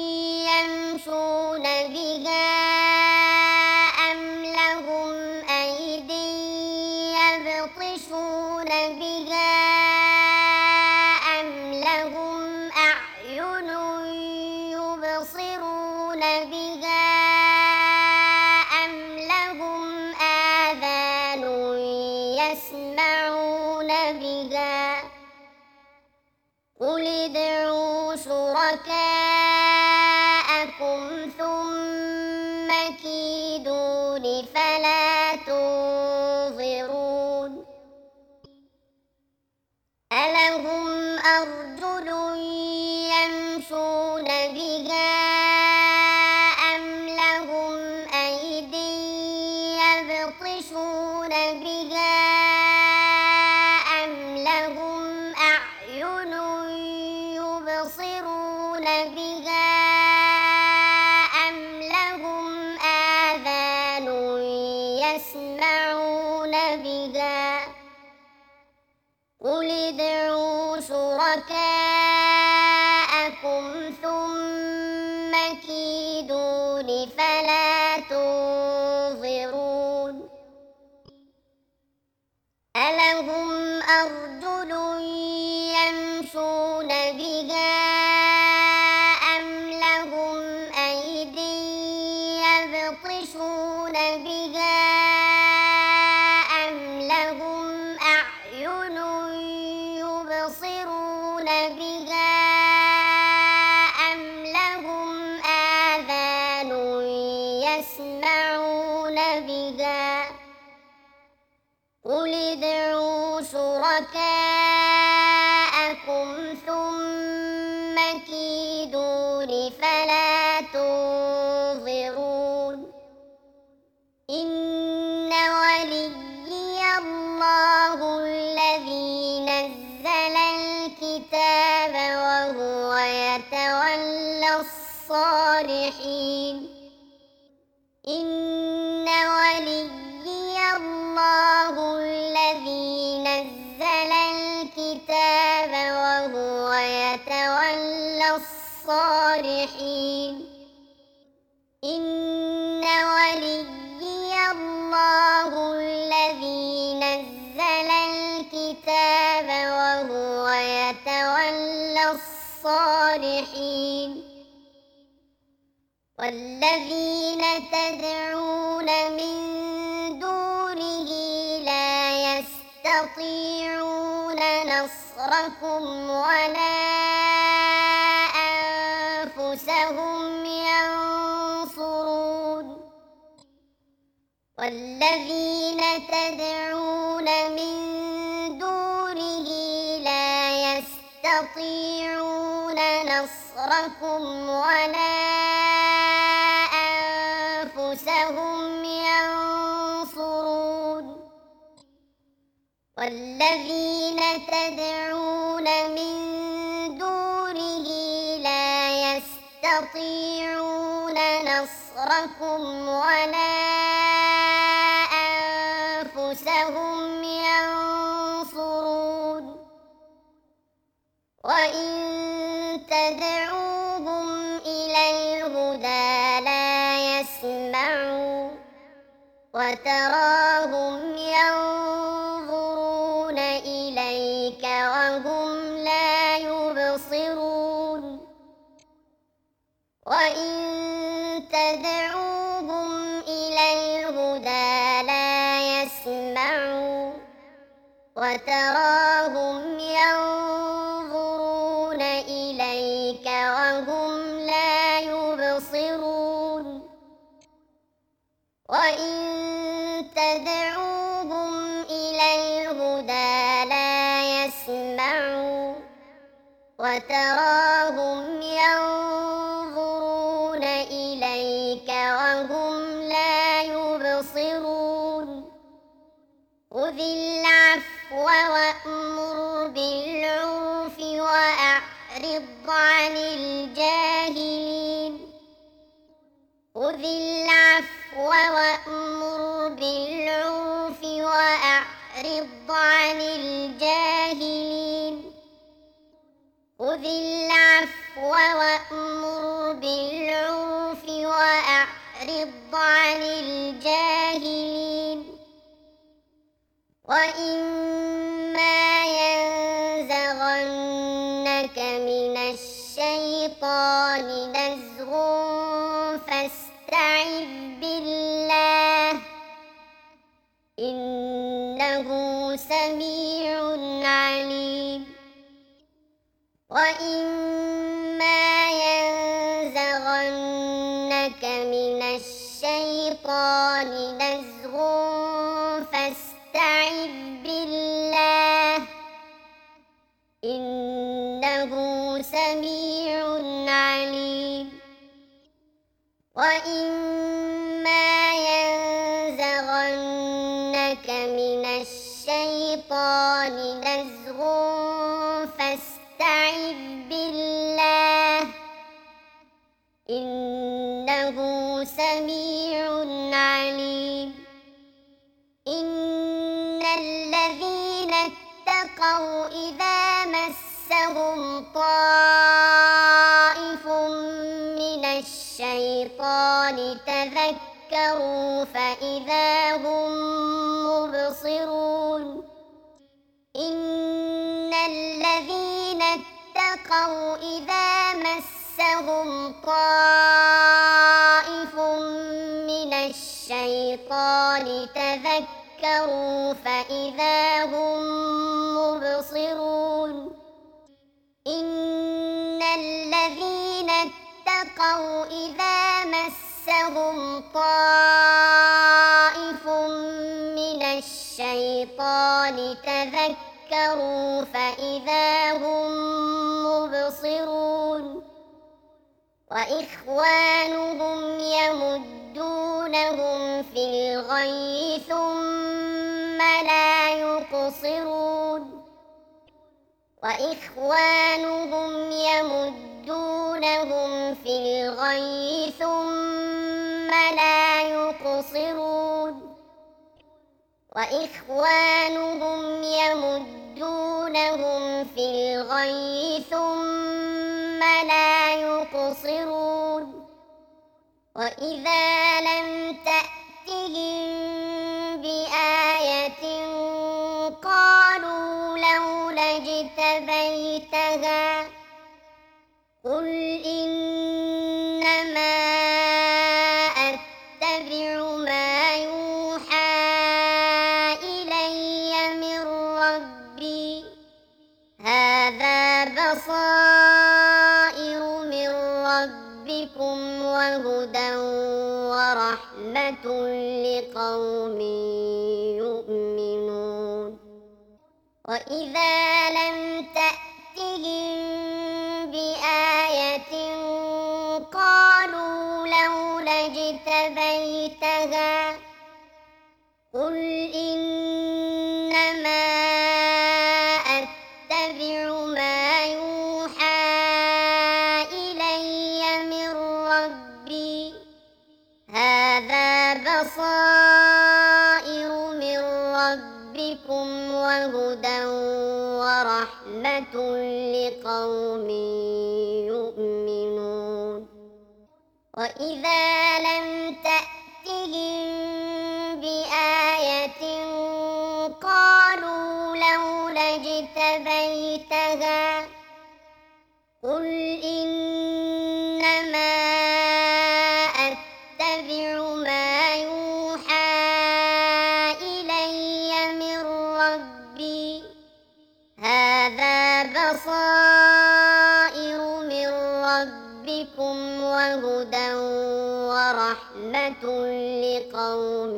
بها أم لهم آذان يسمعون بها قل ادعوا شركاءكم ثم كيدون فلا تنظرون ألهم أرجل يمشون بها أم لهم أيد يبطشون بها أم لهم أعين يبصرون بها أم لهم آذان يسمعون بها قل ادعوا شركاءكم ثم كيدون فلا تنظرون ألهم أرجل يمشون بها أم لهم أيد يبطشون بها أم لهم أعين يبصرون بها أم لهم آذان يسمعون بها قل ادعوا شركاءكم ثم كيدون فلا تنظرون إن وليي الله الذي نزل الكتاب وهو يتولى الصالحين إن وليي الله الذي نزل الكتاب وهو يتولى الصالحين إن وليي الله الذي نزل الكتاب وهو يتولى الصالحين والذين تدعون من دونه لا يستطيعون نصركم ولا أنفسهم ينصرون والذين تدعون من دونه لا يستطيعون نصركم ولا أنفسهم ينصرون والذين تدعون من دونه لا يستطيعون نصركم ولا أنفسهم ينصرون وإن تدعوهم إلى الهدى لا يسمعوا وتراهم ينظرون إليك وهم لا يبصرون وإن تدعوهم إلى الهدى لا يسمعوا وتراهم ينظرون إليك وهم لا يبصرون وإن تدعوهم إلى الهدى لا يسمعوا وتراهم ينظرون إليك وهم لا يبصرون خذ العفو وأمر بالعرف وأعرض عن الجاهلين خذ العفو وأمر بالعرف وأعرض عن الجاهلين خذ العفو وأمر بالعرف وأعرض عن الجاهلين وإما ينزغنك من الشيطان نزغ فاستعذ بالله إنه سميع عليم وإما ينزغنك من الشيطان نزغ فاستعذ بالله إنه سميع عليم وإما ينزغنك من الشيطان نزغ فاستعذ بالله إنه سميع عليم إن الذين اتقوا إذا مسهم طائف من الشيطان تذكروا فإذا هم مبصرون إن الذين اتقوا إذا مسهم طائف من الشيطان تذكروا فإذا هم مبصرون إن الذين اتقوا إذا مسهم طائف من الشيطان تذكروا فإذا هم مبصرون وإخوانهم يمدونهم في الغي ثم لا يقصرون وإخوانهم يمدونهم في الغي ثم لا يقصرون وإخوانهم يمدونهم في الغي ثم لا يقصرون وإذا لم تأتهم بآية قالوا لولا اجتبيتها قل إنما أتبع ما يوحى إلي من ربي هذا بصائر من ربكم وهدى ورحمة لقوم يؤمنون وإذا لم تأتهم بآية قالوا لولا اجتبيتها قل إنما أتبع ما يوحى إلي من ربي هذا بصائر من ربكم وهدى ورحمة لقوم يؤمنون وإذا لم تأتهم بآية قالوا لولا اجتبيتها قل إنما أتبع ما يوحى إلي من ربي هذا بصائر من ربكم وهدى ورحمة لقوم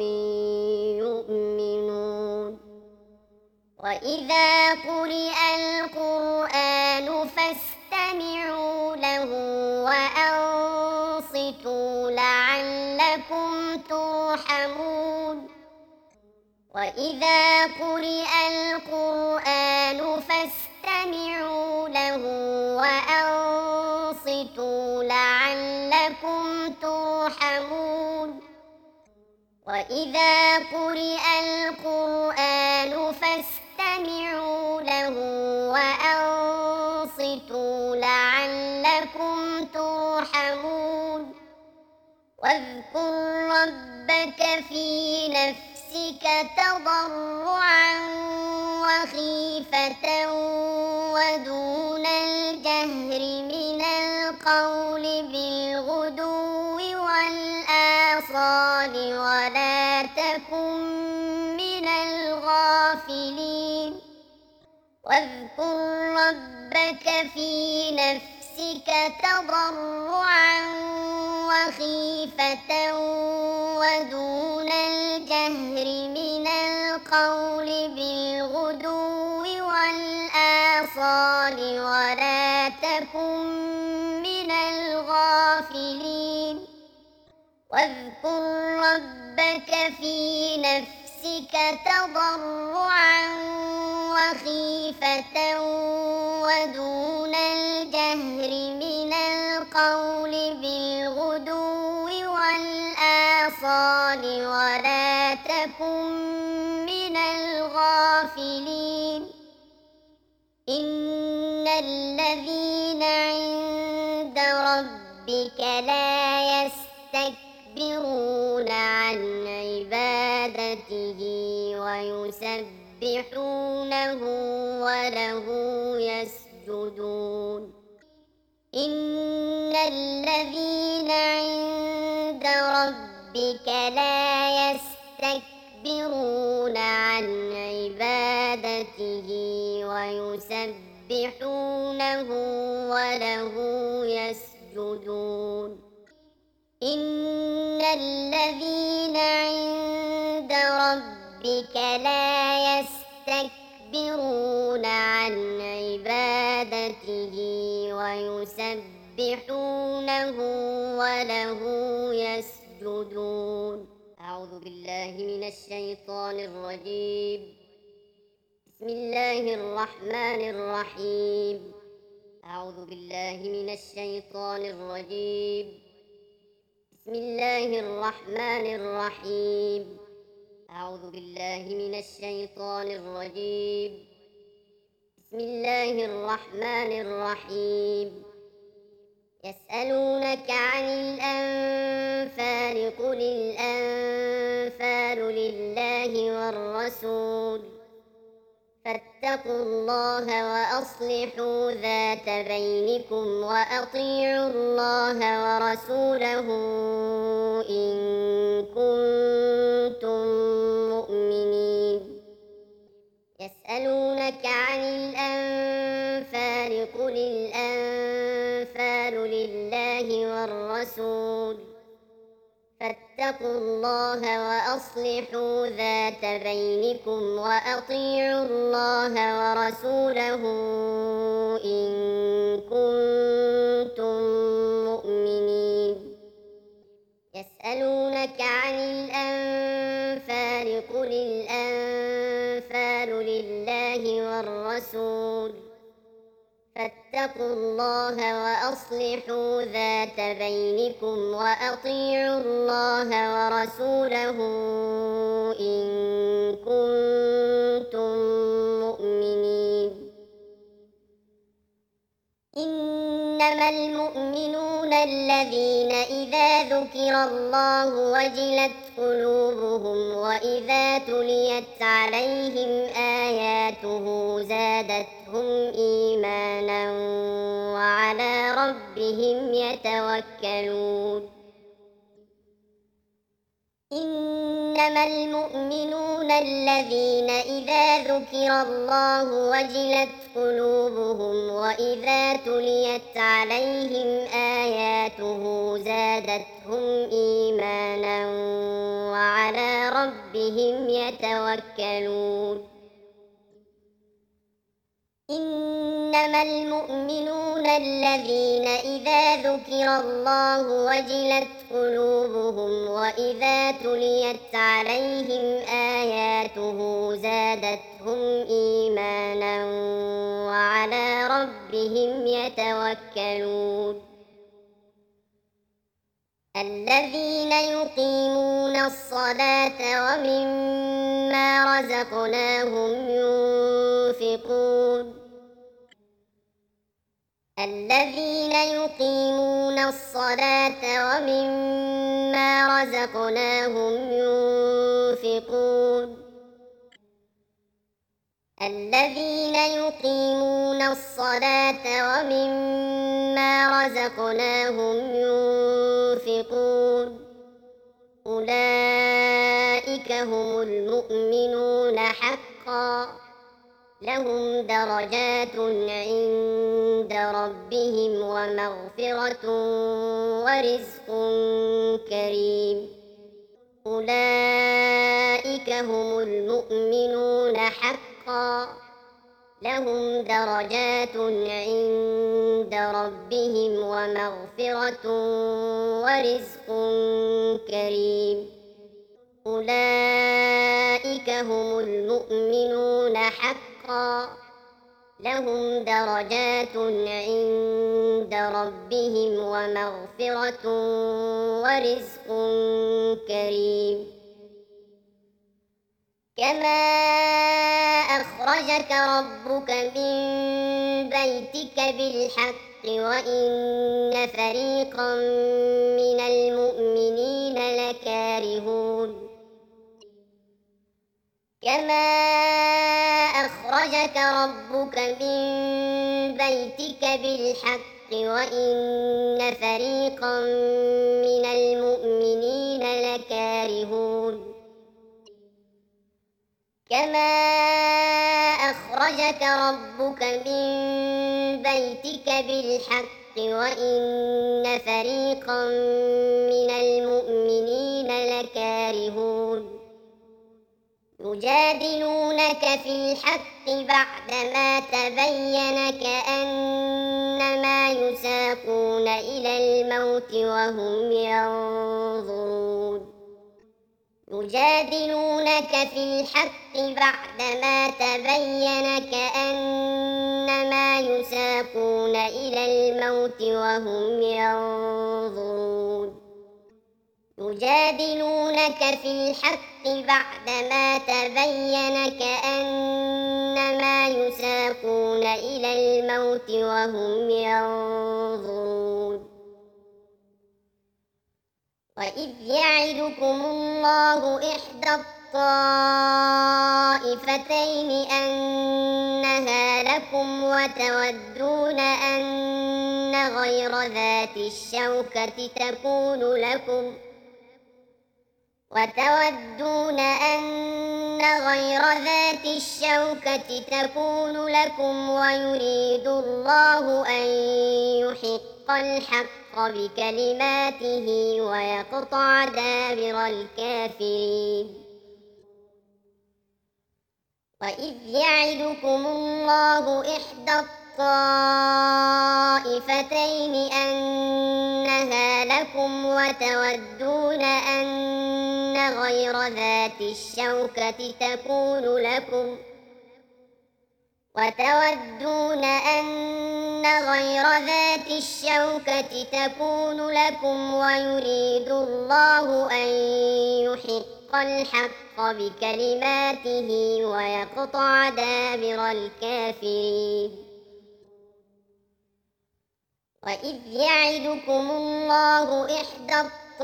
يؤمنون وإذا قرئ القرآن فاستمعوا له وأنصتوا لعلكم ترحمون وإذا قرئ القرآن فاستمعوا له وأنصتوا لعلكم ترحمون وإذا قرئ القرآن فاستمعوا له وأنصتوا لعلكم ترحمون واذكر ربك في نفسك تضرعا وخيفة ودون الجهر من القول بالغدو واذكر ربك في نفسك تضرعا وخيفة ودون الجهر من القول بالغدو والآصال ولا تكن من الغافلين واذكر ربك في نفسك تضرعا وخيفة ودون الجهر من القول بالغدو والآصال ولا تكن من الغافلين إن الذين عند ربك لا يستكبرون عن عبادته ويسبحونه وله يسجدون إن الذين عند ربك لا يستكبرون عن عبادته ويسبحونه وله يسجدون إن الذين عند ربك لا يستكبرون عن عبادته ويسبحونه وله يسجدون أعوذ بالله من الشيطان الرجيم بسم الله الرحمن الرحيم أعوذ بالله من الشيطان الرجيم بسم الله الرحمن الرحيم أعوذ بالله من الشيطان الرجيم بسم الله الرحمن الرحيم يسألونك عن الأنفال قل الأنفال لله والرسول فاتقوا الله وأصلحوا ذات بينكم وأطيعوا الله ورسوله إن كنتم مؤمنين يسألونك عن الأنفال قل الأنفال لله والرسول فاتقوا الله وأصلحوا ذات بينكم وأطيعوا الله ورسوله إن كنتم مؤمنين يسألونك عن الأنفال قل الأنفال لله والرسول فاتقوا الله وأصلحوا ذات بينكم وأطيعوا الله ورسوله إن كنتم مؤمنين إنما المؤمنون الذين إذا ذكر الله وجلت قلوبهم وإذا تليت عليهم آياته زادتهم إيمانا وعلى ربهم يتوكلون إنما المؤمنون الذين إذا ذكر الله وجلت قلوبهم وإذا تليت عليهم آياته زادتهم إيمانا وعلى ربهم يتوكلون إنما المؤمنون الذين إذا ذكر الله وجلت قلوبهم وإذا تليت عليهم آياته زادتهم إيمانا وعلى ربهم يتوكلون الذين يقيمون الصلاة ومما رزقناهم ينفقون الذين يقيمون الصلاة ومما رزقناهم ينفقون الذين يقيمون الصلاة ومما رزقناهم ينفقون أولئك هم المؤمنون حقا لهم درجات عند ربهم ومغفرة ورزق كريم. أولئك هم المؤمنون حقا، لهم درجات عند ربهم ومغفرة ورزق كريم. أولئك هم المؤمنون حقا، لهم درجات عند ربهم ومغفرة ورزق كريم. كما أخرجك ربك من بيتك بالحق وإن فريقا من المؤمنين لكارهون. كما أخرجك ربك من بيتك بالحق وإن فريقا من المؤمنين لكارهون. كما أخرجك ربك من بيتك بالحق وإن فريقا من المؤمنين لكارهون. يجادلونك في الحق بعدما تبين كأنما يساقون إلى الموت وهم ينظرون. يجادلونك في الحق بعدما تبين كأنما يساقون إلى الموت وهم ينظرون. يجادلونك في الحق بعدما تبين كأنما يساقون إلى الموت وهم ينظرون. وإذ يعدكم الله إحدى الطائفتين أنها لكم وتودون أن غير ذات الشوكة تكون لكم ويريد الله أن يحق الحق بكلماته ويقطع دابر الكافرين. وإذ يعدكم الله إحدى الطائفتين أنها لكم وتودون أن غير ذات الشوكة تكون لكم ويريد الله أن يحق الحق بكلماته ويقطع دابر الكافرين. وإذ يعدكم الله إحدى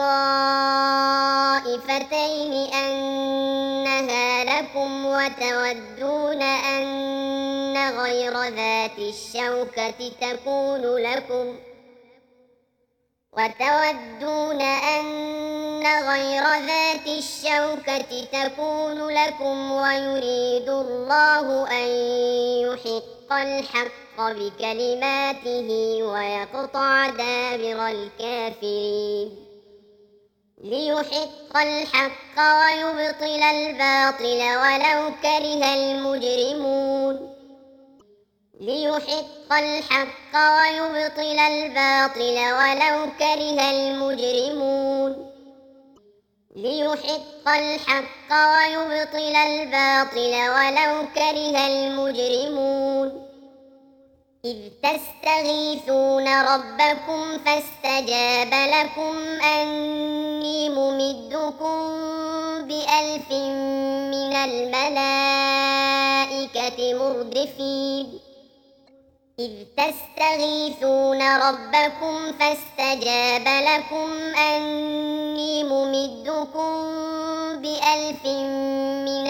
الطائفتين أنها لكم وتودون أن غير ذات الشوكة تكون لكم ويريد الله أن يحق الحق بكلماته ويقطع دابر الكافرين. ليحق الحق ويبطل الباطل ولو كره المجرمون. ليحق الحق ويبطل الباطل ولو كره المجرمون. ليحق الحق ويبطل الباطل ولو كره المجرمون. إذ تستغيثون ربكم فاستجاب لكم أني ممدكم ب1000 من الملائكة مردفين. إذ تستغيثون ربكم فاستجاب لكم أني ممدكم ب1000 من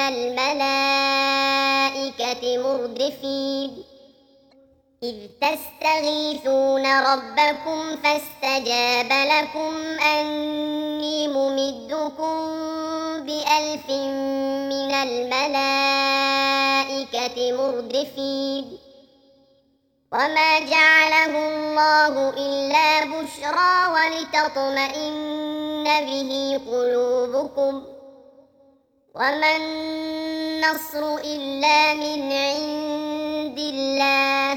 الملائكة مردفين. إذ تستغيثون ربكم فاستجاب لكم أني ممدكم ب1000 من الملائكة مردفين وما جعله الله إلا بشرى ولتطمئن به قلوبكم وما النصر إلا من عند الله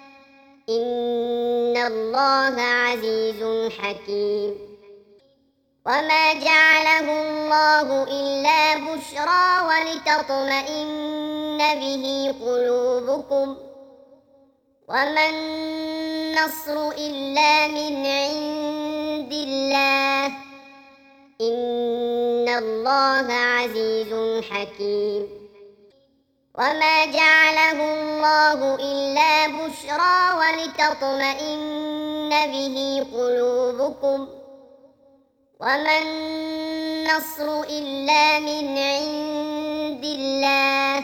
إن الله عزيز حكيم وما جعله الله إلا بشرى ولتطمئن به قلوبكم وما النصر إلا من عند الله إن الله عزيز حكيم وما جعله الله إلا بشرى ولتطمئن به قلوبكم وما النصر إلا من عند الله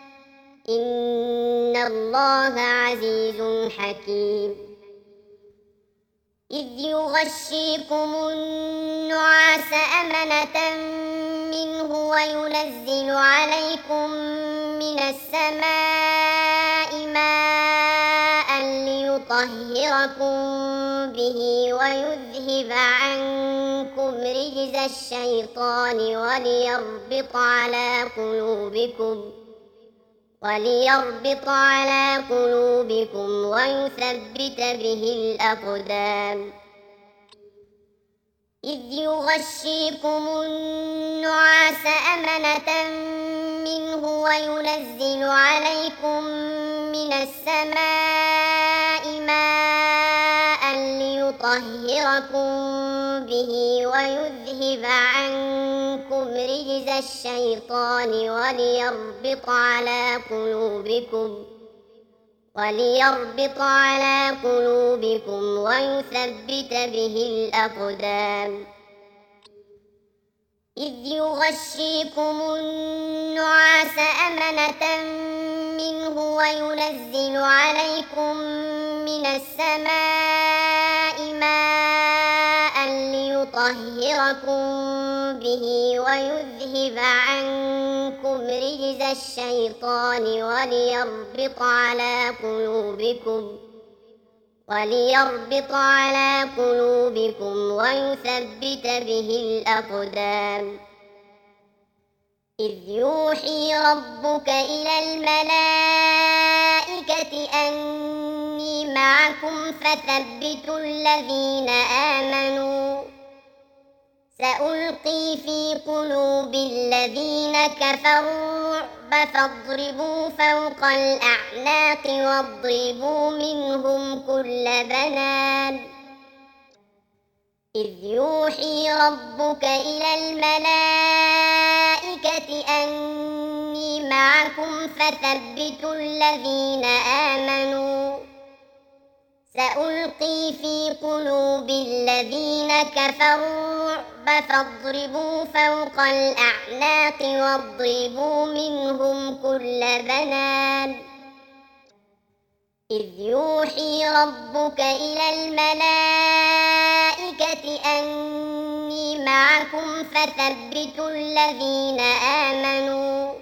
إن الله عزيز حكيم إذ يغشيكم النعاس أمنة منه وينزل عليكم من السماء ماء ليطهركم به ويذهب عنكم رجز الشيطان وليربط على قلوبكم ويثبت به الأقدام إذ يغشيكم النعاس أمنة منه وينزل عليكم من السماء ماء ليطهركم به ويذهب عنكم رجز الشيطان وليربط على قلوبكم ويثبت به الأقدام إذ يغشيكم النعاس أمنة منه وينزل عليكم من السماء ماء ليطهركم به ويذهب عنكم رجز الشيطان وليربط على قلوبكم ويثبت به الأقدام إذ يوحي ربك إلى الملائكة أني معكم فثبتوا الذين آمنوا سألقي في قلوب الذين كفروا الرعب فاضربوا فوق الأعناق واضربوا منهم كل بنان إذ يوحي ربك إلى الملائكة أني معكم فثبتوا الذين آمنوا سألقي في قلوب الذين كفروا الرعب فاضربوا فوق الأعناق واضربوا منهم كل بنان إذ يوحي ربك إلى الملائكة أني معكم فثبتوا الذين آمنوا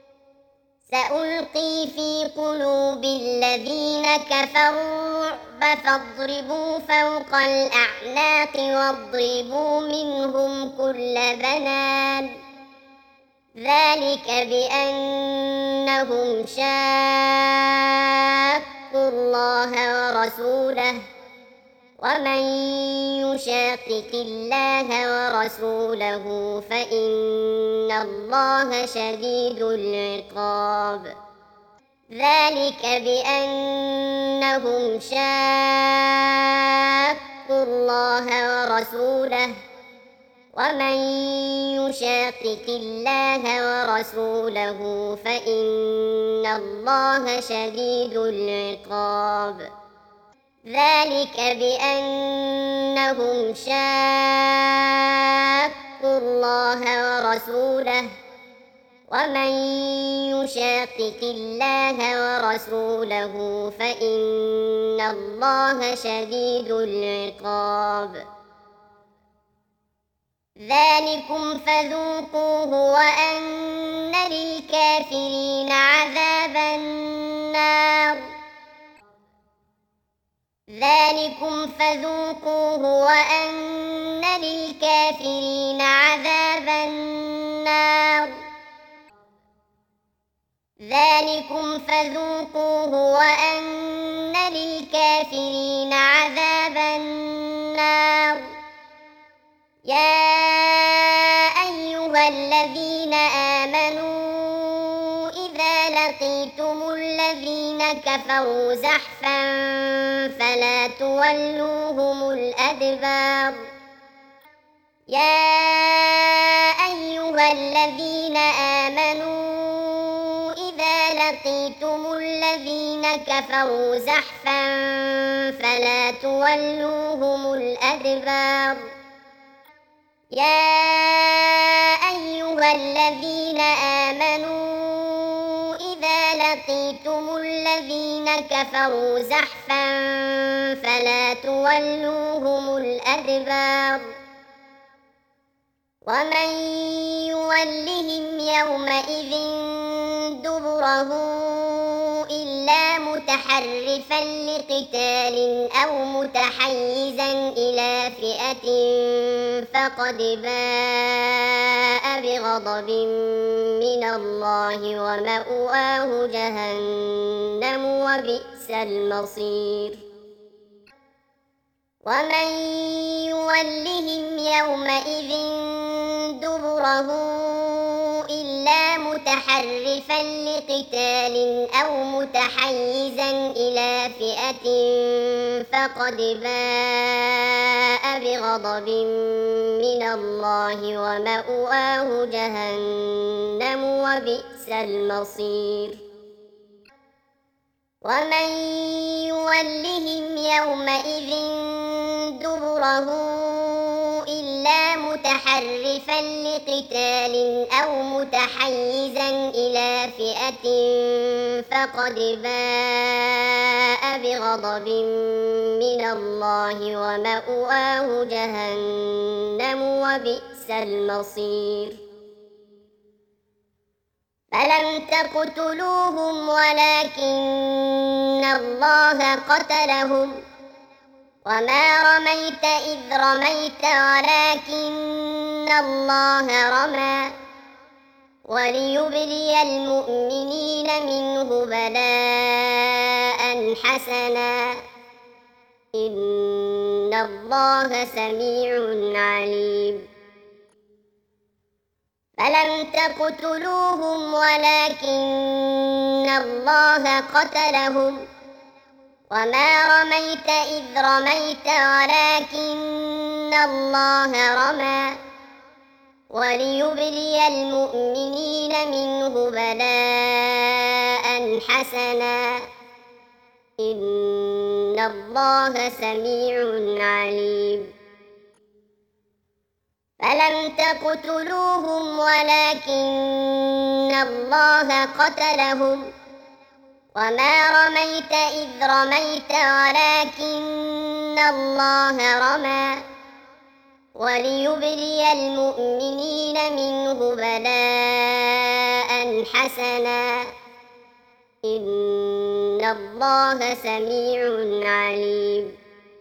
سألقي في قلوب الذين كفروا الرعب فاضربوا فوق الأعناق واضربوا منهم كل بنان ذلك بأنهم شاقوا الله ورسوله ومن يشاقق الله ورسوله فإن الله شديد العقاب ذلك بأنهم شاقوا الله ورسوله ومن يشاقق الله ورسوله فإن الله شديد العقاب ذلك بأنهم شاقوا الله ورسوله ومن يشاقق الله ورسوله فإن الله شديد العقاب ذلكم فذوقوه وأن للكافرين عذاب النار. ذلكم فذوقوه وأن للكافرين عذاب النار. ذلكم فذوقوه وأن للكافرين عذاب النار. يا أيها الذين آمنوا إذا لقيتم الذين كفروا زحفا فلا تولوهم الأدبار. يا أيها الذين آمنوا إذا لقيتم الذين كفروا زحفا فلا تولوهم الأدبار. يا أيها الذين آمنوا إذا لقيتم الذين كفروا زحفا فلا تولوهم الأدبار. ومن يولهم يومئذ دبره إلا متحرفا لقتال أو متحيزا إلى فئة فقد باء بغضب من الله ومأواه جهنم وبئس المصير. ومن يولهم يومئذ دبره إلا متحرفا لقتال أو متحيزا إلى فئة فقد باء بغضب من الله ومأواه جهنم وبئس المصير. ومن يولهم يومئذ دبره إلا متحرفا لقتال أو متحيزا إلى فئة فقد باء بغضب من الله ومأواه جهنم وبئس المصير. فلم تقتلوهم ولكن الله قتلهم وما رميت إذ رميت ولكن الله رمى وليبلي المؤمنين منه بلاء حسنا إن الله سميع عليم. فلم تقتلوهم ولكن الله قتلهم وما رميت إذ رميت ولكن الله رمى وليبلي المؤمنين منه بلاء حسنا إن الله سميع عليم. فلم تقتلوهم ولكن الله قتلهم وما رميت إذ رميت ولكن الله رمى وليبلي المؤمنين منه بلاء حسنا إن الله سميع عليم.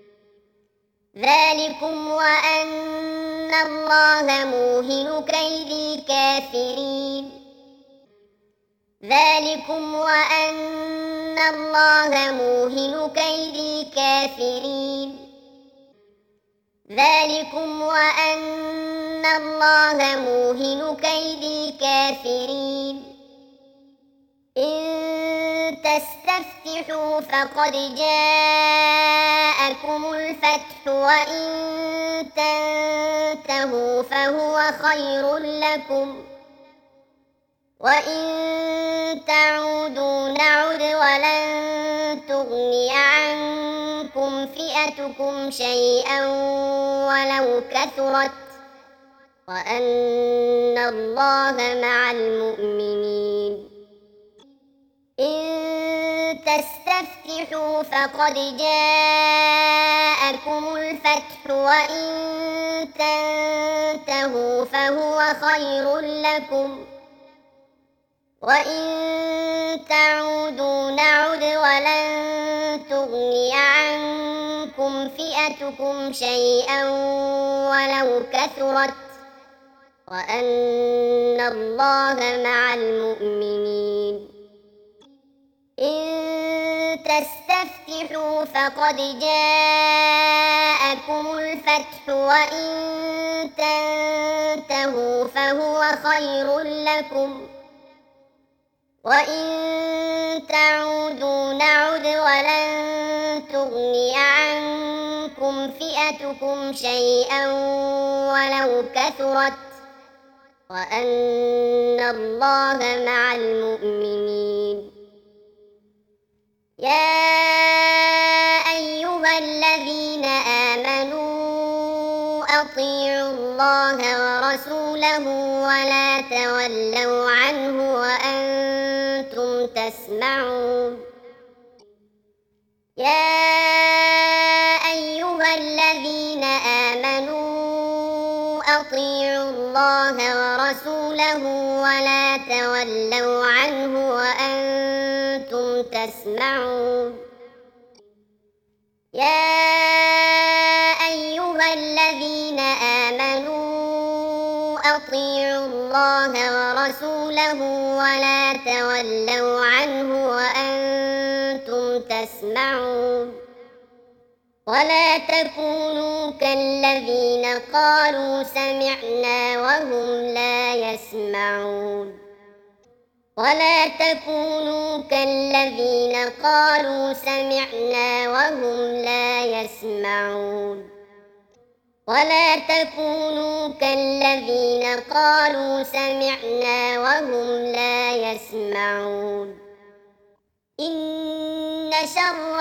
ذلكم وأن الله موهن كيد الكافرين. ذلكم وأن الله موهن كيد الكافرين. ذلكم وأن الله موهن كيد الكافرين. إن تستفتحوا فقد جاءكم الفتح وإن تنتهوا فهو خير لكم وإن تعودوا نعد ولن تغني عنكم فئتكم شيئا ولو كثرت وأن الله مع المؤمنين. إن تستفتحوا فقد جاءكم الفتح وإن تنتهوا تنتهوا فهو خير لكم وإن تعودوا نعد ولن تغني عنكم فئتكم شيئا ولو كثرت وأن الله مع المؤمنين إن تستفتحوا فقد جاءكم الفتح وإن تنتهوا فهو خير لكم وإن تعودوا نعد ولن تغني عنكم فئتكم شيئا ولو كثرت وأن الله مع المؤمنين يا أيها الذين آمنوا أطيعوا الله ورسوله ولا تولوا عنه وأنتم تسمعون يا أيها الذين آمنوا أطيعوا الله ورسوله ولا تولوا عنه وأنتم تسمعون يا أيها الذين آمنوا أطيعوا الله ورسوله ولا تولوا عنه وأنتم تسمعون ولا تكونوا كالذين قالوا سمعنا وهم لا يسمعون ولا تكونوا كالذين قالوا سمعنا وهم لا يسمعون ولا تكونوا كالذين قالوا سمعنا وهم لا يسمعون إن شر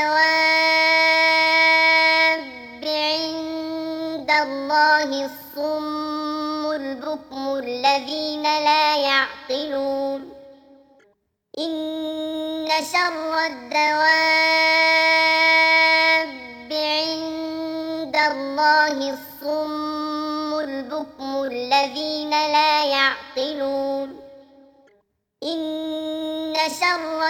الدواب عند الله الصم البكم الذين لا يعقلون إن شر الدواب عند الله الصم البكم الذين لا يعقلون إن شر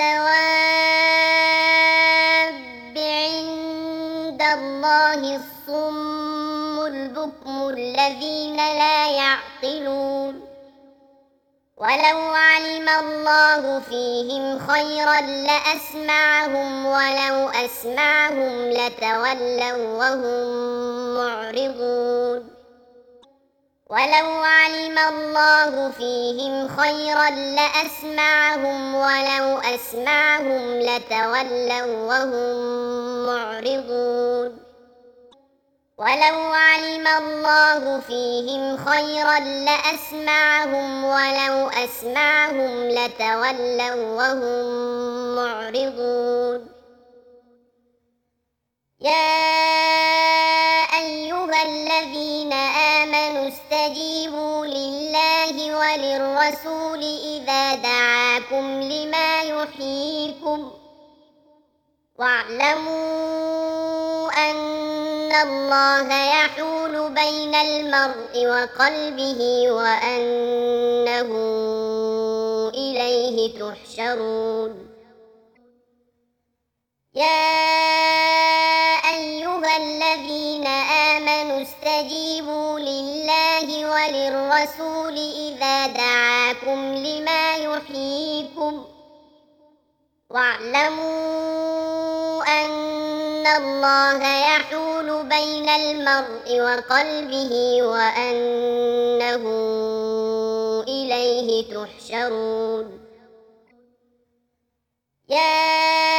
الدواب عند الله الصم البكم الذين لا يعقلون ولو علم الله فيهم خيرا لأسمعهم ولو أسمعهم لتولوا وهم معرضون ولو علم الله فيهم خيرا لأسمعهم ولو أسمعهم لتولوا وهم معرضون ولو علم الله فيهم خيرا لأسمعهم ولو أسمعهم لتولوا وهم معرضون يا أيها الذين آمنوا استجيبوا لله وللرسول إذا دعاكم لما يحييكم واعلموا أن الله يحول بين المرء وقلبه وأنه إليه تحشرون يا أيها الذين آمنوا استجيبوا لله وللرسول إذا دعاكم لما يحييكم واعلموا أن الله يحول بين المرء وقلبه وأنه إليه تحشرون يا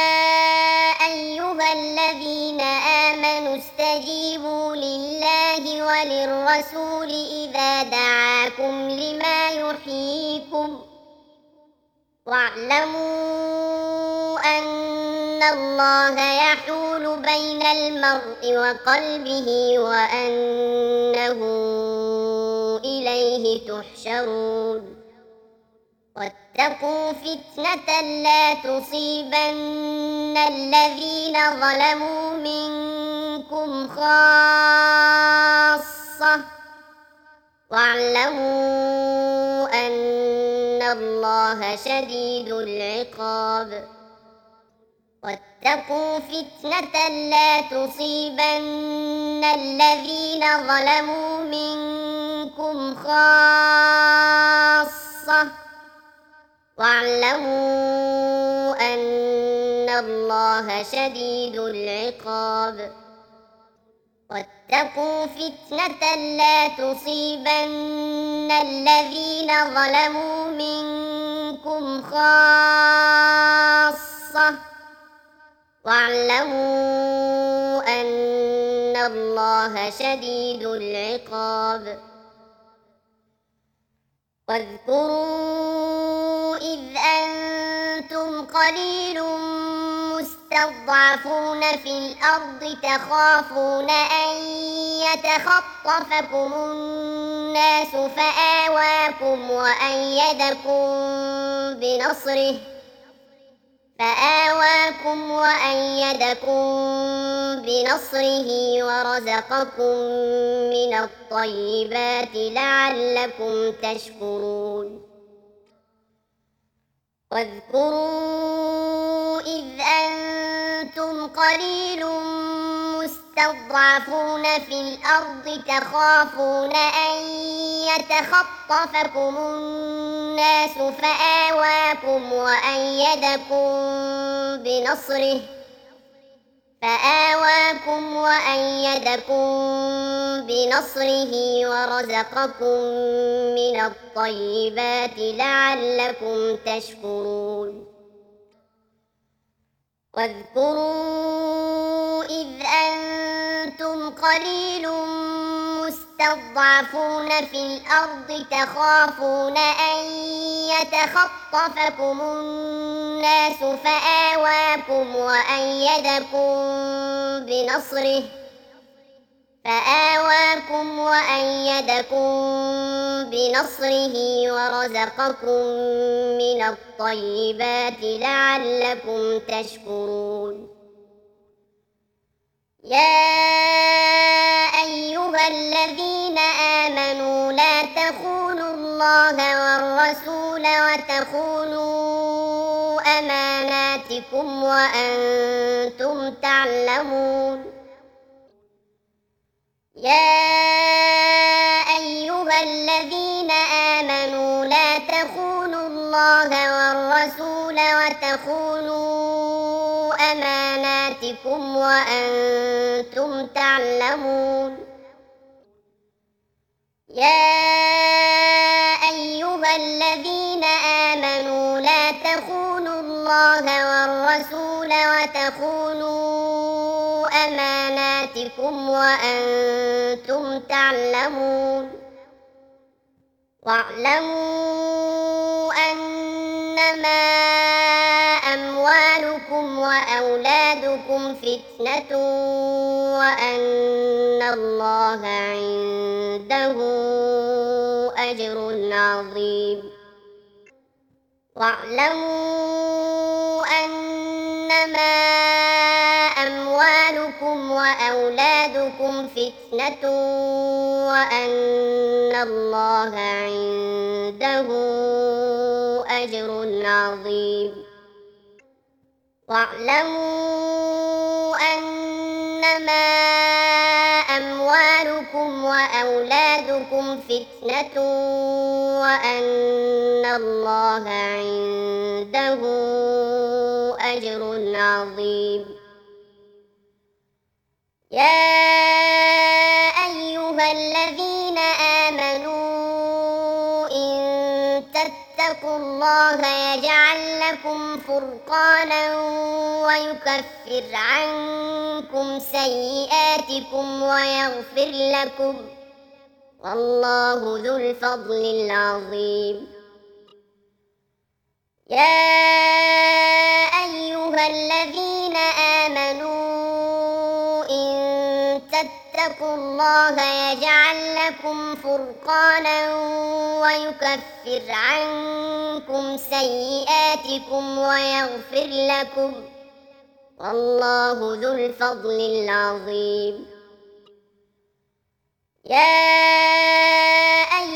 أيها الذين آمنوا استجيبوا لله وللرسول إذا دعاكم لما يحييكم واعلموا أن الله يحول بين المرء وقلبه وأنه إليه تحشرون واتقوا فتنة لا تصيبن الذين ظلموا منكم خاصة واعلموا أن الله شديد العقاب واتقوا فتنة لا تصيبن الذين ظلموا منكم خاصة واعلموا أن الله شديد العقاب واتقوا فتنة لا تصيبن الذين ظلموا منكم خاصة واعلموا أن الله شديد العقاب واذكروا إذ أنتم قليل مستضعفون في الأرض تخافون أن يتخطفكم الناس فآواكم وأيدكم بنصره ورزقكم من الطيبات لعلكم تشكرون واذكروا إذ أنتم قليل مستضعفون في الأرض تخافون أن يتخطفكم الناس فآواكم وأيدكم بنصره ورزقكم من الطيبات لعلكم تشكرون واذكروا إذ أنتم قليل مستضعفون في الأرض تخافون أن يتخطفكم الناس فآواكم وأيدكم بنصره ورزقكم من الطيبات لعلكم تشكرون يا أيها الذين آمنوا لا تخونوا الله والرسول وتخونوا أماناتكم وأنتم تعلمون يا أيها الذين آمنوا لا تخونوا الله والرسول وتخونوا أماناتكم وأنتم تعلمون يا أيها الذين آمنوا لا تخونوا الله والرسول وتخونوا أماناتكم وأنتم تعلمون واعلموا أنما أموالكم وأولادكم فتنة وأن الله عنده أجر عظيم واعلموا أنما أموالكم وأولادكم فتنة وأن الله عنده أجر عظيم واعلموا أنما أموالكم وأولادكم فتنة وأن الله عنده أجر عظيم يا أيها الذين آمنوا إن تتقوا الله يجعل لكم فرقانا ويكفر عنكم سيئاتكم ويغفر لكم والله ذو الفضل العظيم يا أيها الذين آمنوا إن تتقوا الله يجعل لكم فرقانا ويكفر عنكم سيئاتكم ويغفر لكم والله ذو الفضل العظيم يا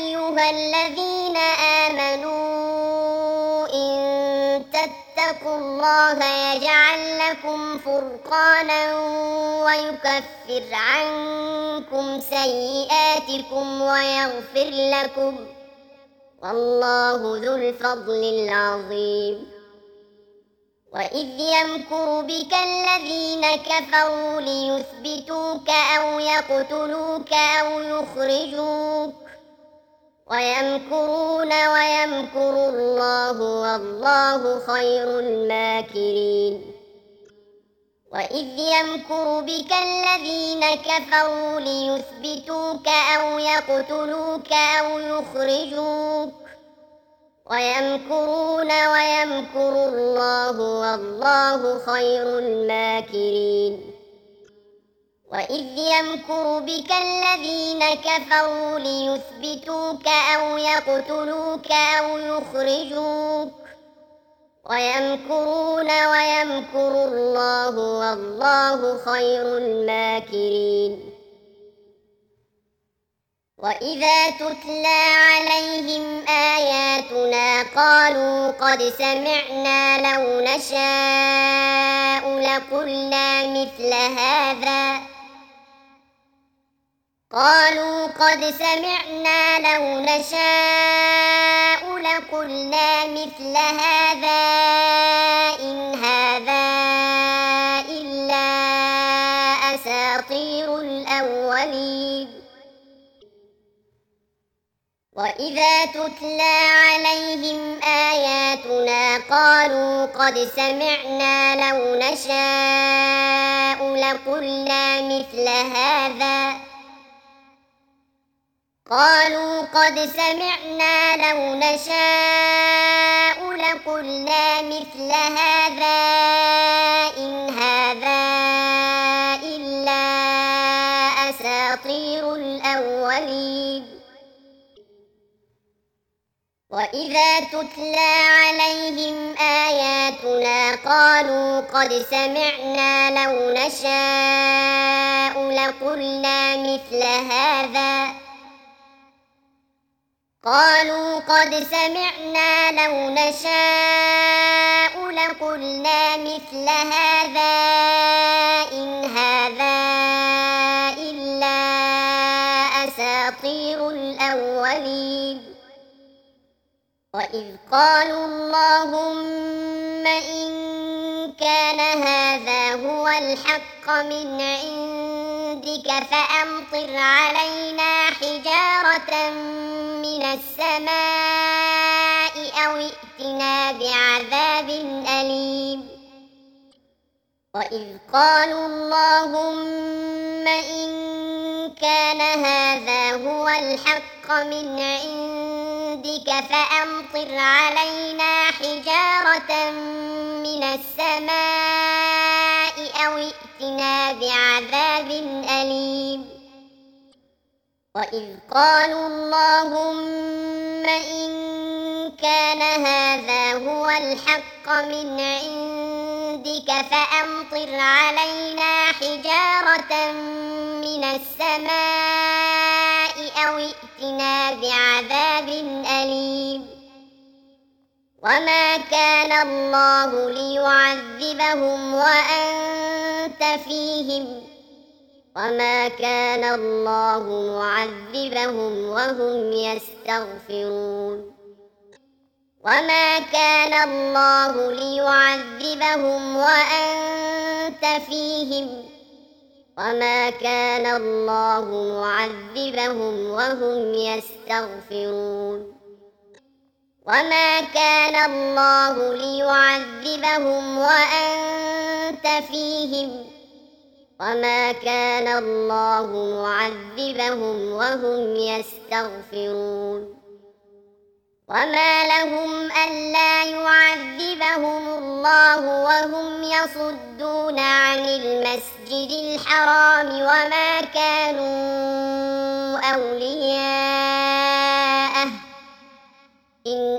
الله يجعل لكم فرقانا ويكفر عنكم سيئاتكم ويغفر لكم، والله ذو الفضل العظيم. وإذ يمكر بك الذين كفروا ليثبتوك أو يقتلوك أو يخرجوك، ويمكرون ويمكر الله والله خير الماكرين. وإذ يمكر بك الذين كفروا ليثبتوك أو يقتلوك أو يخرجوك، ويمكرون ويمكر الله والله خير الماكرين. وإذ يمكر بك الذين كفروا ليثبتوك أو يقتلوك أو يخرجوك، ويمكرون ويمكر الله والله خير الماكرين. وإذا تتلى عليهم آياتنا قالوا قد سمعنا لو نشاء لقلنا مثل هذا، قالوا قد سمعنا لو نشاء لقلنا مثل هذا إن هذا إلا أساطير الأولين. وإذا تتلى عليهم آياتنا قالوا قد سمعنا لو نشاء لقلنا مثل هذا، قالوا قد سمعنا لو نشاء لقلنا مثل هذا إن هذا إلا أساطير الأولين. وإذا تتلى عليهم آياتنا قالوا قد سمعنا لو نشاء لقلنا مثل هذا، قالوا قد سمعنا لو نشاء لقلنا مثل هذا إن هذا إلا أساطير الأولين. وإذ قالوا اللهم إن كان هذا هو الحق من عندك فأمطر علينا حجارة من السماء أو ائتنا بعذاب أليم. وإذ قالوا اللهم إن كان هذا هو الحق من عندك فأمطر علينا حجارة من السماء أو ائتنا بعذاب أليم. وإذ قالوا اللهم إن كان هذا هو الحق من عندك فأمطر علينا حجارة من السماء أو ائتنا بعذاب أليم. وما كان الله ليعذبهم وأنت فيهم، وما كان الله معذبهم وهم يستغفرون. وما كان الله ليعذبهم وأنت فيهم، وما كان الله معذبهم وهم يستغفرون. وما كان الله ليعذبهم وأنت فيهم، وما كان الله معذبهم وهم يستغفرون. وما لهم ألا يعذبهم الله وهم يصدون عن المسجد الحرام وما كانوا أولياءه إن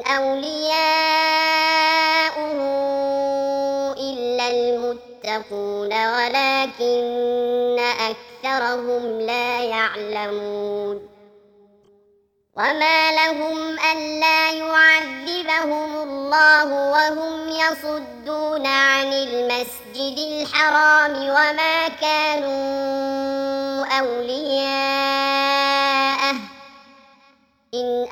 أولياؤه إلا المتقون ولكن أكثرهم لا يعلمون. وما لهم ألا يعذبهم الله وهم يصدون عن المسجد الحرام وما كانوا أولياءه إن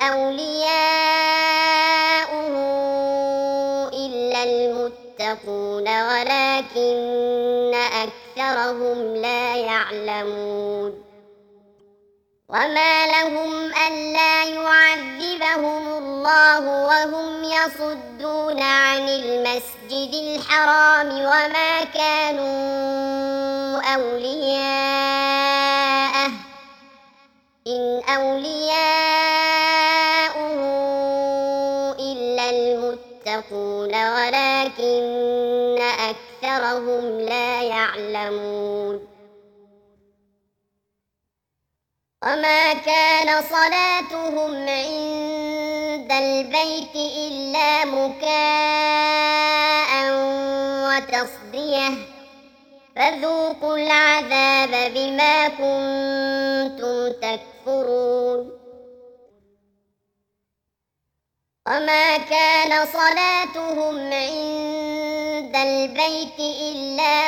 أولياؤه إلا المتقون ولكن أكثرهم لا يعلمون وما لهم ألا يعذبهم الله وهم يصدون عن المسجد الحرام وما كانوا أولياءه إن أولياؤه إلا المتقون ولكن أكثرهم لا يعلمون وما كان صلاتهم عند البيت إلا مكاء وتصدية فذوقوا العذاب بما كنتم تكفرون وما كان صلاتهم عند البيت إلا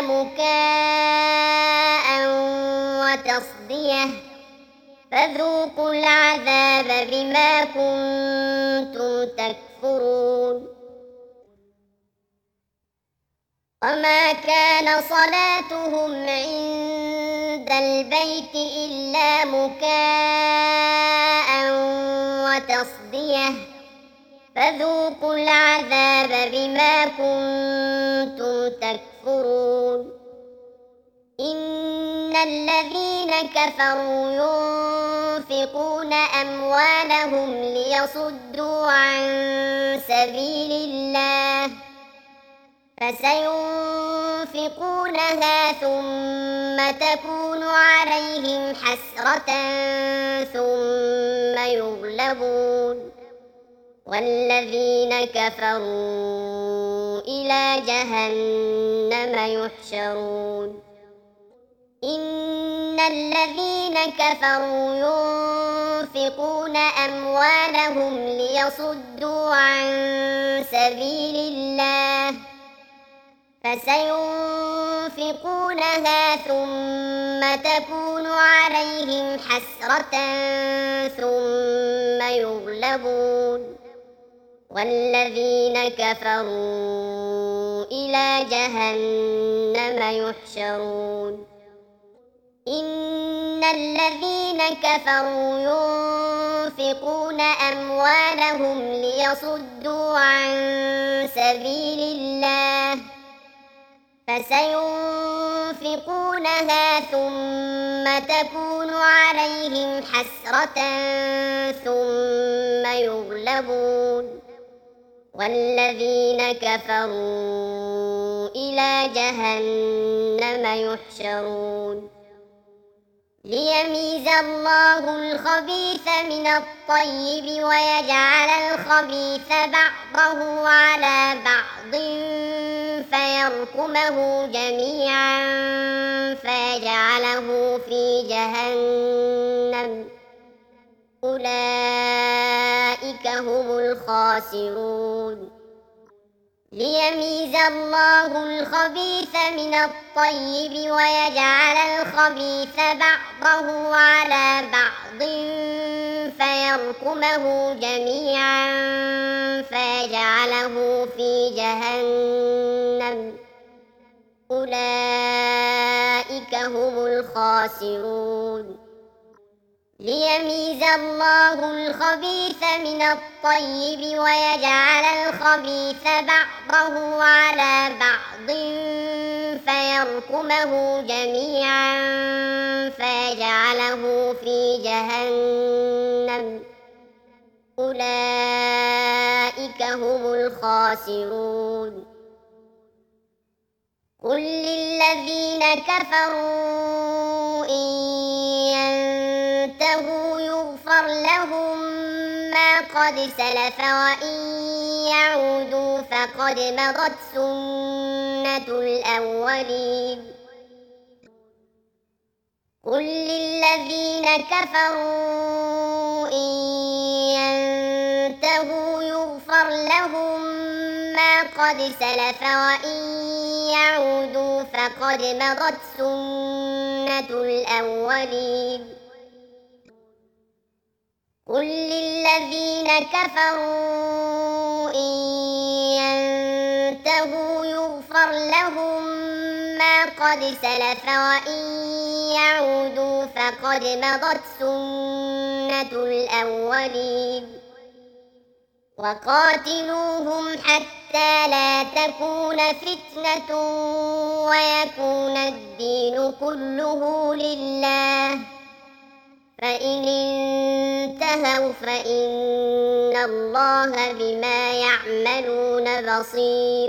مكاء وتصدية فذوقوا العذاب بما كنتم تكفرون وما كان صلاتهم عند البيت إلا مكاء وتصدية فذوقوا العذاب بما كنتم تكفرون إن الذين كفروا ينفقون أموالهم ليصدوا عن سبيل الله فسينفقونها ثم تكون عليهم حسرة ثم يغلبون والذين كفروا إلى جهنم يحشرون إن الذين كفروا ينفقون أموالهم ليصدوا عن سبيل الله فسينفقونها ثم تكون عليهم حسرة ثم يغلبون والذين كفروا إلى جهنم يحشرون إن الذين كفروا ينفقون أموالهم ليصدوا عن سبيل الله فسينفقونها ثم تكون عليهم حسرة ثم يغلبون والذين كفروا إلى جهنم يحشرون ليميز الله الخبيث من الطيب ويجعل الخبيث بعضه على بعض فيركمه جميعا فيجعله في جهنم أولئك هم الخاسرون ليميز الله الخبيث من الطيب ويجعل الخبيث بعضه على بعض فيركمه جميعا فيجعله في جهنم أولئك هم الخاسرون ليميز الله الخبيث من الطيب ويجعل الخبيث بعضه على بعض فيركمه جميعا فيجعله في جهنم أولئك هم الخاسرون قل للذين كفروا إن ينتهوا يغفر لهم ما قد سلف وإن يعودوا فقد مضت سنة الأولين قل للذين كفروا إن قد سلف وإن يعودوا فقد مضت سنة الأولين قل للذين كفروا إن ينتهوا يغفر لهم ما قد سلف وإن يعودوا فقد مضت سنة الأولين وقاتلوهم حتى لا تكون فتنة ويكون الدين كله لله فإن انتهوا فإن الله بما يعملون بصير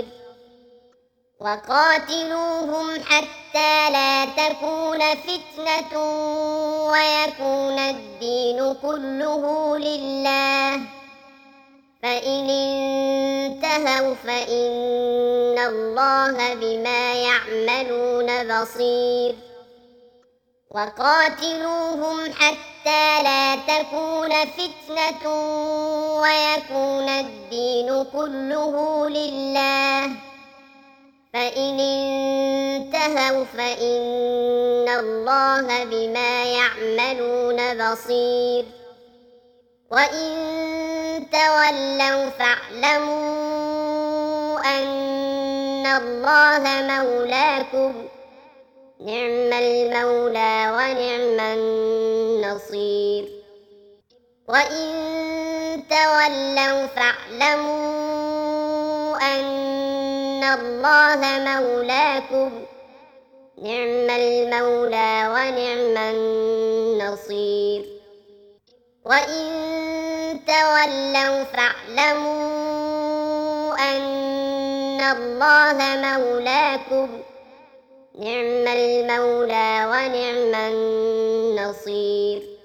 وقاتلوهم حتى لا تكون فتنة ويكون الدين كله لله فإن انتهوا فإن الله بما يعملون بصير وقاتلوهم حتى لا تكون فتنة ويكون الدين كله لله فإن انتهوا فإن الله بما يعملون بصير وإن تولوا فاعلموا أن الله مولاكم نعم المولى ونعم النصير وإن تولوا فاعلموا أن الله مولاكم نعم المولى ونعم النصير وإن تولوا فاعلموا أن الله مولاكم نعم المولى ونعم النصير